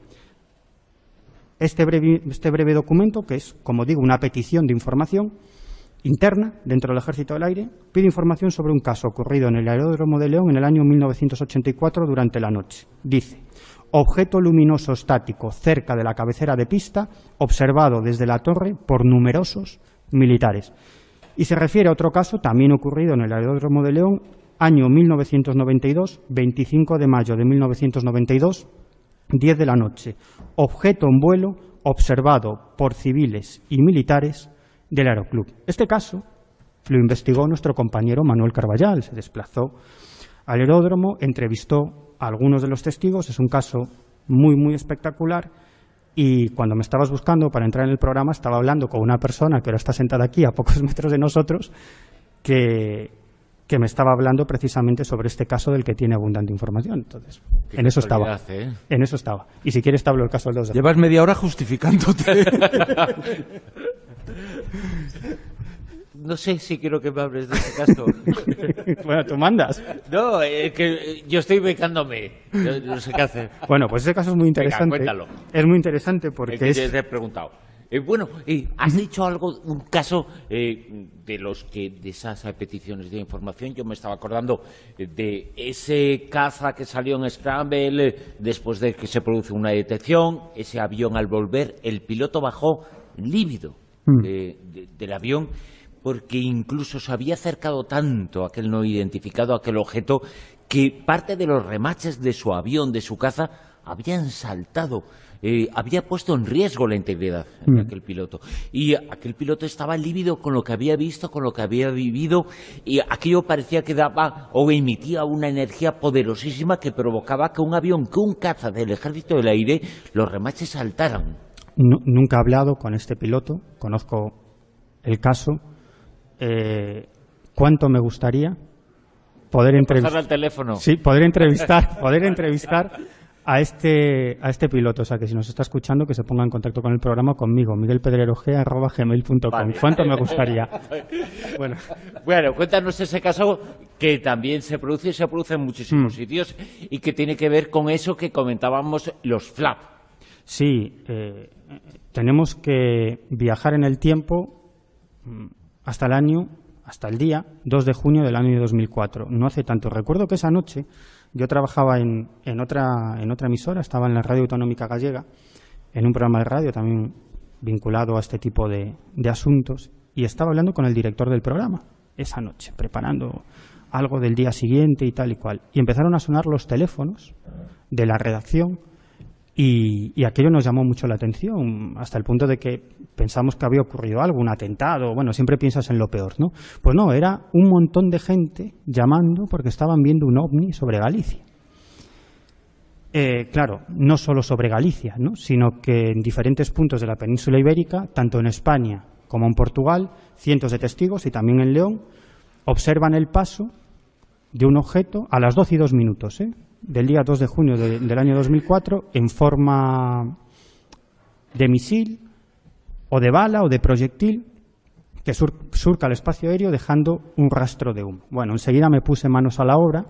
Este breve documento, que es, como digo, una petición de información interna dentro del Ejército del Aire, pide información sobre un caso ocurrido en el aeródromo de León en el año 1984 durante la noche. Dice, objeto luminoso estático cerca de la cabecera de pista, observado desde la torre por numerosos militares. Y se refiere a otro caso también ocurrido en el aeródromo de León, año 1992, 25 de mayo de 1992, 10 de la noche. Objeto en vuelo observado por civiles y militares del Aeroclub. Este caso lo investigó nuestro compañero Manuel Carballal, se desplazó al aeródromo, entrevistó a algunos de los testigos. Es un caso muy, muy espectacular. Y cuando me estabas buscando para entrar en el programa, estaba hablando con una persona que ahora está sentada aquí a pocos metros de nosotros, que me estaba hablando precisamente sobre este caso del que tiene abundante información. Entonces, en eso estaba. En eso estaba. Y si quieres te hablo del caso del 2 de junio. Llevas media hora justificándote. No sé si quiero que me hables de ese caso. Bueno, tú mandas. No, que yo estoy becándome. No sé qué hacer. Bueno, pues ese caso es muy interesante. Venga, cuéntalo. Es muy interesante porque te he preguntado. Has dicho algo, un caso de esas peticiones de información. Yo me estaba acordando de ese caza que salió en Scramble después de que se produce una detección. Ese avión, al volver, el piloto bajó lívido del avión, porque incluso se había acercado tanto a aquel no identificado, a aquel objeto, que parte de los remaches de su avión, de su caza, habían saltado. Había puesto en riesgo la integridad de aquel piloto. Y aquel piloto estaba lívido con lo que había visto, con lo que había vivido, y aquello parecía que daba o emitía una energía poderosísima que provocaba que un avión, que un caza del Ejército del Aire, los remaches saltaran. Nunca he hablado con este piloto, conozco el caso. ¿Cuánto me gustaría poder entrevistar al teléfono? Sí, poder entrevistar a este piloto. O sea, que si nos está escuchando, que se ponga en contacto con el programa conmigo, miguelpedrerog@gmail.com. Vale. ¿Cuánto me gustaría? Bueno, cuéntanos ese caso que también se produce en muchísimos sitios y que tiene que ver con eso que comentábamos, los flap. Sí, tenemos que viajar en el tiempo hasta el día 2 de junio del año 2004. No hace tanto. Recuerdo que esa noche yo trabajaba en otra emisora, estaba en la Radio Autonómica Gallega, en un programa de radio también vinculado a este tipo de asuntos, y estaba hablando con el director del programa esa noche, preparando algo del día siguiente y tal y cual. Y empezaron a sonar los teléfonos de la redacción. Y aquello nos llamó mucho la atención, hasta el punto de que pensamos que había ocurrido algo, un atentado. Bueno, siempre piensas en lo peor, ¿no? Pues no, era un montón de gente llamando porque estaban viendo un ovni sobre Galicia. Claro, no solo sobre Galicia, ¿no?, sino que en diferentes puntos de la península ibérica, tanto en España como en Portugal, cientos de testigos, y también en León, observan el paso de un objeto a las 12 y 2 minutos, del día 2 de junio del año 2004, en forma de misil o de bala o de proyectil, que surca el espacio aéreo dejando un rastro de humo. Bueno, enseguida me puse manos a la obra,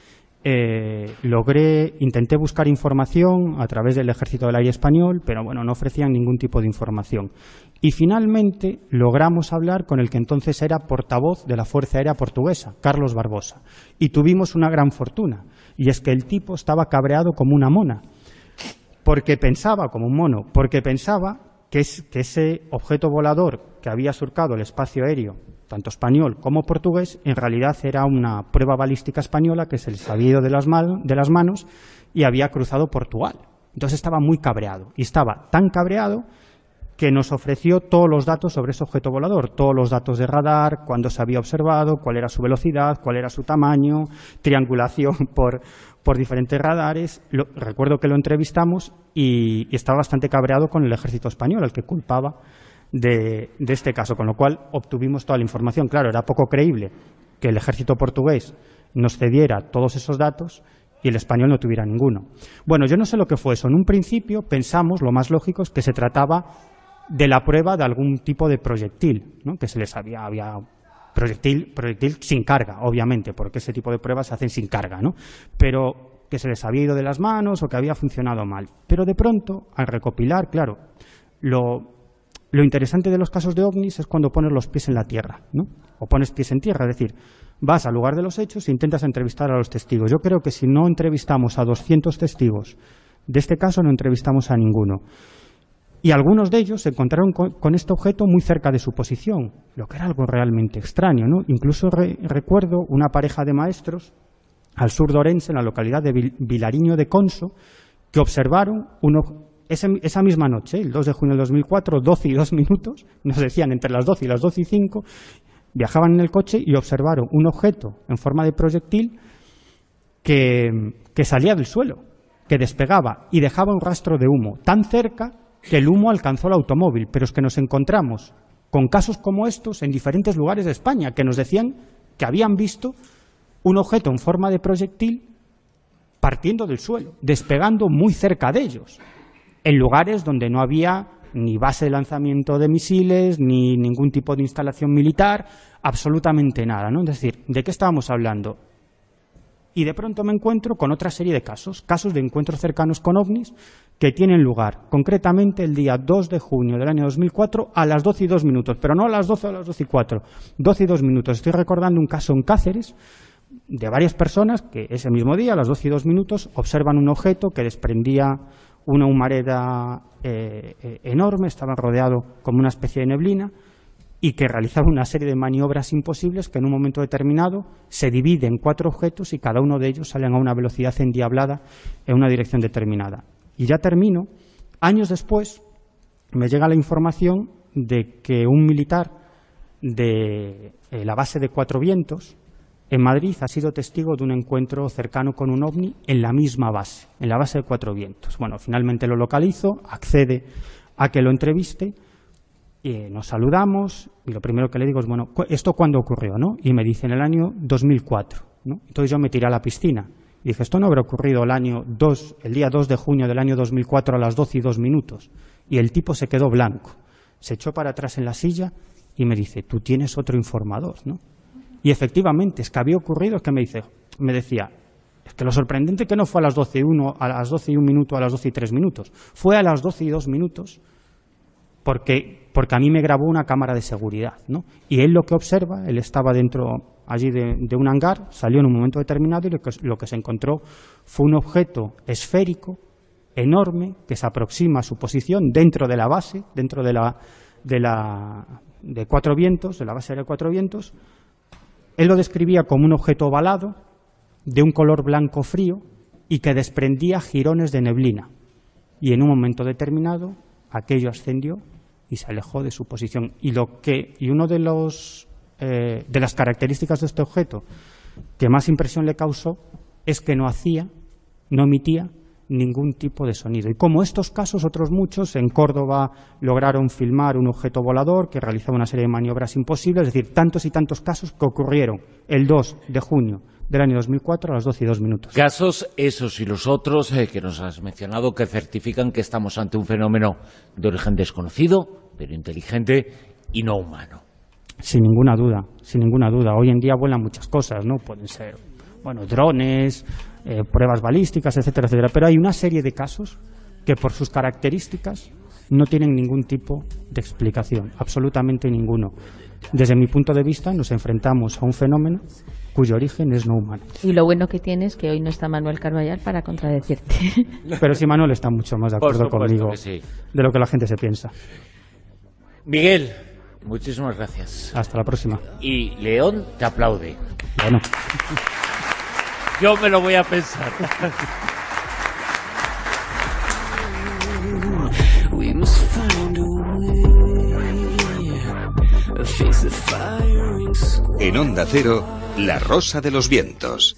intenté buscar información a través del Ejército del Aire Español, pero bueno, no ofrecían ningún tipo de información. Y finalmente logramos hablar con el que entonces era portavoz de la Fuerza Aérea Portuguesa, Carlos Barbosa, y tuvimos una gran fortuna, y es que el tipo estaba cabreado como una mona, porque pensaba que ese objeto volador que había surcado el espacio aéreo, tanto español como portugués, en realidad era una prueba balística española que se les había ido de las manos y había cruzado Portugal. Entonces estaba muy cabreado, y estaba tan cabreado que nos ofreció todos los datos sobre ese objeto volador, todos los datos de radar, cuándo se había observado, cuál era su velocidad, cuál era su tamaño, triangulación por diferentes radares. Recuerdo que lo entrevistamos y estaba bastante cabreado con el Ejército Español, al que culpaba de este caso, con lo cual obtuvimos toda la información. Claro, era poco creíble que el Ejército portugués nos cediera todos esos datos y el español no tuviera ninguno. Bueno, yo no sé lo que fue eso. En un principio pensamos, lo más lógico es que se trataba de la prueba de algún tipo de proyectil, ¿no?, que se les había proyectil sin carga, obviamente, porque ese tipo de pruebas se hacen sin carga, ¿no?, pero que se les había ido de las manos o que había funcionado mal. Pero de pronto, al recopilar, claro, lo interesante de los casos de ovnis es cuando pones los pies en la tierra, ¿no?, o pones pies en tierra, es decir, vas al lugar de los hechos e intentas entrevistar a los testigos. Yo creo que si no entrevistamos a 200 testigos de este caso, no entrevistamos a ninguno. Y algunos de ellos se encontraron con este objeto muy cerca de su posición, lo que era algo realmente extraño, ¿no? Incluso recuerdo una pareja de maestros al sur de Orense, en la localidad de Vilariño de Conso, que observaron esa misma noche, el 2 de junio del 2004, 12 y 2 minutos, nos decían entre las 12 y las 12 y 5, viajaban en el coche y observaron un objeto en forma de proyectil que salía del suelo, que despegaba y dejaba un rastro de humo tan cerca que el humo alcanzó el automóvil. Pero es que nos encontramos con casos como estos en diferentes lugares de España, que nos decían que habían visto un objeto en forma de proyectil partiendo del suelo, despegando muy cerca de ellos, en lugares donde no había ni base de lanzamiento de misiles, ni ningún tipo de instalación militar, absolutamente nada, ¿no? Es decir, ¿de qué estábamos hablando? Y de pronto me encuentro con otra serie de casos de encuentros cercanos con ovnis que tienen lugar, concretamente el día 2 de junio del año 2004 a las 12 y 2 minutos, pero no a las 12 o a las 12 y 4, 12 y 2 minutos. Estoy recordando un caso en Cáceres de varias personas que ese mismo día, a las 12 y 2 minutos, observan un objeto que desprendía una humareda enorme, estaba rodeado como una especie de neblina y que realizaba una serie de maniobras imposibles que en un momento determinado se divide en 4 objetos y cada uno de ellos salen a una velocidad endiablada en una dirección determinada. Y ya termino. Años después me llega la información de que un militar de la base de Cuatro Vientos en Madrid ha sido testigo de un encuentro cercano con un ovni en la misma base, en la base de Cuatro Vientos. Bueno, finalmente lo localizo, accede a que lo entreviste, y nos saludamos y lo primero que le digo es, bueno, ¿esto cuándo ocurrió, no? Y me dice, en el año 2004, ¿no? Entonces yo me tiré a la piscina y dije, esto no habrá ocurrido el día 2 de junio del año 2004 a las 12 y 2 minutos. Y el tipo se quedó blanco, se echó para atrás en la silla y me dice, tú tienes otro informador, ¿no? Y efectivamente, es que había ocurrido, es que me decía, es que lo sorprendente que no fue a las 12 y 1, a las 12 y 1 minuto, a las 12 y 3 minutos, fue a las 12 y 2 minutos porque a mí me grabó una cámara de seguridad, ¿no? Y él lo que observa, él estaba dentro allí de un hangar, salió en un momento determinado y lo que se encontró fue un objeto esférico, enorme, que se aproxima a su posición dentro de la base, dentro de Cuatro Vientos, de la base de Cuatro Vientos. Él lo describía como un objeto ovalado, de un color blanco frío y que desprendía jirones de neblina. Y en un momento determinado, aquello ascendió y se alejó de su posición. Y uno de las características de este objeto que más impresión le causó es que no emitía ningún tipo de sonido. Y como estos casos, otros muchos, en Córdoba lograron filmar un objeto volador que realizaba una serie de maniobras imposibles, es decir, tantos y tantos casos que ocurrieron el 2 de junio del año 2004 a las 12 y 2 minutos. Casos, esos y los otros que nos has mencionado, que certifican que estamos ante un fenómeno de origen desconocido, pero inteligente y no humano. Sin ninguna duda, sin ninguna duda. Hoy en día vuelan muchas cosas, ¿no? Pueden ser, drones, pruebas balísticas, etcétera, etcétera. Pero hay una serie de casos que por sus características no tienen ningún tipo de explicación, absolutamente ninguno. Desde mi punto de vista nos enfrentamos a un fenómeno cuyo origen es no humano. Y lo bueno que tiene es que hoy no está Manuel Carballal para contradecirte. Pero sí, Manuel está mucho más de acuerdo conmigo de lo que la gente se piensa. Miguel, muchísimas gracias. Hasta la próxima. Y León te aplaude. Bueno. Yo me lo voy a pensar. En Onda Cero, La Rosa de los Vientos.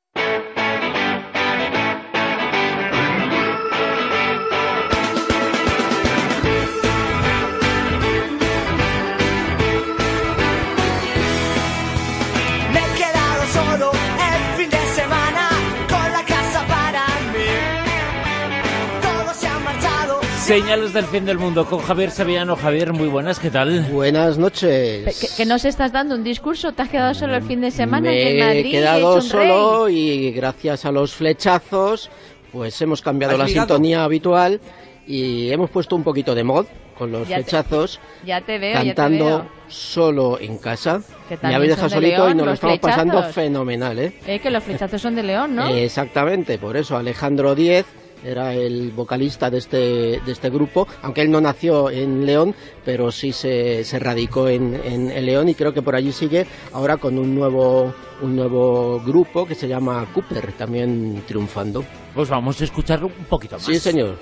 Señales del fin del mundo con Javier Sevillano. Javier, muy buenas, ¿qué tal? Buenas noches. ¿Que nos estás dando un discurso? ¿Te has quedado solo el fin de semana Me en Madrid? He quedado solo y gracias a los flechazos pues hemos cambiado la sintonía habitual y hemos puesto un poquito de mod con los flechazos. Ya te veo, cantando ya te veo. Solo en casa. Me habéis dejado solito y nos lo estamos pasando fenomenal, ¿eh? Que los flechazos son de León, ¿no? Exactamente, por eso Alejandro Díez era el vocalista de este grupo, aunque él no nació en León, pero sí se radicó en León y creo que por allí sigue ahora con un nuevo grupo que se llama Cooper, también triunfando. Pues vamos a escucharlo un poquito más. Sí, señor.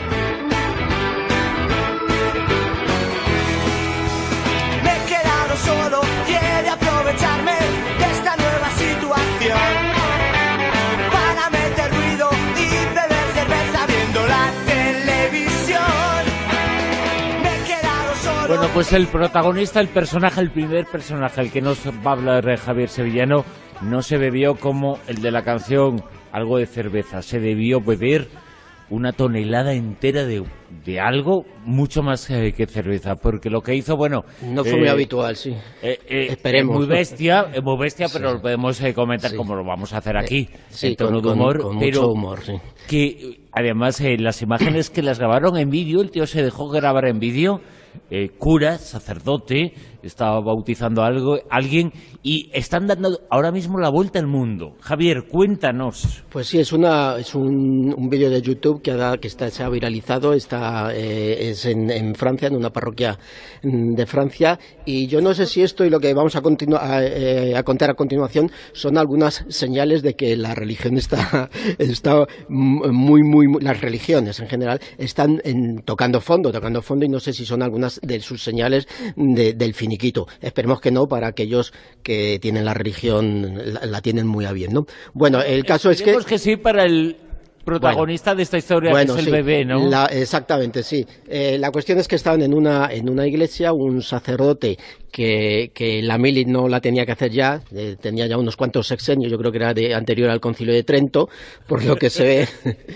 Me he quedado solo y he de aprovecharme de esta nueva situación. Bueno, pues el protagonista, el personaje, el primer personaje, el que nos va a hablar Javier Sevillano, no se bebió como el de la canción algo de cerveza, se debió beber una tonelada entera de algo mucho más que cerveza, porque lo que hizo, bueno... No fue muy habitual, sí. Esperemos. Muy bestia, pero sí. lo podemos comentar sí. Como lo vamos a hacer aquí, sí, en tono de humor, con pero mucho humor, sí. Que además las imágenes que las grabaron en vídeo, el tío se dejó grabar en vídeo, cura, sacerdote, estaba bautizando a alguien y están dando ahora mismo la vuelta al mundo. Javier, cuéntanos. Pues sí, es un vídeo de YouTube que se ha viralizado, es en Francia, en una parroquia de Francia, y yo no sé si esto y lo que vamos a contar a continuación son algunas señales de que la religión está muy, las religiones en general están tocando fondo, y no sé si son algunas de sus señales del finiquito. Esperemos que no, para aquellos que tienen la religión, la tienen muy a bien, ¿no? Bueno, el caso es que sí, para el protagonista de esta historia, que es el bebé, ¿no? Exactamente, sí. La cuestión es que estaban en una iglesia, un sacerdote que la mili no la tenía que hacer ya, tenía ya unos cuantos sexenios, yo creo que era anterior al Concilio de Trento, por lo que se ve.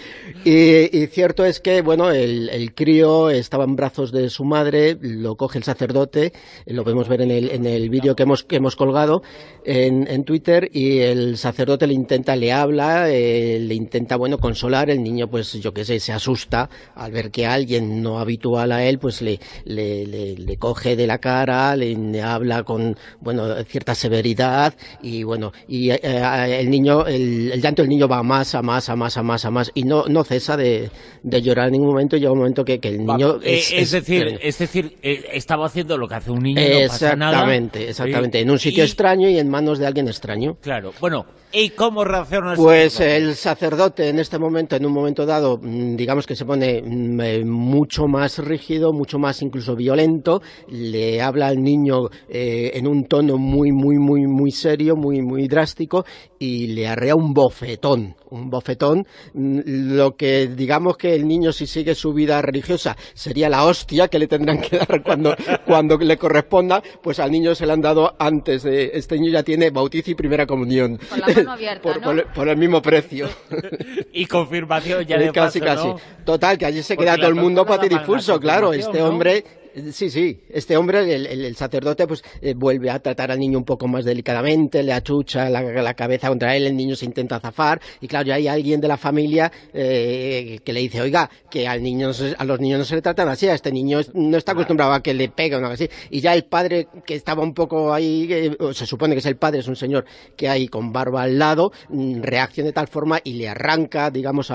Y cierto es que, bueno, el crío estaba en brazos de su madre, lo coge el sacerdote, lo podemos ver en el vídeo que hemos colgado en Twitter, y el sacerdote le habla, le intenta, bueno, consolar. El niño, pues yo qué sé, se asusta al ver que alguien no habitual a él, pues le coge de la cara, le habla con, bueno, cierta severidad, y bueno, y el niño, el llanto del niño va más, y no cesa de llorar en ningún momento. Llega un momento que el niño es decir, estaba haciendo lo que hace un niño, no pasa nada. Exactamente, en un sitio extraño y en manos de alguien extraño. Claro, bueno, ¿y cómo reacciona el Pues sacerdote? El sacerdote en un momento dado, digamos que se pone mucho más rígido, mucho más incluso violento, le habla al niño en un tono muy serio, muy drástico, y le arrea un bofetón, lo que digamos que el niño, si sigue su vida religiosa, sería la hostia que le tendrán que dar cuando le corresponda. Pues al niño se le han dado antes de... Este niño ya tiene bautizo y primera comunión. Con la mano abierta, por el mismo precio. Y confirmación ya de casi. Total, que allí se queda todo el mundo patidifuso, claro. Este hombre... Sí, este hombre, el sacerdote, pues vuelve a tratar al niño un poco más delicadamente, le achucha la cabeza contra él, el niño se intenta zafar, y claro, ya hay alguien de la familia que le dice, oiga, que a los niños no se le tratan así, a este niño no está acostumbrado a que le pegue o algo así. Y ya el padre, que estaba un poco ahí, se supone que es el padre, es un señor que hay con barba al lado, reacciona de tal forma y le arranca, digamos,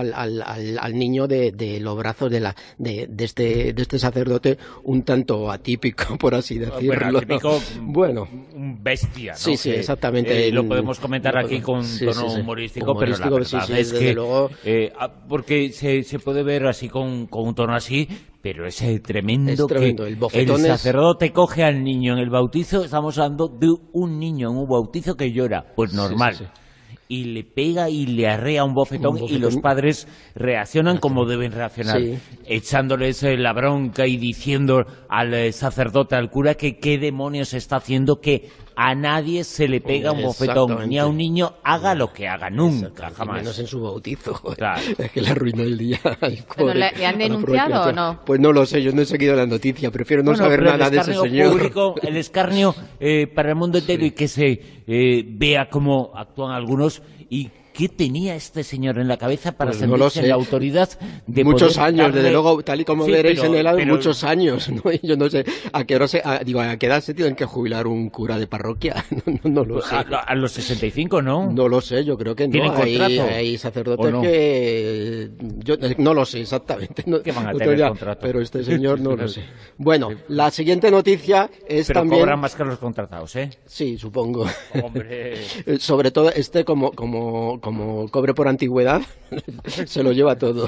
al niño de los brazos de este sacerdote, un tanto atípico, por así decirlo. Bueno, un bestia, ¿no? Sí, exactamente. Lo podemos comentar aquí con tono humorístico, pero la verdad es que luego... porque se puede ver así con un tono así, pero es tremendo, que el sacerdote coge al niño en el bautizo. Estamos hablando de un niño en un bautizo que llora, pues normal. Sí. Y le pega y le arrea un bofetón, y los padres reaccionan como deben reaccionar, echándoles la bronca y diciendo al sacerdote, al cura, que qué demonios está haciendo, que a nadie se le pega un bofetón, ni a un niño, haga lo que haga, nunca, jamás. Menos en su bautizo, claro. Es que le arruinó el día al pobre. ¿Le han denunciado o no? Pues no lo sé, yo no he seguido la noticia, prefiero no saber nada de ese señor. Público, el escarnio para el mundo entero, y que se vea cómo actúan algunos, y ¿qué tenía este señor en la cabeza para sentirse en la autoridad de muchos años, desde luego, tal y como veréis en el audio, muchos años, ¿no? Yo no sé a qué edad se tienen que jubilar un cura de parroquia. No lo sé. A los 65, ¿no? No lo sé, yo creo que no. ¿Tienen contrato? Hay sacerdotes que... Yo no lo sé exactamente. ¿Qué van a tener contrato? Pero este señor no lo sé. Bueno, la siguiente noticia es pero también... cobran más que los contratados, ¿eh? Sí, supongo. Hombre... Sobre todo como cobre por antigüedad, se lo lleva todo.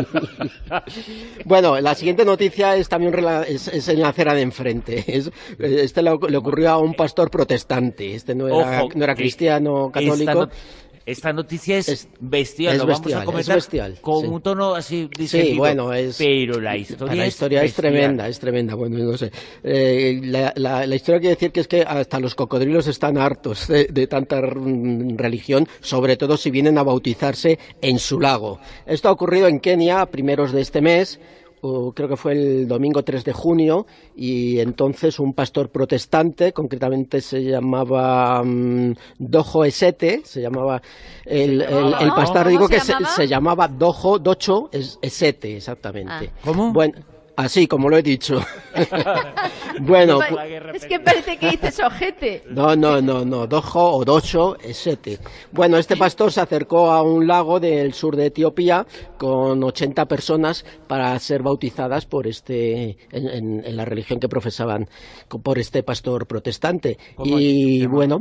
Bueno, la siguiente noticia es también es en la acera de enfrente. Le ocurrió a un pastor protestante. No era cristiano, católico. esta noticia es bestial, lo bestial, vamos a comentar con un tono así distendido, sí, bueno, pero la historia es tremenda, bueno, no sé. La historia quiere decir que es que hasta los cocodrilos están hartos de tanta religión, sobre todo si vienen a bautizarse en su lago. Esto ha ocurrido en Kenia a primeros de este mes, creo que fue el domingo 3 de junio, y entonces un pastor protestante, concretamente se llamaba Dojo Esete, se llamaba el pastor, digo que se llamaba Docho Esete, exactamente. ¿Cómo? Bueno, así como lo he dicho. Bueno, es que parece que dices ojete. No, Dojo o Docho Esete. Bueno, este pastor se acercó a un lago del sur de Etiopía con 80 personas para ser bautizadas por en la religión que profesaban por este pastor protestante. Y bueno...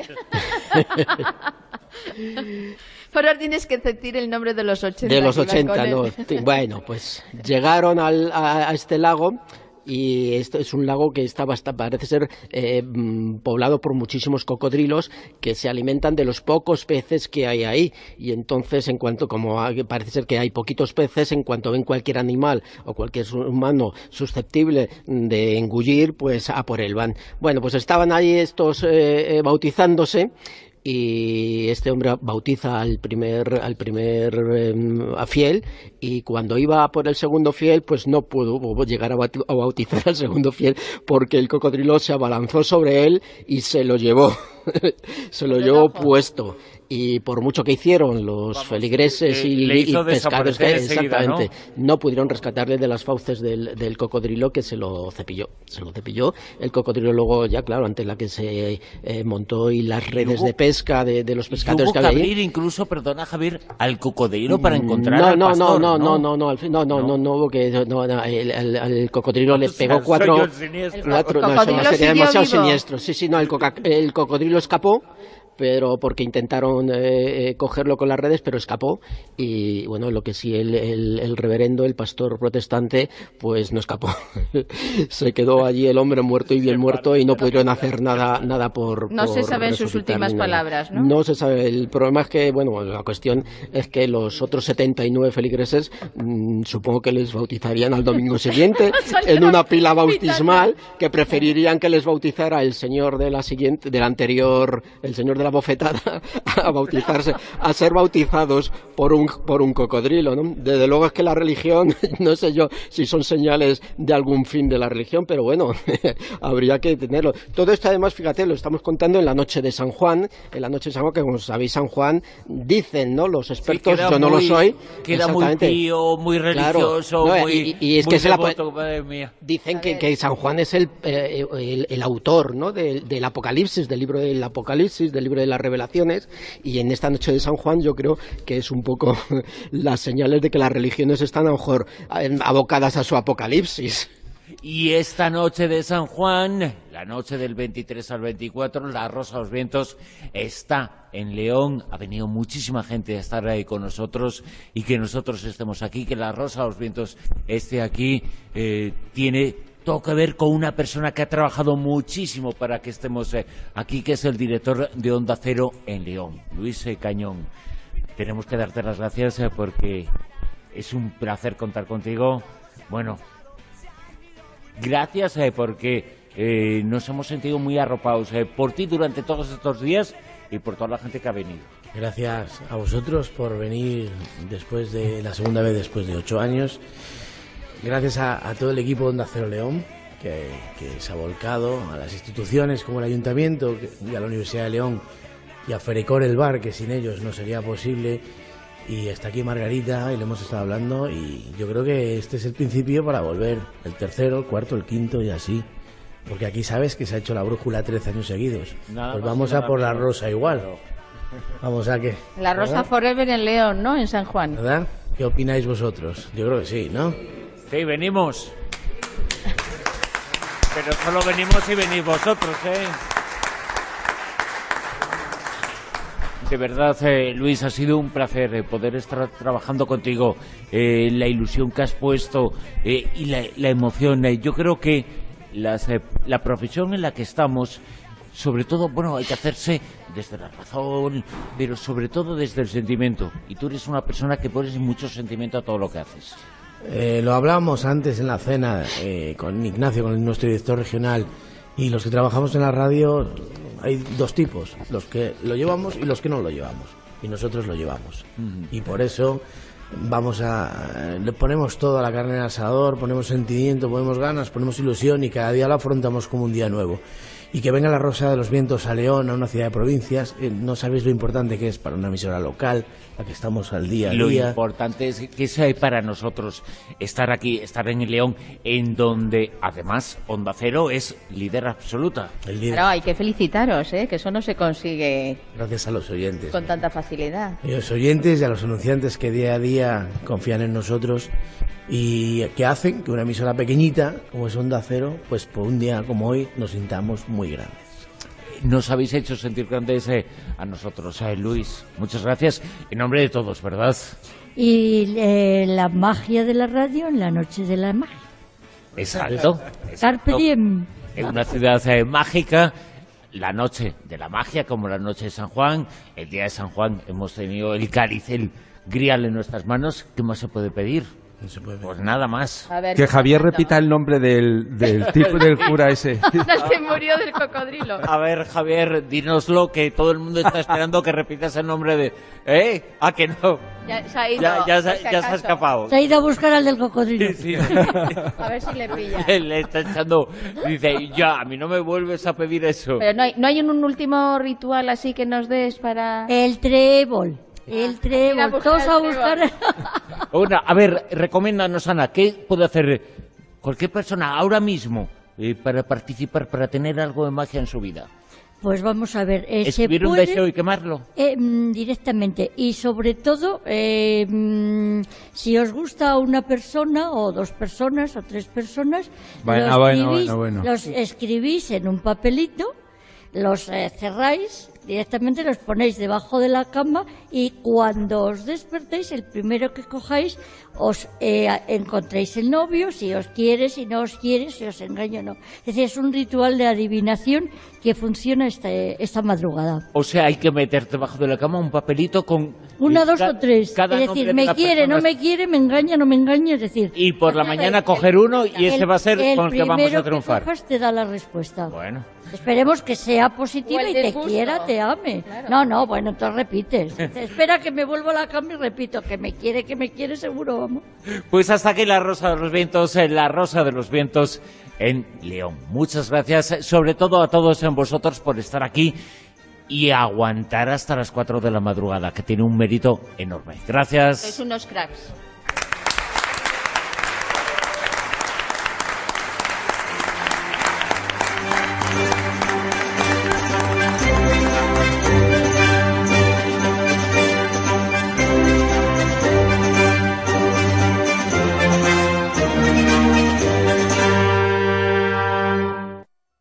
Por ahora tienes que decir el nombre de los 80. De los 80, no. Bueno, pues llegaron a este lago, y esto es un lago que parece ser poblado por muchísimos cocodrilos que se alimentan de los pocos peces que hay ahí, y entonces parece ser que hay poquitos peces, en cuanto ven cualquier animal o cualquier humano susceptible de engullir, pues a por él van. Bueno, pues estaban ahí estos bautizándose, y este hombre bautiza al primer fiel, y cuando iba por el segundo fiel pues no pudo llegar a bautizar al segundo fiel porque el cocodrilo se abalanzó sobre él y se lo llevó se lo llevó puesto, y por mucho que hicieron los feligreses y pescadores, exactamente, ¿no? Pudieron rescatarle de las fauces del cocodrilo, que se lo cepilló. El cocodrilo luego, ya claro, ante la que se montó y las redes de pesca de los pescadores que había ahí. Abrir incluso, perdona Javier, al cocodrilo para encontrar al pastor. El cocodrilo le pegó cuatro. Sería demasiado siniestro. Sí, no, el cocodrilo escapó, pero porque intentaron cogerlo con las redes, pero escapó. Y bueno, lo que sí, el reverendo, el pastor protestante, pues no escapó. Se quedó allí el hombre muerto y bien muerto, y no pudieron hacer nada por no se saben sus últimas palabras, ¿no? No se sabe. El problema es que, bueno, la cuestión es que los otros 79 feligreses supongo que les bautizarían al domingo siguiente en una pila bautismal, que preferirían que les bautizara el señor de la anterior, el señor de la bofetada, a ser bautizados por un cocodrilo, ¿no? Desde luego es que la religión, no sé yo si son señales de algún fin de la religión, pero bueno, habría que tenerlo. Todo esto además, fíjate, lo estamos contando en la noche de San Juan, que como sabéis, San Juan, dicen, ¿no?, los expertos, yo no lo soy, queda muy pío, muy religioso, claro, y es muy que devoto, madre mía. Dicen que San Juan es el autor, ¿no?, del Apocalipsis, del libro del Apocalipsis, del libro de las revelaciones, y en esta noche de San Juan yo creo que es un poco las señales de que las religiones están a lo mejor abocadas a su apocalipsis. Y esta noche de San Juan, la noche del 23 al 24, la Rosa de los Vientos está en León. Ha venido muchísima gente a estar ahí con nosotros, y que nosotros estemos aquí, que la Rosa de los Vientos esté aquí, tiene todo que ver con una persona que ha trabajado muchísimo para que estemos aquí, que es el director de Onda Cero en León, Luis Cañón. Tenemos que darte las gracias porque es un placer contar contigo. Bueno, gracias porque nos hemos sentido muy arropados por ti durante todos estos días y por toda la gente que ha venido. Gracias a vosotros por venir después de la segunda vez después de 8 años. Gracias a todo el equipo de Onda Cero León, que se ha volcado, a las instituciones como el Ayuntamiento y a la Universidad de León, y a Ferecor el bar, que sin ellos no sería posible, y está aquí Margarita, y le hemos estado hablando, y yo creo que este es el principio para volver, el tercero, el cuarto, el quinto y así, porque aquí sabes que se ha hecho la brújula 13 años seguidos. Pues vamos a por la Rosa igual. Vamos a que... La Rosa Forever en León, ¿no?, en San Juan. ¿Verdad? ¿Qué opináis vosotros? Yo creo que sí, ¿no? Sí, venimos. Pero solo venimos si venís vosotros, ¿eh? De verdad, Luis, ha sido un placer poder estar trabajando contigo, la ilusión que has puesto y la emoción. Yo creo que la profesión en la que estamos sobre todo, bueno, hay que hacerse desde la razón, pero sobre todo desde el sentimiento. Y tú eres una persona que pones mucho sentimiento a todo lo que haces. Lo hablábamos antes en la cena con Ignacio, con nuestro director regional, y los que trabajamos en la radio, hay dos tipos, los que lo llevamos y los que no lo llevamos, y nosotros lo llevamos. Y por eso le ponemos toda la carne al asador, ponemos sentimiento, ponemos ganas, ponemos ilusión, y cada día lo afrontamos como un día nuevo. Y que venga la Rosa de los Vientos a León, a una ciudad de provincias, no sabéis lo importante que es para una emisora local, la que estamos al día a día. Lo importante es que sea para nosotros estar aquí, estar en León, en donde además Onda Cero es líder absoluta. Claro, hay que felicitaros, que eso no se consigue gracias a los oyentes, con tanta facilidad. Y a los oyentes y a los anunciantes que día a día confían en nosotros y que hacen que una emisora pequeñita como es Onda Cero, pues por un día como hoy nos sintamos muy grandes. Nos habéis hecho sentir grandes a nosotros, Luis. Muchas gracias en nombre de todos, ¿verdad? Y la magia de la radio en la noche de la magia. Exacto. Carpe diem. En una ciudad mágica, la noche de la magia, como la noche de San Juan. El día de San Juan hemos tenido el cáliz, el grial en nuestras manos. ¿Qué más se puede pedir? Pues nada más. Que Javier repita el nombre del tipo del cura ese. Se murió del cocodrilo. A ver, Javier, dínoslo, que todo el mundo está esperando que repitas el nombre de... ¿A que no? Ya se ha ido. Ya se ha escapado. Se ha ido a buscar al del cocodrilo. Sí. A ver si le pilla. Le está echando... Dice, ya, a mí no me vuelves a pedir eso. Pero no hay un último ritual así que nos des para... El trébol. El trébol, todos a buscar. A ver, recomiéndanos, Ana, ¿qué puede hacer cualquier persona ahora mismo para participar, para tener algo de magia en su vida? Pues vamos a ver. ¿Escribir un deseo y quemarlo? Directamente. Y sobre todo, si os gusta una persona, o dos personas, o tres personas, los escribís en un papelito, los cerráis, directamente los ponéis debajo de la cama, y cuando os despertéis, el primero que cojáis, os encontréis el novio, si os quiere, si no os quiere, si os engaña o no. Es decir, es un ritual de adivinación que funciona esta madrugada. O sea, hay que meter debajo de la cama un papelito con... Una, dos o tres. Es decir, me quiere, no me quiere, me engaña, no me engaña, es decir... Y por la mañana coger uno y ese va a ser con el que vamos a triunfar. El primero que cojas te da la respuesta. Bueno. Esperemos que sea positiva y te quiera, te ame. Claro. No, bueno, entonces repites. Espera que me vuelvo a la cama y repito, que me quiere seguro, vamos. Pues hasta aquí la Rosa de los Vientos, la Rosa de los Vientos en León. Muchas gracias, sobre todo a todos vosotros por estar aquí y aguantar hasta las 4 de la madrugada, que tiene un mérito enorme. Gracias. Sois unos cracks.